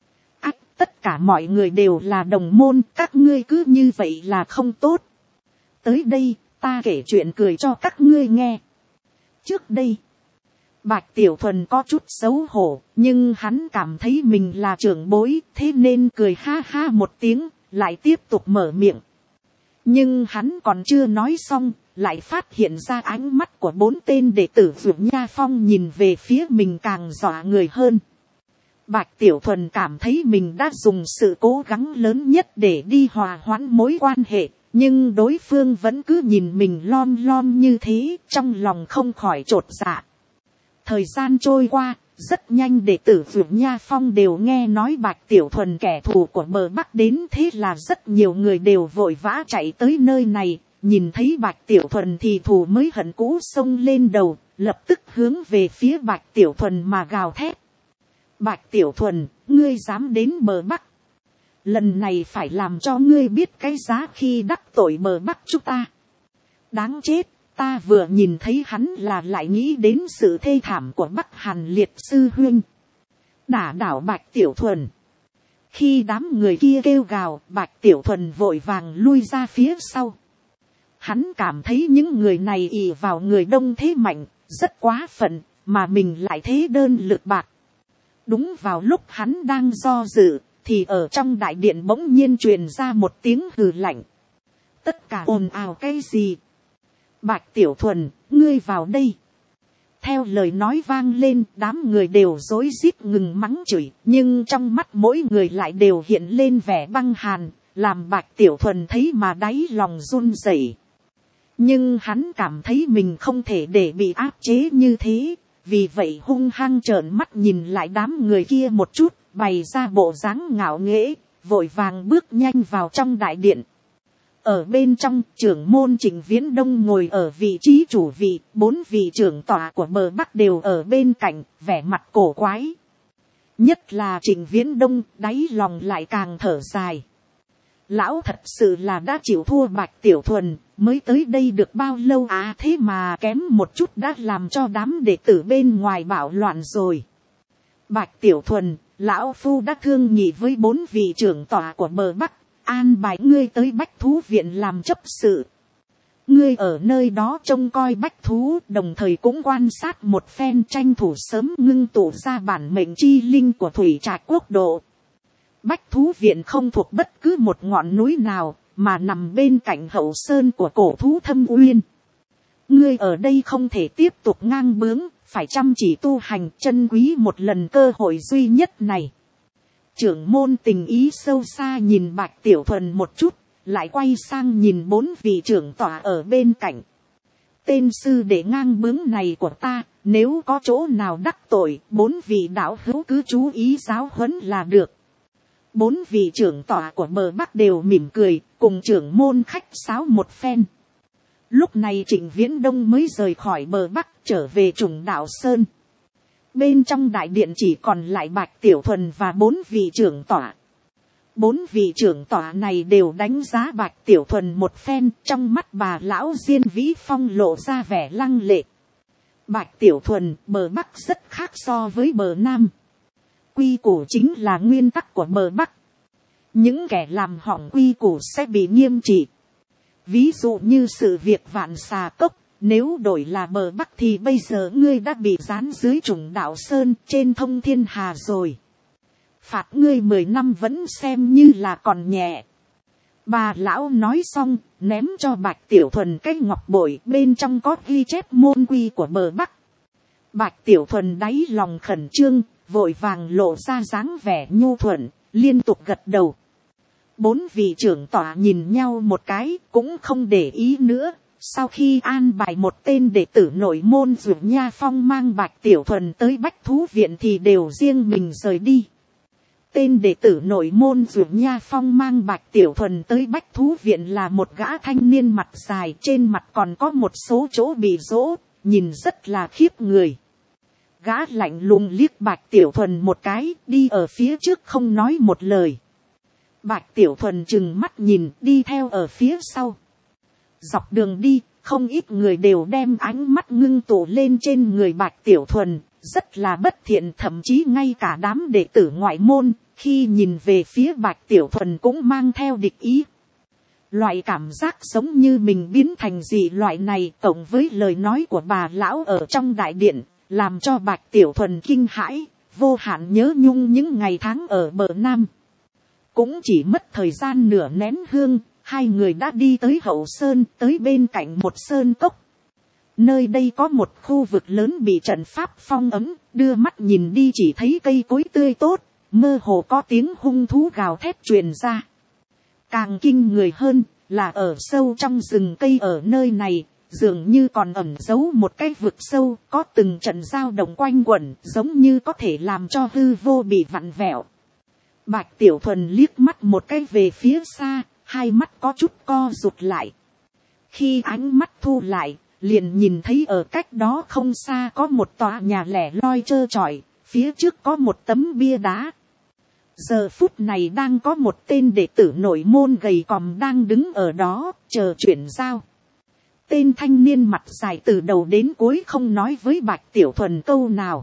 S1: Tất cả mọi người đều là đồng môn, các ngươi cứ như vậy là không tốt. Tới đây, ta kể chuyện cười cho các ngươi nghe. Trước đây, Bạch Tiểu Thuần có chút xấu hổ, nhưng hắn cảm thấy mình là trưởng bối, thế nên cười ha ha một tiếng, lại tiếp tục mở miệng. Nhưng hắn còn chưa nói xong, lại phát hiện ra ánh mắt của 4 tên đệ tử Dược Nha Phong nhìn về phía mình càng dọa người hơn. Bạch Tiểu Thuần cảm thấy mình đã dùng sự cố gắng lớn nhất để đi hòa hoãn mối quan hệ, nhưng đối phương vẫn cứ nhìn mình lom lom như thế, trong lòng không khỏi chột dạ. Thời gian trôi qua, rất nhanh đệ tử Dược Nha Phong đều nghe nói Bạch Tiểu Thuần kẻ thù của bờ Bắc đến, thế là rất nhiều người đều vội vã chạy tới nơi này, nhìn thấy Bạch Tiểu Thuần thì thù mới hận cũ xông lên đầu, lập tức hướng về phía Bạch Tiểu Thuần mà gào thét. Bạch Tiểu Thuần, ngươi dám đến bờ Bắc. Lần này phải làm cho ngươi biết cái giá khi đắc tội bờ Bắc chúng ta. Đáng chết, ta vừa nhìn thấy hắn là lại nghĩ đến sự thê thảm của Bắc Hàn Liệt sư huynh. Đả đảo Bạch Tiểu Thuần. Khi đám người kia kêu gào, Bạch Tiểu Thuần vội vàng lui ra phía sau. Hắn cảm thấy những người này ỷ vào người đông thế mạnh, rất quá phận, mà mình lại thế đơn lực bạc. Đúng vào lúc hắn đang do dự, thì ở trong đại điện bỗng nhiên truyền ra một tiếng hừ lạnh. Tất cả ồn ào cái gì? Bạch Tiểu Thuần, ngươi vào đây. Theo lời nói vang lên, đám người đều rối rít ngừng mắng chửi, nhưng trong mắt mỗi người lại đều hiện lên vẻ băng hàn, làm Bạch Tiểu Thuần thấy mà đáy lòng run rẩy. Nhưng hắn cảm thấy mình không thể để bị áp chế như thế. Vì vậy hung hăng trợn mắt nhìn lại đám người kia một chút, bày ra bộ dáng ngạo nghễ, vội vàng bước nhanh vào trong đại điện. Ở bên trong, trưởng môn Trịnh Viễn Đông ngồi ở vị trí chủ vị, 4 vị trưởng tọa của bờ Bắc đều ở bên cạnh, vẻ mặt cổ quái. Nhất là Trịnh Viễn Đông, đáy lòng lại càng thở dài. Lão thật sự là đã chịu thua Bạch Tiểu Thuần, mới tới đây được bao lâu à, thế mà kém một chút đã làm cho đám đệ tử bên ngoài bạo loạn rồi. Bạch Tiểu Thuần, lão phu đã thương nghị với 4 vị trưởng tọa của bờ Bắc, an bài ngươi tới Bách Thú Viện làm chấp sự. Ngươi ở nơi đó trông coi bách thú, đồng thời cũng quan sát một phen, tranh thủ sớm ngưng tụ ra bản mệnh chi linh của Thủy Trạch Quốc độ. Bách Thú Viện không thuộc bất cứ một ngọn núi nào, mà nằm bên cạnh hậu sơn của cổ thú Thâm Uyên. Ngươi ở đây không thể tiếp tục ngang bướng, phải chăm chỉ tu hành, trân quý một lần cơ hội duy nhất này. Trưởng môn tình ý sâu xa nhìn Bạch Tiểu Thuần một chút, lại quay sang nhìn 4 vị trưởng tọa ở bên cạnh. Tên sư đệ ngang bướng này của ta, nếu có chỗ nào đắc tội, 4 vị đạo hữu cứ chú ý giáo huấn là được. 4 vị trưởng tọa của bờ Bắc đều mỉm cười, cùng trưởng môn khách sáo một phen. Lúc này Trịnh Viễn Đông mới rời khỏi bờ Bắc trở về Trùng Đạo Sơn. Bên trong đại điện chỉ còn lại Bạch Tiểu Thuần và 4 vị trưởng tọa. 4 vị trưởng tọa này đều đánh giá Bạch Tiểu Thuần một phen, trong mắt bà lão Diên Vĩ Phong lộ ra vẻ lăng lệ. Bạch Tiểu Thuần, bờ Bắc rất khác so với bờ Nam. Quy củ chính là nguyên tắc của bờ Bắc. Những kẻ làm hỏng quy củ sẽ bị nghiêm trị. Ví dụ như sự việc Vạn Xà Cốc, nếu đổi là bờ Bắc thì bây giờ ngươi đã bị dán dưới Trùng Đạo Sơn trên Thông Thiên Hà rồi. Phạt ngươi 10 năm vẫn xem như là còn nhẹ. Bà lão nói xong, ném cho Bạch Tiểu Thuần cái ngọc bội, bên trong có ghi chép môn quy của bờ Bắc. Bạch Tiểu Thuần đáy lòng khẩn trương, vội vàng lộ ra dáng vẻ nhu thuận, liên tục gật đầu. 4 vị trưởng tọa nhìn nhau một cái, cũng không để ý nữa. Sau khi an bài một tên đệ tử nội môn Dược Nha Phong mang Bạch Tiểu Thuần tới Bách Thú Viện thì đều riêng mình rời đi. Tên đệ tử nội môn Dược Nha Phong mang Bạch Tiểu Thuần tới Bách Thú Viện là một gã thanh niên mặt dài, trên mặt còn có một số chỗ bị rỗ, nhìn rất là khiếp người. Gã lạnh lùng liếc Bạch Tiểu Thuần một cái, đi ở phía trước không nói một lời. Bạch Tiểu Thuần chừng mắt nhìn đi theo ở phía sau. Dọc đường đi, không ít người đều đem ánh mắt ngưng tụ lên trên người Bạch Tiểu Thuần, rất là bất thiện, thậm chí ngay cả đám đệ tử ngoại môn, khi nhìn về phía Bạch Tiểu Thuần cũng mang theo địch ý. Loại cảm giác giống như mình biến thành gì loại này, cộng với lời nói của bà lão ở trong đại điện, làm cho Bạch Tiểu Thuần kinh hãi, vô hạn nhớ nhung những ngày tháng ở bờ Nam. Cũng chỉ mất thời gian nửa nén hương, hai người đã đi tới hậu sơn, tới bên cạnh một sơn cốc. Nơi đây có một khu vực lớn bị trận pháp phong ấm, đưa mắt nhìn đi chỉ thấy cây cối tươi tốt, mơ hồ có tiếng hung thú gào thét truyền ra. Càng kinh người hơn là ở sâu trong rừng cây ở nơi này, dường như còn ẩn giấu một cái vực sâu, có từng trận dao động quanh quẩn, giống như có thể làm cho hư vô bị vặn vẹo. Bạch Tiểu Thuần liếc mắt một cái về phía xa, hai mắt có chút co rụt lại. Khi ánh mắt thu lại, liền nhìn thấy ở cách đó không xa có một tòa nhà lẻ loi trơ trọi, phía trước có một tấm bia đá. Giờ phút này đang có một tên đệ tử nội môn gầy còm đang đứng ở đó, chờ chuyển giao. Tên thanh niên mặt dài từ đầu đến cuối không nói với Bạch Tiểu Thuần câu nào.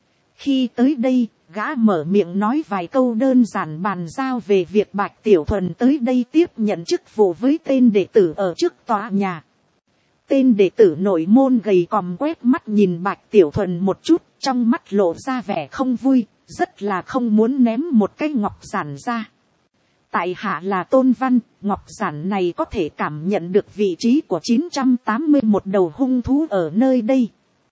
S1: Khi tới đây, gã mở miệng nói vài câu đơn giản bàn giao về việc Bạch Tiểu Thuần tới đây tiếp nhận chức vụ với tên đệ tử ở trước tòa nhà. Tên đệ tử nội môn gầy còm quét mắt nhìn Bạch Tiểu Thuần một chút, trong mắt lộ ra vẻ không vui, rất là không muốn ném một cái ngọc giản ra. Tại hạ là Tôn Văn, ngọc giản này có thể cảm nhận được vị trí của 981 đầu hung thú ở nơi đây.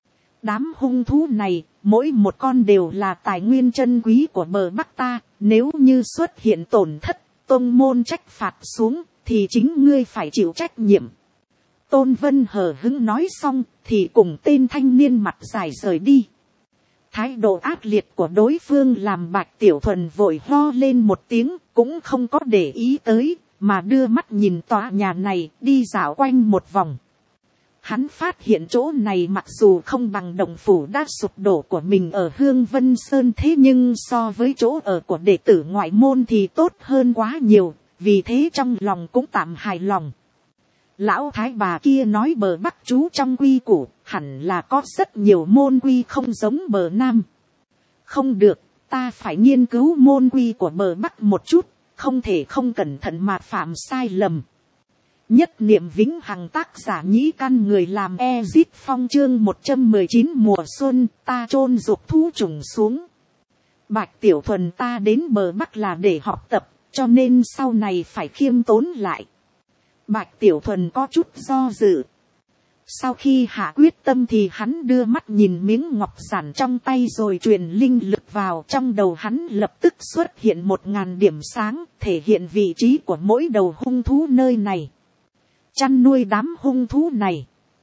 S1: Đám hung thú này, mỗi một con đều là tài nguyên chân quý của bờ Bắc ta, nếu như xuất hiện tổn thất, tông môn trách phạt xuống, thì chính ngươi phải chịu trách nhiệm. Tôn Vân hờ hững nói xong, thì cùng tên thanh niên mặt dài rời đi. Thái độ ác liệt của đối phương làm Bạch Tiểu Thuần vội ho lên một tiếng, cũng không có để ý tới, mà đưa mắt nhìn tòa nhà này đi dạo quanh một vòng. Hắn phát hiện chỗ này mặc dù không bằng động phủ đã sụp đổ của mình ở Hương Vân Sơn, thế nhưng so với chỗ ở của đệ tử ngoại môn thì tốt hơn quá nhiều, vì thế trong lòng cũng tạm hài lòng. Lão thái bà kia nói bờ Bắc chú trong quy củ, hẳn là có rất nhiều môn quy không giống bờ Nam. Không được, ta phải nghiên cứu môn quy của bờ Bắc một chút, không thể không cẩn thận mà phạm sai lầm. Nhất niệm vĩnh hằng, tác giả Nhĩ Căn, người làm Ezip Phong, chương 119 mùa xuân, ta chôn dục thú trùng xuống. Bạch Tiểu Thuần, ta đến bờ Bắc là để học tập, cho nên sau này phải khiêm tốn lại. Bạch Tiểu Thuần có chút do dự. Sau khi hạ quyết tâm thì hắn đưa mắt nhìn miếng ngọc giản trong tay rồi truyền linh lực vào, trong đầu hắn lập tức xuất hiện 1000 điểm sáng, thể hiện vị trí của mỗi đầu hung thú nơi này. Chăn nuôi đám hung thú này.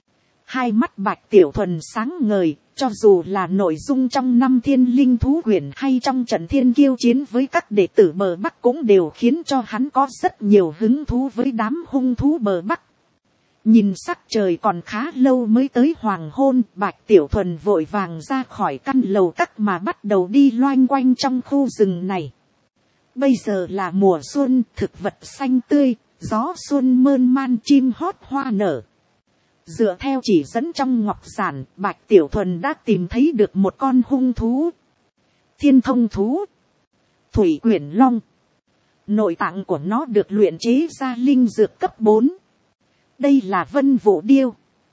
S1: Hai mắt Bạch Tiểu Thuần sáng ngời, cho dù là nội dung trong 5 thiên linh thú quyển hay trong trận thiên kiêu chiến với các đệ tử bờ Bắc cũng đều khiến cho hắn có rất nhiều hứng thú với đám hung thú bờ Bắc. Nhìn sắc trời còn khá lâu mới tới hoàng hôn, Bạch Tiểu Thuần vội vàng ra khỏi căn lầu các mà bắt đầu đi loanh quanh trong khu rừng này. Bây giờ là mùa xuân, thực vật xanh tươi, gió xuân mơn man, chim hót hoa nở. Dựa theo chỉ dẫn trong ngọc giản, Bạch Tiểu Thuần đã tìm thấy được một con hung thú. Thiên thông thú. Thủy quyển long. Nội tạng của nó được luyện chế ra linh dược cấp 4. Đây là vân vũ điêu.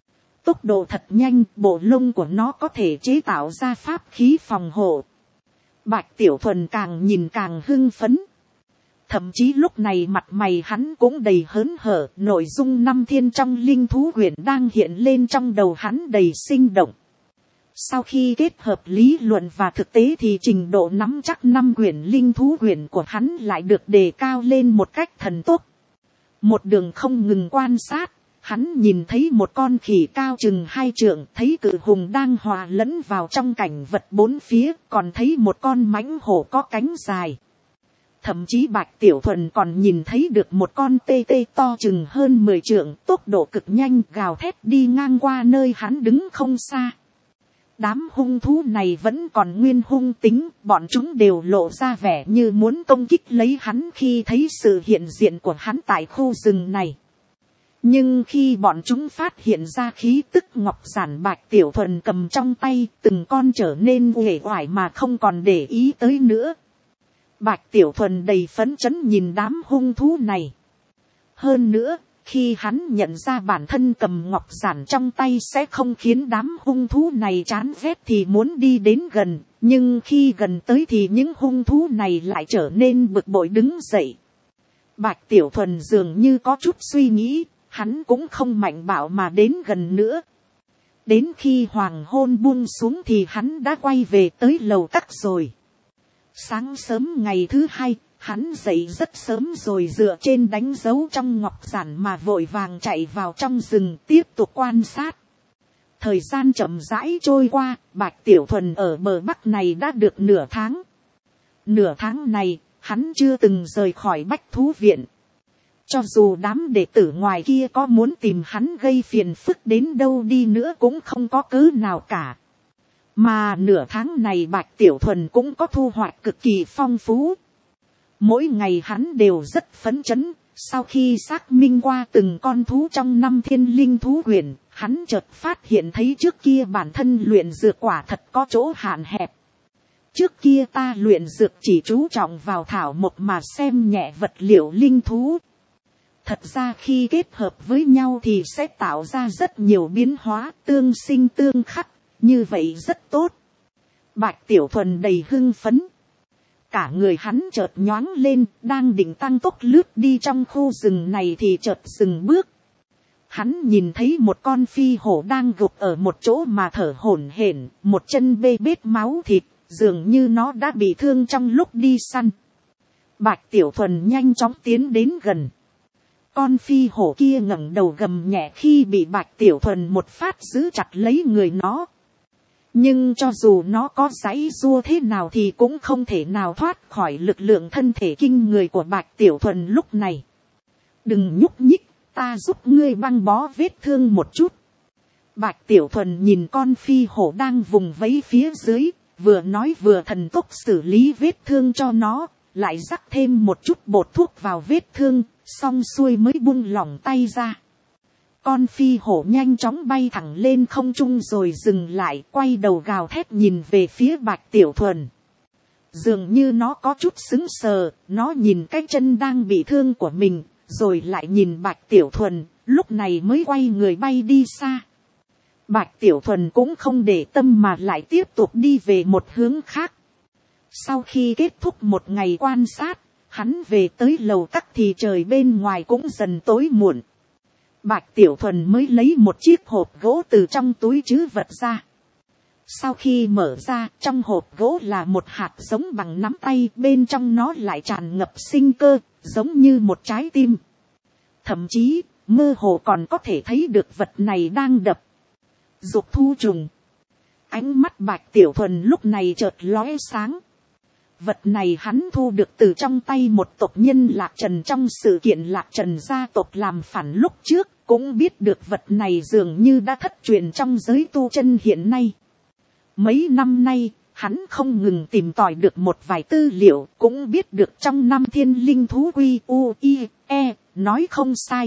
S1: Tốc độ thật nhanh, bộ lông của nó có thể chế tạo ra pháp khí phòng hộ. Bạch Tiểu Thuần càng nhìn càng hưng phấn. Thậm chí lúc này mặt mày hắn cũng đầy hớn hở, nội dung 5 thiên trong linh thú quyển đang hiện lên trong đầu hắn đầy sinh động. Sau khi kết hợp lý luận và thực tế thì trình độ nắm chắc 5 quyển linh thú quyển của hắn lại được đề cao lên một cách thần tốc. Một đường không ngừng quan sát, hắn nhìn thấy một con khỉ cao chừng 2 trượng, thấy cự hùng đang hòa lẫn vào trong cảnh vật bốn phía, còn thấy một con mãnh hổ có cánh dài. Thậm chí Bạch Tiểu Thuần còn nhìn thấy được một con tê tê to chừng hơn 10 trượng, tốc độ cực nhanh gào thét đi ngang qua nơi hắn đứng không xa. đám hung thú này vẫn còn nguyên hung tính, bọn chúng đều lộ ra vẻ như muốn công kích lấy hắn khi thấy sự hiện diện của hắn tại khu rừng này. Nhưng khi bọn chúng phát hiện ra khí tức ngọc giản Bạch Tiểu Thuần cầm trong tay, từng con trở nên uể oải mà không còn để ý tới nữa. Bạch Tiểu Thuần đầy phấn chấn nhìn đám hung thú này. Hơn nữa, khi hắn nhận ra bản thân cầm ngọc giản trong tay sẽ không khiến đám hung thú này chán ghét thì muốn đi đến gần, nhưng khi gần tới thì những hung thú này lại trở nên bực bội đứng dậy. Bạch Tiểu Thuần dường như có chút suy nghĩ, hắn cũng không mạnh bạo mà đến gần nữa. Đến khi hoàng hôn buông xuống thì hắn đã quay về tới lầu các rồi. Sáng sớm ngày thứ hai, hắn dậy rất sớm rồi dựa trên đánh dấu trong ngọc giản mà vội vàng chạy vào trong rừng tiếp tục quan sát. Thời gian chậm rãi trôi qua, Bạch Tiểu Thuần ở bờ bắc này đã được nửa tháng. Nửa tháng này, hắn chưa từng rời khỏi Bách Thú Viện. Cho dù đám đệ tử ngoài kia có muốn tìm hắn gây phiền phức đến đâu đi nữa cũng không có cớ nào cả. Mà nửa tháng này Bạch Tiểu Thuần cũng có thu hoạch cực kỳ phong phú. Mỗi ngày hắn đều rất phấn chấn, sau khi xác minh qua từng con thú trong 5 thiên linh thú quyển, hắn chợt phát hiện thấy trước kia bản thân luyện dược quả thật có chỗ hạn hẹp. Trước kia ta luyện dược chỉ chú trọng vào thảo mộc mà xem nhẹ vật liệu linh thú. Thật ra khi kết hợp với nhau thì sẽ tạo ra rất nhiều biến hóa tương sinh tương khắc, như vậy rất tốt. Bạch Tiểu Thuần đầy hưng phấn. Cả người hắn chợt nhoáng lên, đang định tăng tốc lướt đi trong khu rừng này thì chợt dừng bước. Hắn nhìn thấy một con phi hổ đang gục ở một chỗ mà thở hổn hển, một chân bê bết máu thịt, dường như nó đã bị thương trong lúc đi săn. Bạch Tiểu Thuần nhanh chóng tiến đến gần. Con phi hổ kia ngẩng đầu gầm nhẹ khi bị Bạch Tiểu Thuần một phát giữ chặt lấy người nó. Nhưng cho dù nó có giãy giụa thế nào thì cũng không thể nào thoát khỏi lực lượng thân thể kinh người của Bạch Tiểu Thuần lúc này. Đừng nhúc nhích, ta giúp ngươi băng bó vết thương một chút. Bạch Tiểu Thuần nhìn con phi hổ đang vùng vẫy phía dưới, vừa nói vừa thần tốc xử lý vết thương cho nó, lại rắc thêm một chút bột thuốc vào vết thương, xong xuôi mới buông lỏng tay ra. Con phi hổ nhanh chóng bay thẳng lên không trung rồi dừng lại, quay đầu gào thét nhìn về phía Bạch Tiểu Thuần. Dường như nó có chút sững sờ, nó nhìn cái chân đang bị thương của mình, rồi lại nhìn Bạch Tiểu Thuần, lúc này mới quay người bay đi xa. Bạch Tiểu Thuần cũng không để tâm mà lại tiếp tục đi về một hướng khác. Sau khi kết thúc một ngày quan sát, hắn về tới lầu các thì trời bên ngoài cũng dần tối muộn. Bạch Tiểu Thuần mới lấy một chiếc hộp gỗ từ trong túi trữ vật ra. Sau khi mở ra, trong hộp gỗ là một hạt giống bằng nắm tay, bên trong nó lại tràn ngập sinh cơ, giống như một trái tim. Thậm chí, mơ hồ còn có thể thấy được vật này đang đập. Dục thu trùng. Ánh mắt Bạch Tiểu Thuần lúc này chợt lóe sáng. Vật này hắn thu được từ trong tay một tộc nhân Lạc Trần trong sự kiện Lạc Trần gia tộc làm phản lúc trước, cũng biết được vật này dường như đã thất truyền trong giới tu chân hiện nay. Mấy năm nay, hắn không ngừng tìm tòi được một vài tư liệu, cũng biết được trong 5 thiên linh thú quy u i e, nói không sai.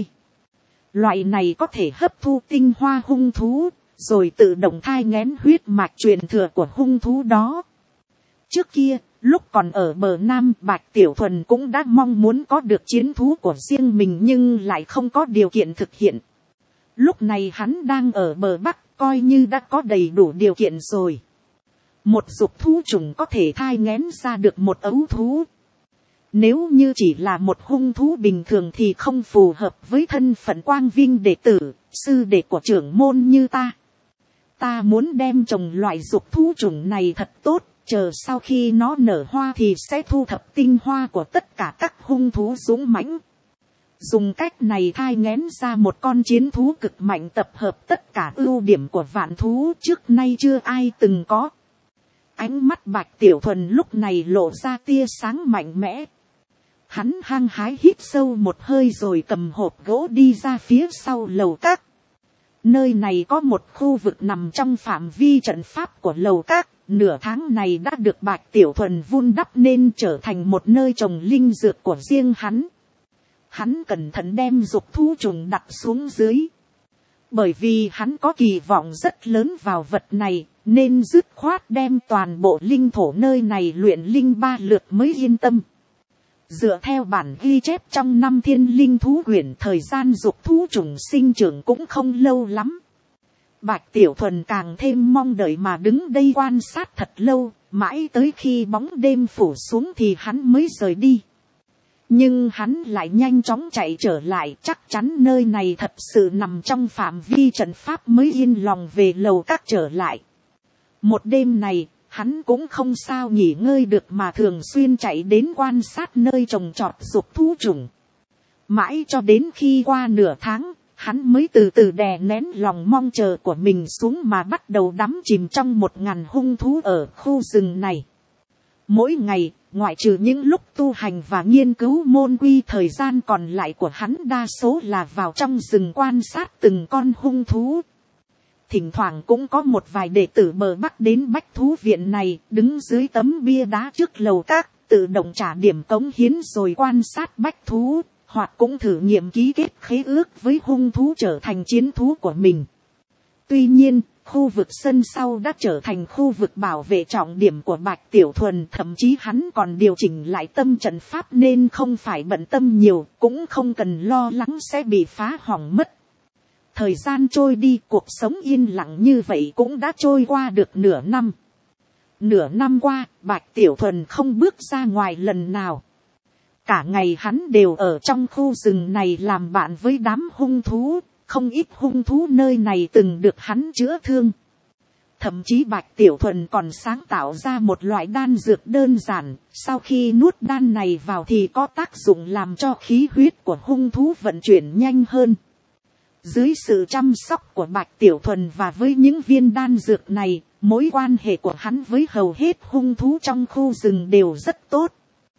S1: Loại này có thể hấp thu tinh hoa hung thú, rồi tự động thai nghén huyết mạch truyền thừa của hung thú đó. Trước kia, lúc còn ở bờ Nam, Bạch Tiểu Thuần cũng đã mong muốn có được chiến thú của riêng mình nhưng lại không có điều kiện thực hiện. Lúc này hắn đang ở bờ Bắc, coi như đã có đầy đủ điều kiện rồi. Một dục thú trùng có thể thai nghén ra được một ấu thú. Nếu như chỉ là một hung thú bình thường thì không phù hợp với thân phận quang vinh đệ tử, sư đệ của trưởng môn như ta. Ta muốn đem trồng loại dục thú trùng này thật tốt, chờ sau khi nó nở hoa thì sẽ thu thập tinh hoa của tất cả các hung thú dũng mãnh. Dùng cách này thai nghén ra một con chiến thú cực mạnh tập hợp tất cả ưu điểm của vạn thú trước nay chưa ai từng có. Ánh mắt Bạch Tiểu Thuần lúc này lộ ra tia sáng mạnh mẽ. Hắn hăng hái hít sâu một hơi rồi cầm hộp gỗ đi ra phía sau lầu các. Nơi này có một khu vực nằm trong phạm vi trận pháp của lầu các, nửa tháng này đã được Bạch Tiểu Thuần vun đắp nên trở thành một nơi trồng linh dược của riêng hắn. Hắn cẩn thận đem dục thú trùng đặt xuống dưới. Bởi vì hắn có kỳ vọng rất lớn vào vật này, nên dứt khoát đem toàn bộ linh thổ nơi này luyện linh 3 lượt mới yên tâm. Dựa theo bản ghi chép trong 5 thiên linh thú quyển, thời gian dục thú trùng sinh trưởng cũng không lâu lắm. Bạch Tiểu Thuần càng thêm mong đợi mà đứng đây quan sát thật lâu, mãi tới khi bóng đêm phủ xuống thì hắn mới rời đi. Nhưng hắn lại nhanh chóng chạy trở lại, chắc chắn nơi này thật sự nằm trong phạm vi trận pháp mới yên lòng về lầu các trở lại. Một đêm này, hắn cũng không sao nghỉ ngơi được mà thường xuyên chạy đến quan sát nơi trồng trọt dục thú trùng. Mãi cho đến khi qua nửa tháng, hắn mới từ từ đè nén lòng mong chờ của mình xuống mà bắt đầu đắm chìm trong 1000 hung thú ở khu rừng này. Mỗi ngày, ngoại trừ những lúc tu hành và nghiên cứu môn quy, thời gian còn lại của hắn đa số là vào trong rừng quan sát từng con hung thú. Thỉnh thoảng cũng có một vài đệ tử bờ bắc đến bách thú viện này, đứng dưới tấm bia đá trước lầu các, tự động trả điểm cống hiến rồi quan sát bách thú, hoặc cũng thử nghiệm ký kết khế ước với hung thú trở thành chiến thú của mình. Tuy nhiên, khu vực sân sau đã trở thành khu vực bảo vệ trọng điểm của Bạch Tiểu Thuần, thậm chí hắn còn điều chỉnh lại tâm trận pháp nên không phải bận tâm nhiều, cũng không cần lo lắng sẽ bị phá hỏng mất. Thời gian trôi đi, cuộc sống yên lặng như vậy cũng đã trôi qua được nửa năm. Nửa năm qua, Bạch Tiểu Thuần không bước ra ngoài lần nào. Cả ngày hắn đều ở trong khu rừng này làm bạn với đám hung thú, không ít hung thú nơi này từng được hắn chữa thương. Thậm chí Bạch Tiểu Thuần còn sáng tạo ra một loại đan dược đơn giản, sau khi nuốt đan này vào thì có tác dụng làm cho khí huyết của hung thú vận chuyển nhanh hơn. Dưới sự chăm sóc của Bạch Tiểu Thuần và với những viên đan dược này, mối quan hệ của hắn với hầu hết hung thú trong khu rừng đều rất tốt.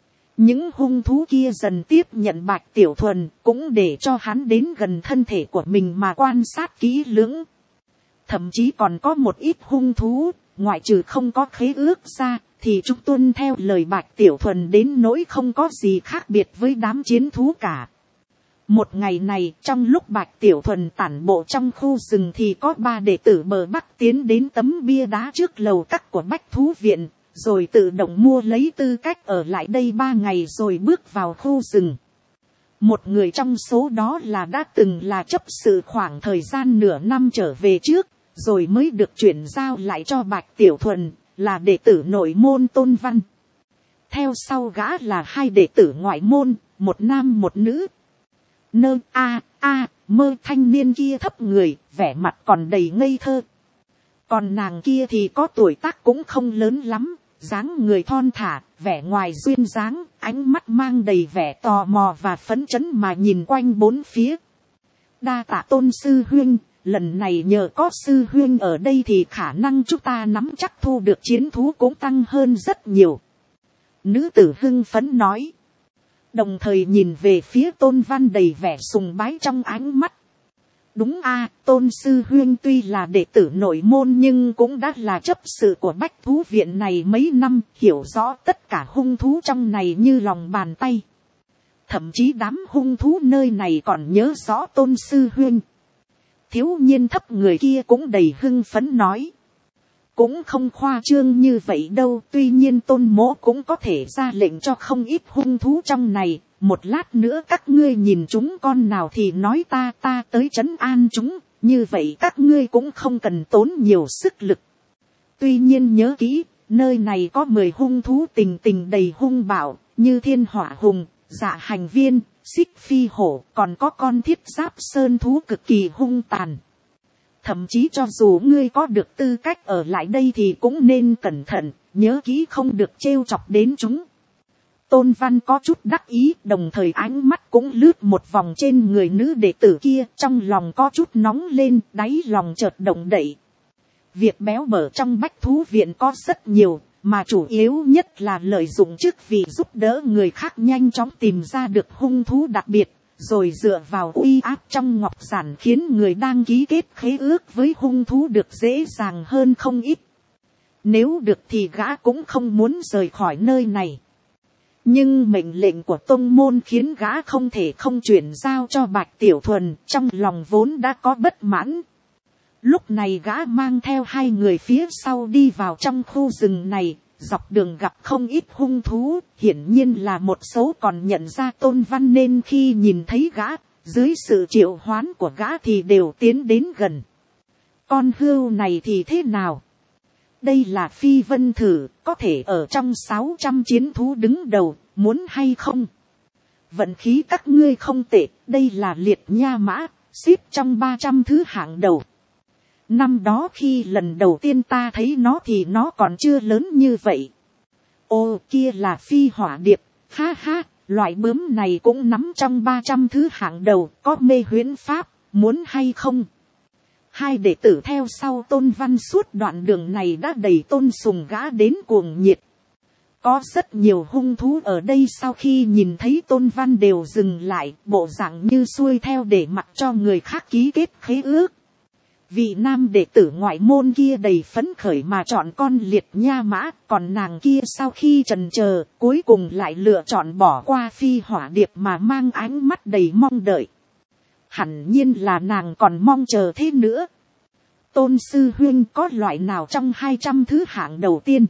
S1: Những hung thú kia dần tiếp nhận Bạch Tiểu Thuần, cũng để cho hắn đến gần thân thể của mình mà quan sát kỹ lưỡng. Thậm chí còn có một ít hung thú, ngoại trừ không có khế ước ra, thì chúng tuân theo lời Bạch Tiểu Thuần đến nỗi không có gì khác biệt với đám chiến thú cả. Một ngày này, trong lúc Bạch Tiểu Thuần tản bộ trong khu rừng thì có 3 đệ tử bờ bắc tiến đến tấm bia đá trước lầu các của Bách Thú Viện, rồi tự động mua lấy tư cách ở lại đây 3 ngày rồi bước vào khu rừng. Một người trong số đó là đã từng là chấp sự khoảng thời gian nửa năm trở về trước, rồi mới được chuyển giao lại cho Bạch Tiểu Thuần, là đệ tử nội môn Tôn Văn. Theo sau gã là 2 đệ tử ngoại môn, một nam một nữ. Mơ thanh niên kia thấp người, vẻ mặt còn đầy ngây thơ. Còn nàng kia thì có tuổi tác cũng không lớn lắm, dáng người thon thả, vẻ ngoài duyên dáng, ánh mắt mang đầy vẻ tò mò và phấn chấn mà nhìn quanh bốn phía. Đa tạ Tôn sư huynh, lần này nhờ có sư huynh ở đây thì khả năng chúng ta nắm chắc thu được chiến thú cũng tăng hơn rất nhiều. Nữ tử hưng phấn nói. Đồng thời nhìn về phía Tôn Văn đầy vẻ sùng bái trong ánh mắt. Đúng Tôn sư huynh tuy là đệ tử nội môn nhưng cũng đã là chấp sự của Bách Thú Viện này mấy năm, hiểu rõ tất cả hung thú trong này như lòng bàn tay. Thậm chí đám hung thú nơi này còn nhớ rõ Tôn sư huynh. Thiếu niên thấp người kia cũng đầy hưng phấn nói. Cũng không khoa trương như vậy đâu, tuy nhiên Tôn mỗ cũng có thể ra lệnh cho không ít hung thú trong này. Một lát nữa các ngươi nhìn chúng con nào thì nói ta tới trấn an chúng, như vậy các ngươi cũng không cần tốn nhiều sức lực. Tuy nhiên nhớ kỹ, nơi này có 10 hung thú tình tình đầy hung bạo, như thiên hỏa hùng, dạ hành viên, xích phi hổ, còn có con thiết giáp sơn thú cực kỳ hung tàn. Thậm chí cho dù ngươi có được tư cách ở lại đây thì cũng nên cẩn thận, nhớ kỹ không được trêu chọc đến chúng. Tôn Văn có chút đắc ý, đồng thời ánh mắt cũng lướt một vòng trên người nữ đệ tử kia, trong lòng có chút nóng lên, đáy lòng chợt động đậy. Việc béo bở trong Bách Thú Viện có rất nhiều, mà chủ yếu nhất là lợi dụng chức vị giúp đỡ người khác nhanh chóng tìm ra được hung thú đặc biệt, rồi dựa vào uy áp trong ngọc giản khiến người đang ký kết khế ước với hung thú được dễ dàng hơn không ít. Nếu được thì gã cũng không muốn rời khỏi nơi này. Nhưng mệnh lệnh của tông môn khiến gã không thể không chuyển giao cho Bạch Tiểu Thuần, trong lòng vốn đã có bất mãn. Lúc này gã mang theo 2 người phía sau đi vào trong khu rừng này, dọc đường gặp không ít hung thú, hiển nhiên là một số còn nhận ra Tôn Văn nên khi nhìn thấy gã, dưới sự triệu hoán của gã thì đều tiến đến gần. Con hươu này thì thế nào? Đây là Phi Vân Thử, có thể ở trong 600 chiến thú đứng đầu, muốn hay không? Vận khí các ngươi không tệ, đây là Liệt Nha Mã, xếp trong 300 thứ hạng đầu. Năm đó khi lần đầu tiên ta thấy nó thì nó còn chưa lớn như vậy. Ô, kia là Phi Hỏa Điệp, ha ha, loại bướm này cũng nắm trong 300 thứ hạng đầu, có mê huyễn pháp, muốn hay không? 2 đệ tử theo sau Tôn Văn suốt đoạn đường này đã đẩy tôn sùng gã đến cuồng nhiệt. Có rất nhiều hung thú ở đây sau khi nhìn thấy Tôn Văn đều dừng lại, bộ dạng như xuôi theo để mặc cho người khác ký kết khế ước. Vị nam đệ tử ngoại môn kia đầy phấn khởi mà chọn con Liệt Nha Mã, còn nàng kia sau khi chần chờ, cuối cùng lại lựa chọn bỏ qua Phi Hỏa Điệp mà mang ánh mắt đầy mong đợi. Hẳn nhiên là nàng còn mong chờ thế nữa. Tôn sư huynh có loại nào trong 200 thứ hạng đầu tiên?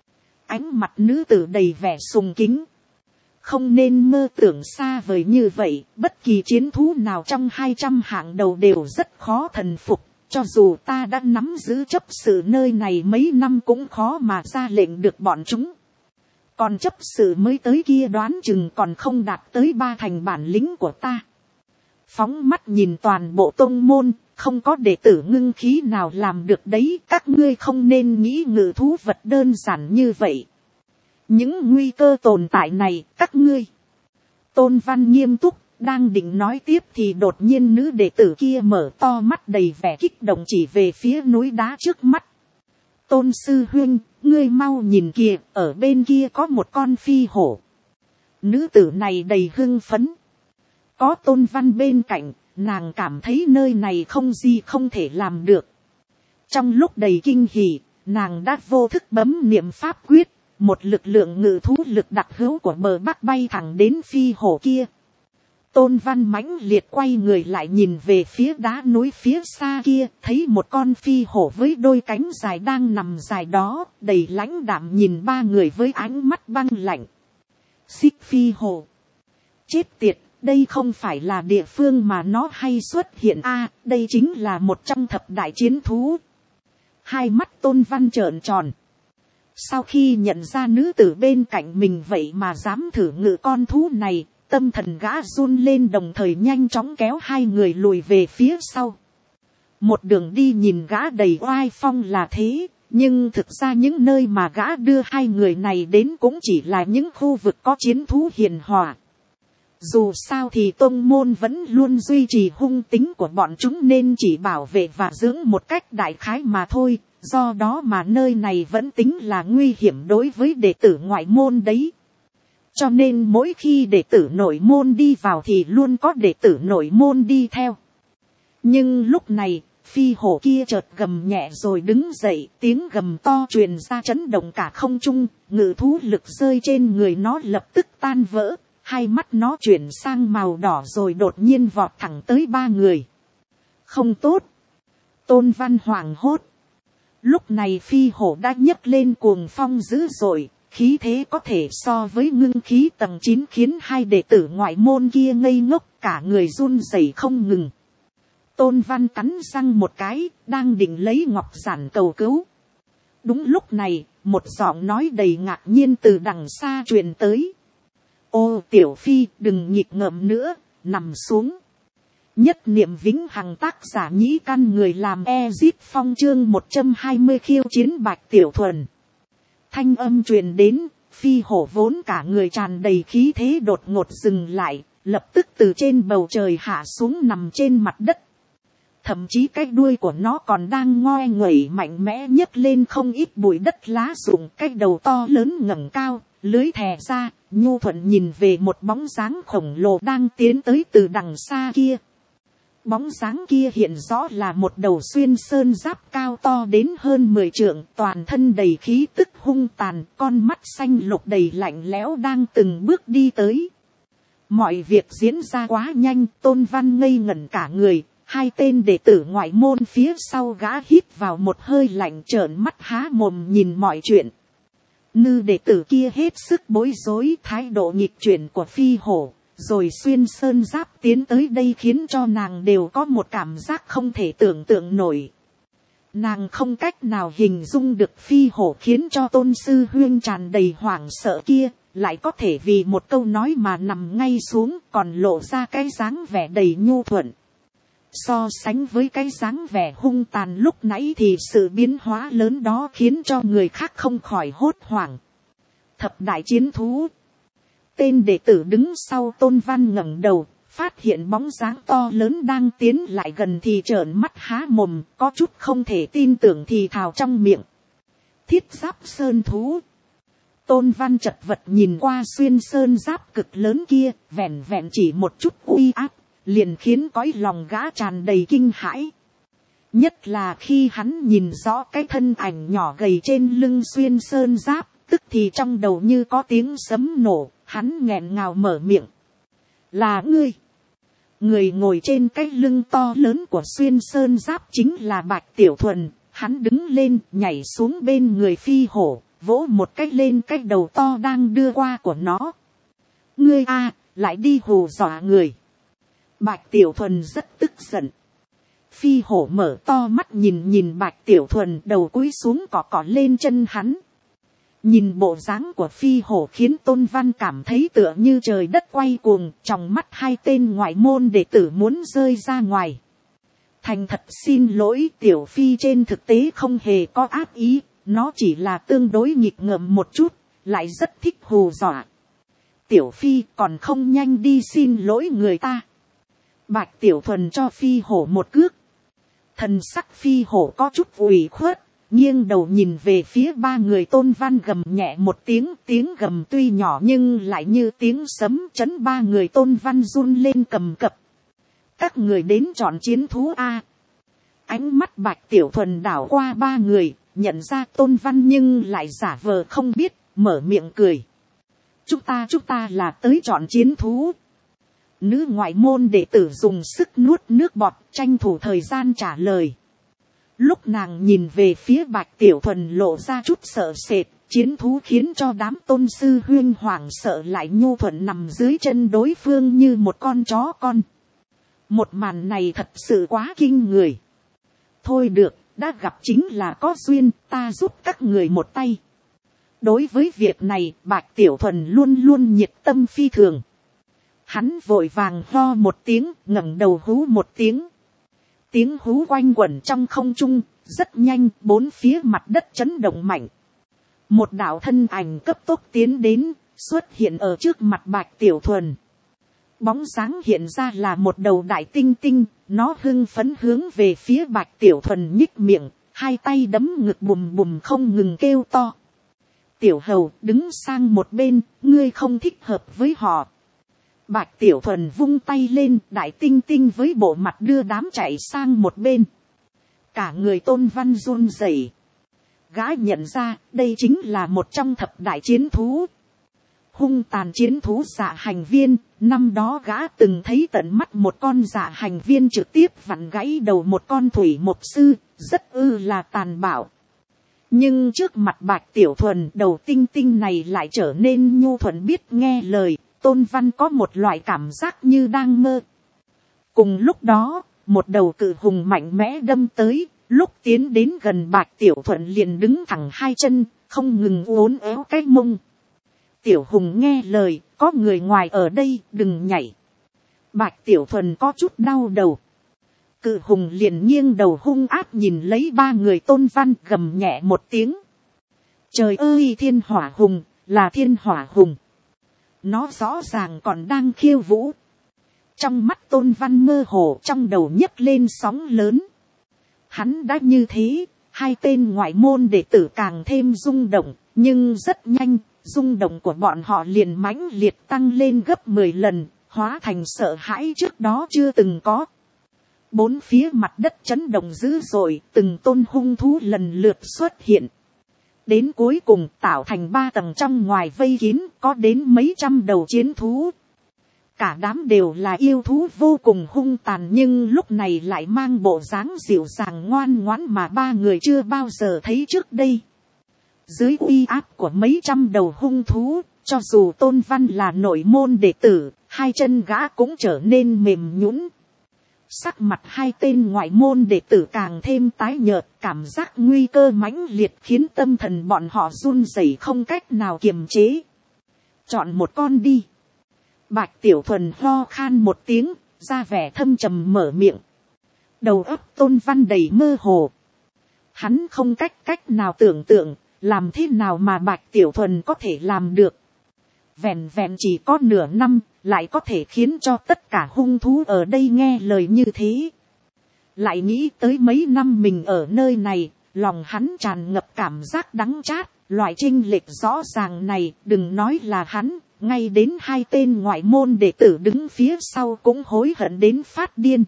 S1: Ánh mặt nữ tử đầy vẻ sùng kính. Không nên mơ tưởng xa vời như vậy, bất kỳ chiến thú nào trong 200 hạng đầu đều rất khó thần phục. Cho dù ta đã nắm giữ chấp sự nơi này mấy năm cũng khó mà ra lệnh được bọn chúng. Còn chấp sự mới tới kia đoán chừng còn không đạt tới 3 thành bản lĩnh của ta. Phóng mắt nhìn toàn bộ tông môn, không có đệ tử ngưng khí nào làm được đấy. Các ngươi không nên nghĩ ngự thú vật đơn giản như vậy. Những nguy cơ tồn tại này, các ngươi. Tôn Văn nghiêm túc, đang định nói tiếp thì đột nhiên nữ đệ tử kia mở to mắt đầy vẻ kích động chỉ về phía núi đá trước mắt. Tôn sư huynh, ngươi mau nhìn kìa, ở bên kia có một con phi hổ. Nữ tử này đầy hưng phấn. Có Tôn Văn bên cạnh, nàng cảm thấy nơi này không gì không thể làm được. Trong lúc đầy kinh hỉ, nàng đã vô thức bấm niệm pháp quyết, một lực lượng ngự thú lực đặc hữu của bờ bắc bay thẳng đến phi hổ kia. Tôn Văn mãnh liệt quay người lại nhìn về phía đá núi phía xa kia, thấy một con phi hổ với đôi cánh dài đang nằm dài đó, đầy lãnh đạm nhìn 3 người với ánh mắt băng lạnh. Xích phi hổ. Chết tiệt, đây không phải là địa phương mà nó hay xuất hiện đây chính là một trong thập đại chiến thú. 2 mắt Tôn Văn trợn tròn. Sau khi nhận ra nữ tử bên cạnh mình vậy mà dám thử ngự con thú này, tâm thần gã run lên đồng thời nhanh chóng kéo 2 người lùi về phía sau. Một đường đi nhìn gã đầy oai phong là thế, nhưng thực ra những nơi mà gã đưa 2 người này đến cũng chỉ là những khu vực có chiến thú hiền hòa. Dù sao thì tông môn vẫn luôn duy trì hung tính của bọn chúng nên chỉ bảo vệ và dưỡng một cách đại khái mà thôi, do đó mà nơi này vẫn tính là nguy hiểm đối với đệ tử ngoại môn đấy. Cho nên mỗi khi đệ tử nội môn đi vào thì luôn có đệ tử nội môn đi theo. Nhưng lúc này, phi hổ kia chợt gầm nhẹ rồi đứng dậy, tiếng gầm to truyền ra chấn động cả không trung, ngự thú lực rơi trên người nó lập tức tan vỡ, 2 mắt nó chuyển sang màu đỏ rồi đột nhiên vọt thẳng tới 3 người. Không tốt. Tôn Văn hoảng hốt. Lúc này phi hổ đã nhấc lên cuồng phong dữ dội. Khí thế có thể so với ngưng khí tầng 9 khiến 2 đệ tử ngoại môn kia ngây ngốc, cả người run rẩy không ngừng. Tôn Văn cắn răng một cái, đang định lấy ngọc giản cầu cứu. Đúng lúc này, một giọng nói đầy ngạc nhiên từ đằng xa truyền tới. Ô tiểu phi, đừng nghịch ngợm nữa, nằm xuống. Nhất niệm vĩnh hằng, tác giả Nhĩ Căn, người làm Ezip Phong, chương 120 khiêu chiến Bạch Tiểu Thuần. Thanh âm truyền đến, phi hổ vốn cả người tràn đầy khí thế đột ngột dừng lại, lập tức từ trên bầu trời hạ xuống nằm trên mặt đất. Thậm chí cái đuôi của nó còn đang ngoe nguẩy mạnh mẽ nhấc lên không ít bụi đất lá rụng, cái đầu to lớn ngẩng cao, lưới thè ra, nhu thuận nhìn về một bóng dáng khổng lồ đang tiến tới từ đằng xa kia. Bóng dáng kia hiện rõ là một đầu xuyên sơn giáp cao to đến hơn 10 trượng, toàn thân đầy khí tức hung tàn, con mắt xanh lục đầy lạnh lẽo đang từng bước đi tới. Mọi việc diễn ra quá nhanh, Tôn Văn ngây ngẩn cả người, hai tên đệ tử ngoại môn phía sau gã hít vào một hơi lạnh, trợn mắt há mồm nhìn mọi chuyện. Nữ đệ tử kia hết sức bối rối, thái độ nghịch chuyển của phi hổ rồi xuyên sơn giáp tiến tới đây khiến cho nàng đều có một cảm giác không thể tưởng tượng nổi. Nàng không cách nào hình dung được phi hổ khiến cho Tôn sư huynh tràn đầy hoảng sợ kia lại có thể vì một câu nói mà nằm ngay xuống, còn lộ ra cái dáng vẻ đầy nhu thuận. So sánh với cái dáng vẻ hung tàn lúc nãy thì sự biến hóa lớn đó khiến cho người khác không khỏi hốt hoảng. Thập đại chiến thú. Tên đệ tử đứng sau Tôn Văn ngẩng đầu, phát hiện bóng dáng to lớn đang tiến lại gần thì trợn mắt há mồm, có chút không thể tin tưởng thì thào trong miệng. Thiết giáp sơn thú. Tôn Văn chật vật nhìn qua xuyên sơn giáp cực lớn kia, vẹn vẹn chỉ một chút uy áp, liền khiến cõi lòng gã tràn đầy kinh hãi. Nhất là khi hắn nhìn rõ cái thân ảnh nhỏ gầy trên lưng xuyên sơn giáp, tức thì trong đầu như có tiếng sấm nổ, hắn nghẹn ngào mở miệng. Là ngươi. Người ngồi trên cái lưng to lớn của xuyên sơn giáp chính là Bạch Tiểu Thuần. Hắn đứng lên, nhảy xuống bên người phi hổ, vỗ một cái lên cái đầu to đang đưa qua của nó. Ngươi a, lại đi hù dọa người. Bạch Tiểu Thuần rất tức giận. Phi hổ mở to mắt nhìn Bạch Tiểu Thuần, đầu cúi xuống cọ lên chân hắn. Nhìn bộ dáng của phi hổ khiến Tôn Văn cảm thấy tựa như trời đất quay cuồng, trong mắt hai tên ngoại môn đệ tử muốn rơi ra ngoài. Thành thật xin lỗi, Tiểu Phi trên thực tế không hề có ác ý, nó chỉ là tương đối nghịch ngợm một chút, lại rất thích hù dọa. Tiểu Phi còn không nhanh đi xin lỗi người ta. Bạch Tiểu Thuần cho phi hổ một cước. Thần sắc phi hổ có chút ủy khuất, nghiêng đầu nhìn về phía ba người. Tôn Văn gầm nhẹ một tiếng, tiếng gầm tuy nhỏ nhưng lại như tiếng sấm chấn ba người Tôn Văn run lên cầm cập. Các người đến chọn chiến thú a. Ánh mắt Bạch Tiểu Thuần đảo qua ba người, nhận ra Tôn Văn nhưng lại giả vờ không biết, mở miệng cười. Chúng ta là tới chọn chiến thú. Nữ ngoại môn đệ tử dùng sức nuốt nước bọt, tranh thủ thời gian trả lời. Lúc nàng nhìn về phía Bạch Tiểu Thuần lộ ra chút sợ sệt, chiến thú khiến cho đám Tôn sư huynh hoảng sợ, lại nhu thuận nằm dưới chân đối phương như một con chó con. Một màn này thật sự quá kinh người. Thôi được, đã gặp chính là có duyên, ta giúp các người một tay. Đối với việc này, Bạch Tiểu Thuần luôn luôn nhiệt tâm phi thường. Hắn vội vàng ho một tiếng, ngẩng đầu hú một tiếng. Tiếng hú quanh quẩn trong không trung, rất nhanh, bốn phía mặt đất chấn động mạnh. Một đạo thân ảnh cấp tốc tiến đến, xuất hiện ở trước mặt Bạch Tiểu Thuần. Bóng dáng hiện ra là một đầu đại tinh tinh, nó hưng phấn hướng về phía Bạch Tiểu Thuần nhích miệng, hai tay đấm ngực bùm bùm không ngừng kêu to. Tiểu hầu, đứng sang một bên, ngươi không thích hợp với họ. Bạch Tiểu Thuần vung tay lên, đại tinh tinh với bộ mặt đưa đám chạy sang một bên. Cả người Tôn Văn run rẩy. Gã nhận ra, đây chính là một trong thập đại chiến thú. Hung tàn chiến thú dạ hành viên, năm đó gã từng thấy tận mắt một con dạ hành viên trực tiếp vặn gãy đầu một con thủy mộc sư, rất là tàn bạo. Nhưng trước mặt Bạch Tiểu Thuần, đầu tinh tinh này lại trở nên nhu thuận biết nghe lời. Tôn Văn có một loại cảm giác như đang mơ. Cùng lúc đó, một đầu cự hùng mạnh mẽ đâm tới, lúc tiến đến gần Bạch Tiểu Thuần liền đứng thẳng hai chân, không ngừng uốn éo cái mông. Tiểu hùng nghe lời, có người ngoài ở đây, đừng nhảy. Bạch Tiểu Thuần có chút đau đầu. Cự hùng liền nghiêng đầu hung ác nhìn lấy ba người Tôn Văn, gầm nhẹ một tiếng. Trời ơi, thiên hỏa hùng, là thiên hỏa hùng. Nó rõ ràng còn đang khiêu vũ. Trong mắt Tôn Văn mơ hồ, trong đầu nhấc lên sóng lớn. Hắn đã như thế, hai tên ngoại môn đệ tử càng thêm rung động, nhưng rất nhanh, rung động của bọn họ liền mãnh liệt tăng lên gấp 10 lần, hóa thành sợ hãi trước đó chưa từng có. Bốn phía mặt đất chấn động dữ dội, từng tôn hung thú lần lượt xuất hiện. Đến cuối cùng tạo thành 3 tầng trong ngoài vây kín, có đến mấy trăm đầu chiến thú. Cả đám đều là yêu thú vô cùng hung tàn, nhưng lúc này lại mang bộ dáng dịu dàng ngoan ngoãn mà 3 người chưa bao giờ thấy trước đây. Dưới uy áp của mấy trăm đầu hung thú, cho dù Tôn Văn là nội môn đệ tử, 2 chân gã cũng trở nên mềm nhũn. Sắc mặt 2 tên ngoại môn đệ tử càng thêm tái nhợt, cảm giác nguy cơ mãnh liệt khiến tâm thần bọn họ run rẩy không cách nào kiềm chế. Chọn một con đi. Bạch Tiểu Thuần ho khan một tiếng, ra vẻ thâm trầm mở miệng. Đầu óc Tôn Văn đầy mơ hồ. Hắn không cách nào tưởng tượng, làm thế nào mà Bạch Tiểu Thuần có thể làm được. Vẹn chỉ có nửa năm, lại có thể khiến cho tất cả hung thú ở đây nghe lời như thế. Lại nghĩ tới mấy năm mình ở nơi này, lòng hắn tràn ngập cảm giác đắng chát. Loại chênh lệch rõ ràng này, đừng nói là hắn, ngay đến 2 tên ngoại môn đệ tử đứng phía sau cũng hối hận đến phát điên.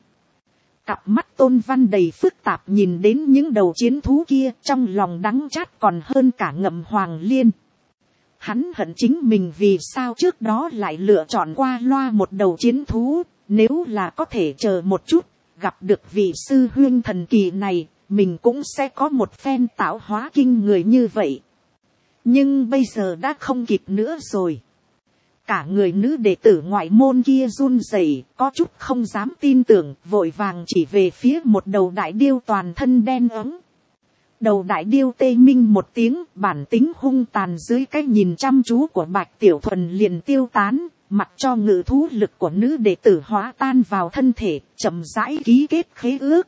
S1: Cặp mắt Tôn Văn đầy phức tạp nhìn đến những đầu chiến thú kia, trong lòng đắng chát còn hơn cả ngậm hoàng liên. Hắn hận chính mình vì sao trước đó lại lựa chọn qua loa một đầu chiến thú, nếu là có thể chờ một chút, gặp được vị sư huynh thần kỳ này, mình cũng sẽ có một phen tạo hóa kinh người như vậy. Nhưng bây giờ đã không kịp nữa rồi. Cả người nữ đệ tử ngoại môn kia run rẩy, có chút không dám tin tưởng, vội vàng chỉ về phía một đầu đại điêu toàn thân đen ấm. Đầu đại điêu tê minh một tiếng, bản tính hung tàn dưới cái nhìn chăm chú của Bạch Tiểu Thuần liền tiêu tán, mặc cho ngự thú lực của nữ đệ tử hóa tan vào thân thể, chậm rãi ký kết khế ước.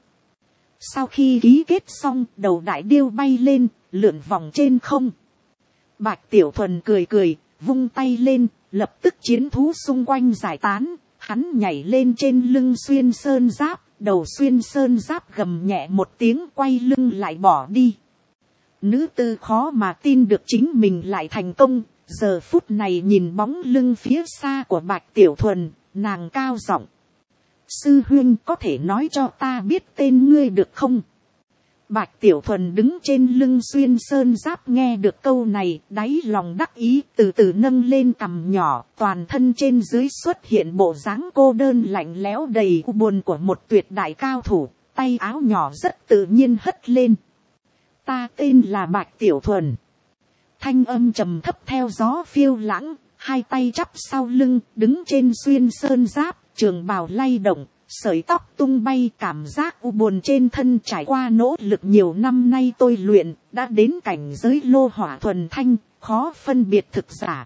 S1: Sau khi ký kết xong, đầu đại điêu bay lên, lượn vòng trên không. Bạch Tiểu Thuần cười, vung tay lên, lập tức chiến thú xung quanh giải tán, hắn nhảy lên trên lưng Xuyên Sơn Giáp, đầu Xuyên Sơn Giáp gầm nhẹ một tiếng quay lưng lại bỏ đi. Nữ tư khó mà tin được chính mình lại thành công, giờ phút này nhìn bóng lưng phía xa của Bạch Tiểu Thuần, nàng cao giọng: Sư huynh, có thể nói cho ta biết tên ngươi được không? Bạch Tiểu Thuần đứng trên lưng Xuyên Sơn Giáp nghe được câu này, đáy lòng đắc ý, từ từ nâng lên cằm nhỏ, toàn thân trên dưới xuất hiện bộ dáng cô đơn lạnh lẽo đầy u buồn của một tuyệt đại cao thủ, tay áo nhỏ rất tự nhiên hất lên. Ta tên là Bạch Tiểu Thuần. Thanh âm trầm thấp theo gió phiêu lãng, 2 tay chắp sau lưng, đứng trên Xuyên Sơn Giáp, trường bào lay động. Sợi tóc tung bay, cảm giác u buồn trên thân trải qua nỗ lực nhiều năm nay tôi luyện, đã đến cảnh giới lô hỏa thuần thanh, khó phân biệt thực giả.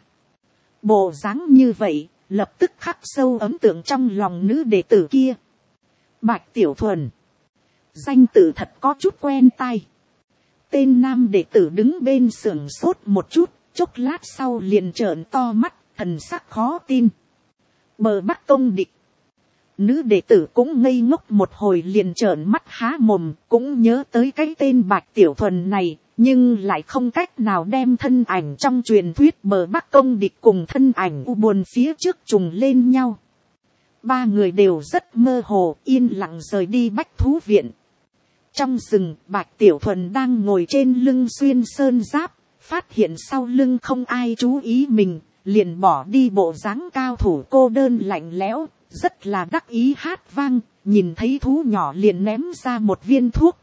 S1: Bộ dáng như vậy, lập tức khắc sâu ấn tượng trong lòng nữ đệ tử kia. Bạch Tiểu Thuần. Danh tự thật có chút quen tai. Tên nam đệ tử đứng bên sưởng sốt một chút, chốc lát sau liền trợn to mắt, thần sắc khó tin. Bờ Bắc Công Địch. Nữ đệ tử cũng ngây ngốc một hồi liền trợn mắt há mồm, cũng nhớ tới cái tên Bạch Tiểu Thuần này, nhưng lại không cách nào đem thân ảnh trong truyền thuyết Bờ Bắc Công Địch cùng thân ảnh u buồn phía trước trùng lên nhau. 3 người đều rất mơ hồ, yên lặng rời đi Bách Thú Viện. Trong rừng, Bạch Tiểu Thuần đang ngồi trên lưng Xuyên Sơn Giáp, phát hiện sau lưng không ai chú ý mình, liền bỏ đi bộ dáng cao thủ cô đơn lạnh lẽo. Rất là đắc ý hát vang, nhìn thấy thú nhỏ liền ném ra một viên thuốc.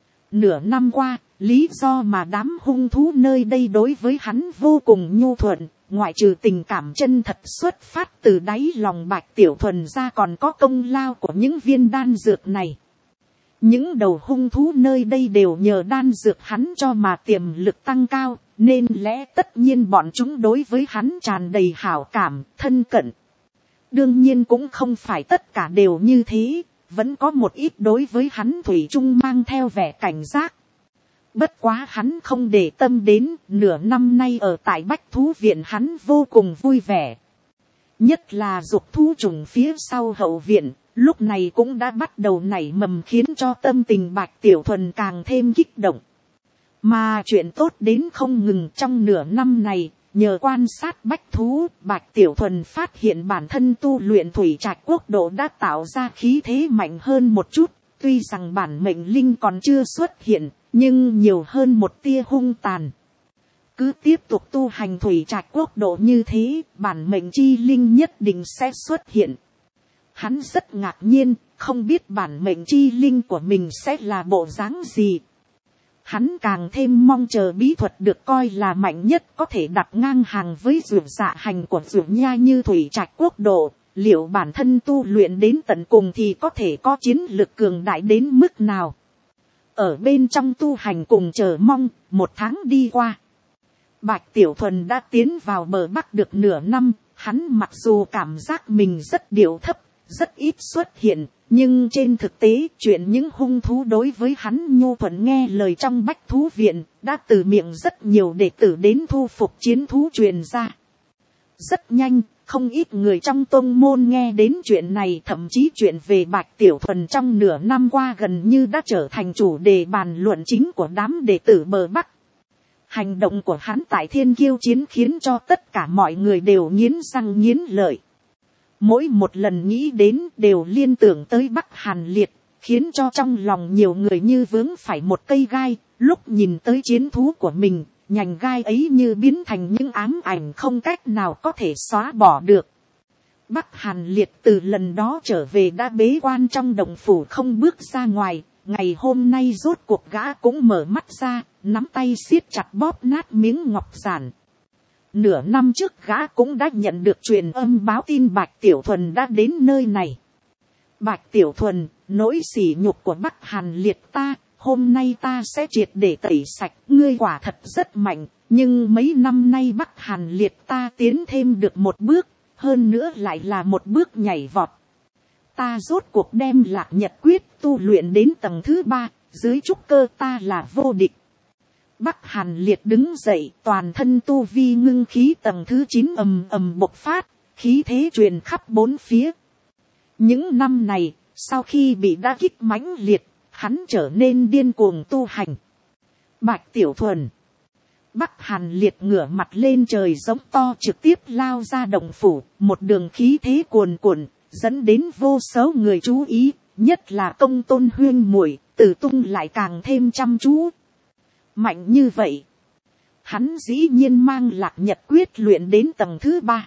S1: Nửa năm qua, lý do mà đám hung thú nơi đây đối với hắn vô cùng nhu thuận, ngoại trừ tình cảm chân thật xuất phát từ đáy lòng Bạch Tiểu Thuần ra còn có công lao của những viên đan dược này. Những đầu hung thú nơi đây đều nhờ đan dược hắn cho mà tiềm lực tăng cao, nên lẽ tất nhiên bọn chúng đối với hắn tràn đầy hảo cảm, thân cận. Đương nhiên cũng không phải tất cả đều như thế, vẫn có một ít đối với hắn thủy chung mang theo vẻ cảnh giác. Bất quá hắn không để tâm đến, nửa năm nay ở tại Bách Thú Viện hắn vô cùng vui vẻ. Nhất là dục thú trùng phía sau hậu viện, lúc này cũng đã bắt đầu nảy mầm khiến cho tâm tình Bạch Tiểu Thuần càng thêm kích động. Mà chuyện tốt đến không ngừng trong nửa năm này, Nhờ quan sát bách thú, Bạch Tiểu Thuần phát hiện bản thân tu luyện thủy trạch quốc độ đã tạo ra khí thế mạnh hơn một chút. Tuy rằng bản mệnh linh còn chưa xuất hiện, nhưng nhiều hơn một tia hung tàn. Cứ tiếp tục tu hành thủy trạch quốc độ như thế, bản mệnh chi linh nhất định sẽ xuất hiện. Hắn rất ngạc nhiên, không biết bản mệnh chi linh của mình sẽ là bộ dáng gì. Hắn càng thêm mong chờ bí thuật được coi là mạnh nhất có thể đặt ngang hàng với dược dạ hành của dược nha như thủy trạch quốc độ. Liệu bản thân tu luyện đến tận cùng thì có thể có chiến lực cường đại đến mức nào? Ở bên trong tu hành cùng chờ mong, một tháng đi qua. Bạch Tiểu Thuần đã tiến vào bờ Bắc được nửa năm, hắn mặc dù cảm giác mình rất điệu thấp, rất ít xuất hiện, nhưng trên thực tế chuyện những hung thú đối với hắn nhu thuận nghe lời trong Bách Thú Viện đã từ miệng rất nhiều đệ tử đến thu phục chiến thú truyền ra. Rất nhanh, không ít người trong tôn môn nghe đến chuyện này, thậm chí chuyện về Bạch Tiểu Thuần trong nửa năm qua gần như đã trở thành chủ đề bàn luận chính của đám đệ tử bờ Bắc. Hành động của hắn tại Thiên Kiêu chiến khiến cho tất cả mọi người đều nghiến răng nghiến lợi. Mỗi một lần nghĩ đến đều liên tưởng tới Bắc Hàn Liệt, khiến cho trong lòng nhiều người như vướng phải một cây gai. Lúc nhìn tới chiến thú của mình, nhành gai ấy như biến thành những ám ảnh không cách nào có thể xóa bỏ được. Bắc Hàn Liệt từ lần đó trở về đã bế quan trong động phủ không bước ra ngoài. Ngày hôm nay rốt cuộc gã cũng mở mắt ra, nắm tay siết chặt bóp nát miếng ngọc giản. Nửa năm trước gã cũng đã nhận được truyền âm báo tin Bạch Tiểu Thuần đã đến nơi này. Bạch Tiểu Thuần, nỗi sỉ nhục của Bắc Hàn Liệt ta, hôm nay ta sẽ triệt để tẩy sạch. Ngươi quả thật rất mạnh, nhưng mấy năm nay Bắc Hàn Liệt ta tiến thêm được một bước, hơn nữa lại là một bước nhảy vọt. Ta rốt cuộc đem Lạc Nhật Quyết tu luyện đến tầng thứ 3, dưới trúc cơ ta là vô địch. Bắc Hàn Liệt đứng dậy, toàn thân tu vi ngưng khí tầng thứ 9 ầm ầm bộc phát, khí thế truyền khắp bốn phía. Những năm này, sau khi bị đả kích mãnh liệt, hắn trở nên điên cuồng tu hành. Bạch Tiểu Thuần. Bắc Hàn Liệt ngửa mặt lên trời giống to trực tiếp lao ra động phủ, một đường khí thế cuồn cuộn, dẫn đến vô số người chú ý, nhất là Công Tôn Huyên muội, Tử Tung lại càng thêm chăm chú. Mạnh như vậy, hắn dĩ nhiên mang Lạc Nhật Quyết luyện đến tầng thứ 3.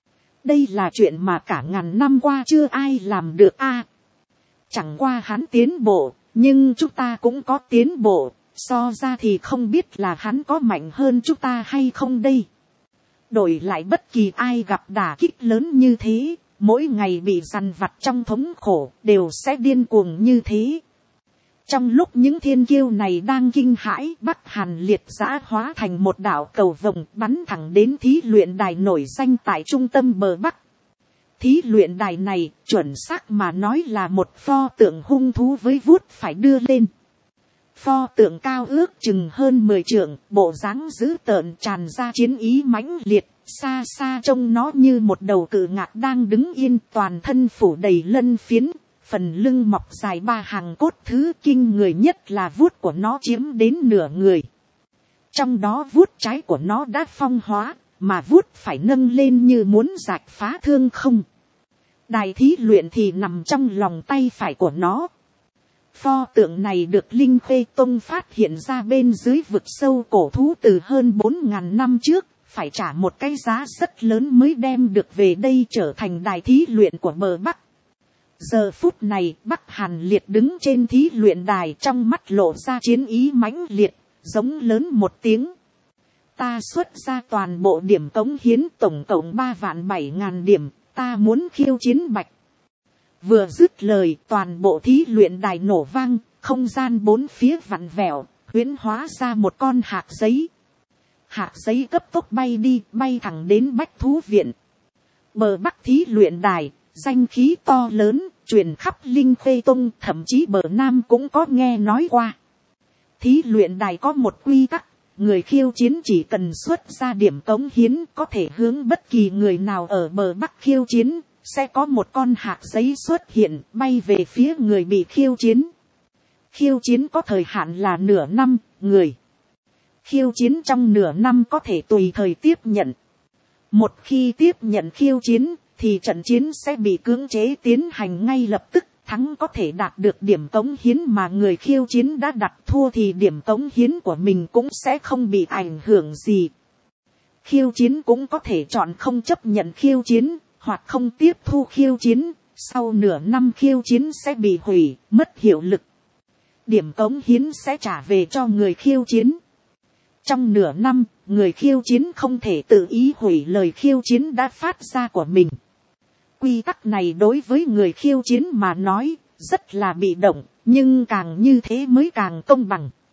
S1: Đây là chuyện mà cả ngàn năm qua chưa ai làm được a. Chẳng qua hắn tiến bộ, nhưng chúng ta cũng có tiến bộ, so ra thì không biết là hắn có mạnh hơn chúng ta hay không đây. Đổi lại bất kỳ ai gặp đả kích lớn như thế, mỗi ngày bị dằn vặt trong thống khổ, đều sẽ điên cuồng như thế. Trong lúc những thiên kiêu này đang kinh hãi, Bắc Hàn Liệt giã hóa thành một đạo cầu vồng bắn thẳng đến thí luyện đài nổi danh tại trung tâm bờ Bắc. Thí luyện đài này, chuẩn xác mà nói là một pho tượng hung thú với vuốt phải đưa lên. Pho tượng cao ước chừng hơn 10 trượng, bộ dáng dữ tợn tràn ra chiến ý mãnh liệt, xa xa trông nó như một đầu cự ngạc đang đứng yên, toàn thân phủ đầy lân phiến. Phần lưng mọc dài 3 hàng cốt thứ, kinh người nhất là vuốt của nó chiếm đến nửa người. Trong đó vuốt trái của nó đã phong hóa, mà vuốt phải nâng lên như muốn rạch phá thương không. Đài thí luyện thì nằm trong lòng tay phải của nó. Pho tượng này được Linh Khê Tông phát hiện ra bên dưới vực sâu cổ thú từ hơn 4.000 năm trước, phải trả một cái giá rất lớn mới đem được về đây trở thành đài thí luyện của bờ Bắc. Giờ phút này, Bắc Hàn Liệt đứng trên thí luyện đài, trong mắt lộ ra chiến ý mãnh liệt, giống lớn một tiếng. Ta xuất ra toàn bộ điểm cống hiến tổng cộng 3.700.000 điểm, ta muốn khiêu chiến Bạch. Vừa dứt lời, toàn bộ thí luyện đài nổ vang, không gian bốn phía vặn vẹo, huyễn hóa ra một con hạc giấy. Hạc giấy cấp tốc bay đi, bay thẳng đến Bách Thú Viện. Bờ Bắc thí luyện đài, danh khí to lớn, truyền khắp Linh Khê Tông, thậm chí bờ Nam cũng có nghe nói qua. Thí luyện đài có một quy tắc, người khiêu chiến chỉ cần xuất ra điểm cống hiến có thể hướng bất kỳ người nào ở bờ Bắc khiêu chiến, sẽ có một con hạc giấy xuất hiện bay về phía người bị khiêu chiến. Khiêu chiến có thời hạn là nửa năm, người khiêu chiến trong nửa năm có thể tùy thời tiếp nhận. Một khi tiếp nhận khiêu chiến, thì trận chiến sẽ bị cưỡng chế tiến hành ngay lập tức. Thắng có thể đạt được điểm cống hiến mà người khiêu chiến đã đặt, thua thì điểm cống hiến của mình cũng sẽ không bị ảnh hưởng gì. Khiêu chiến cũng có thể chọn không chấp nhận khiêu chiến, hoặc không tiếp thu khiêu chiến. Sau nửa năm khiêu chiến sẽ bị hủy, mất hiệu lực. Điểm cống hiến sẽ trả về cho người khiêu chiến. Trong nửa năm, người khiêu chiến không thể tự ý hủy lời khiêu chiến đã phát ra của mình. Quy tắc này đối với người khiêu chiến mà nói, rất là bị động, nhưng càng như thế mới càng công bằng.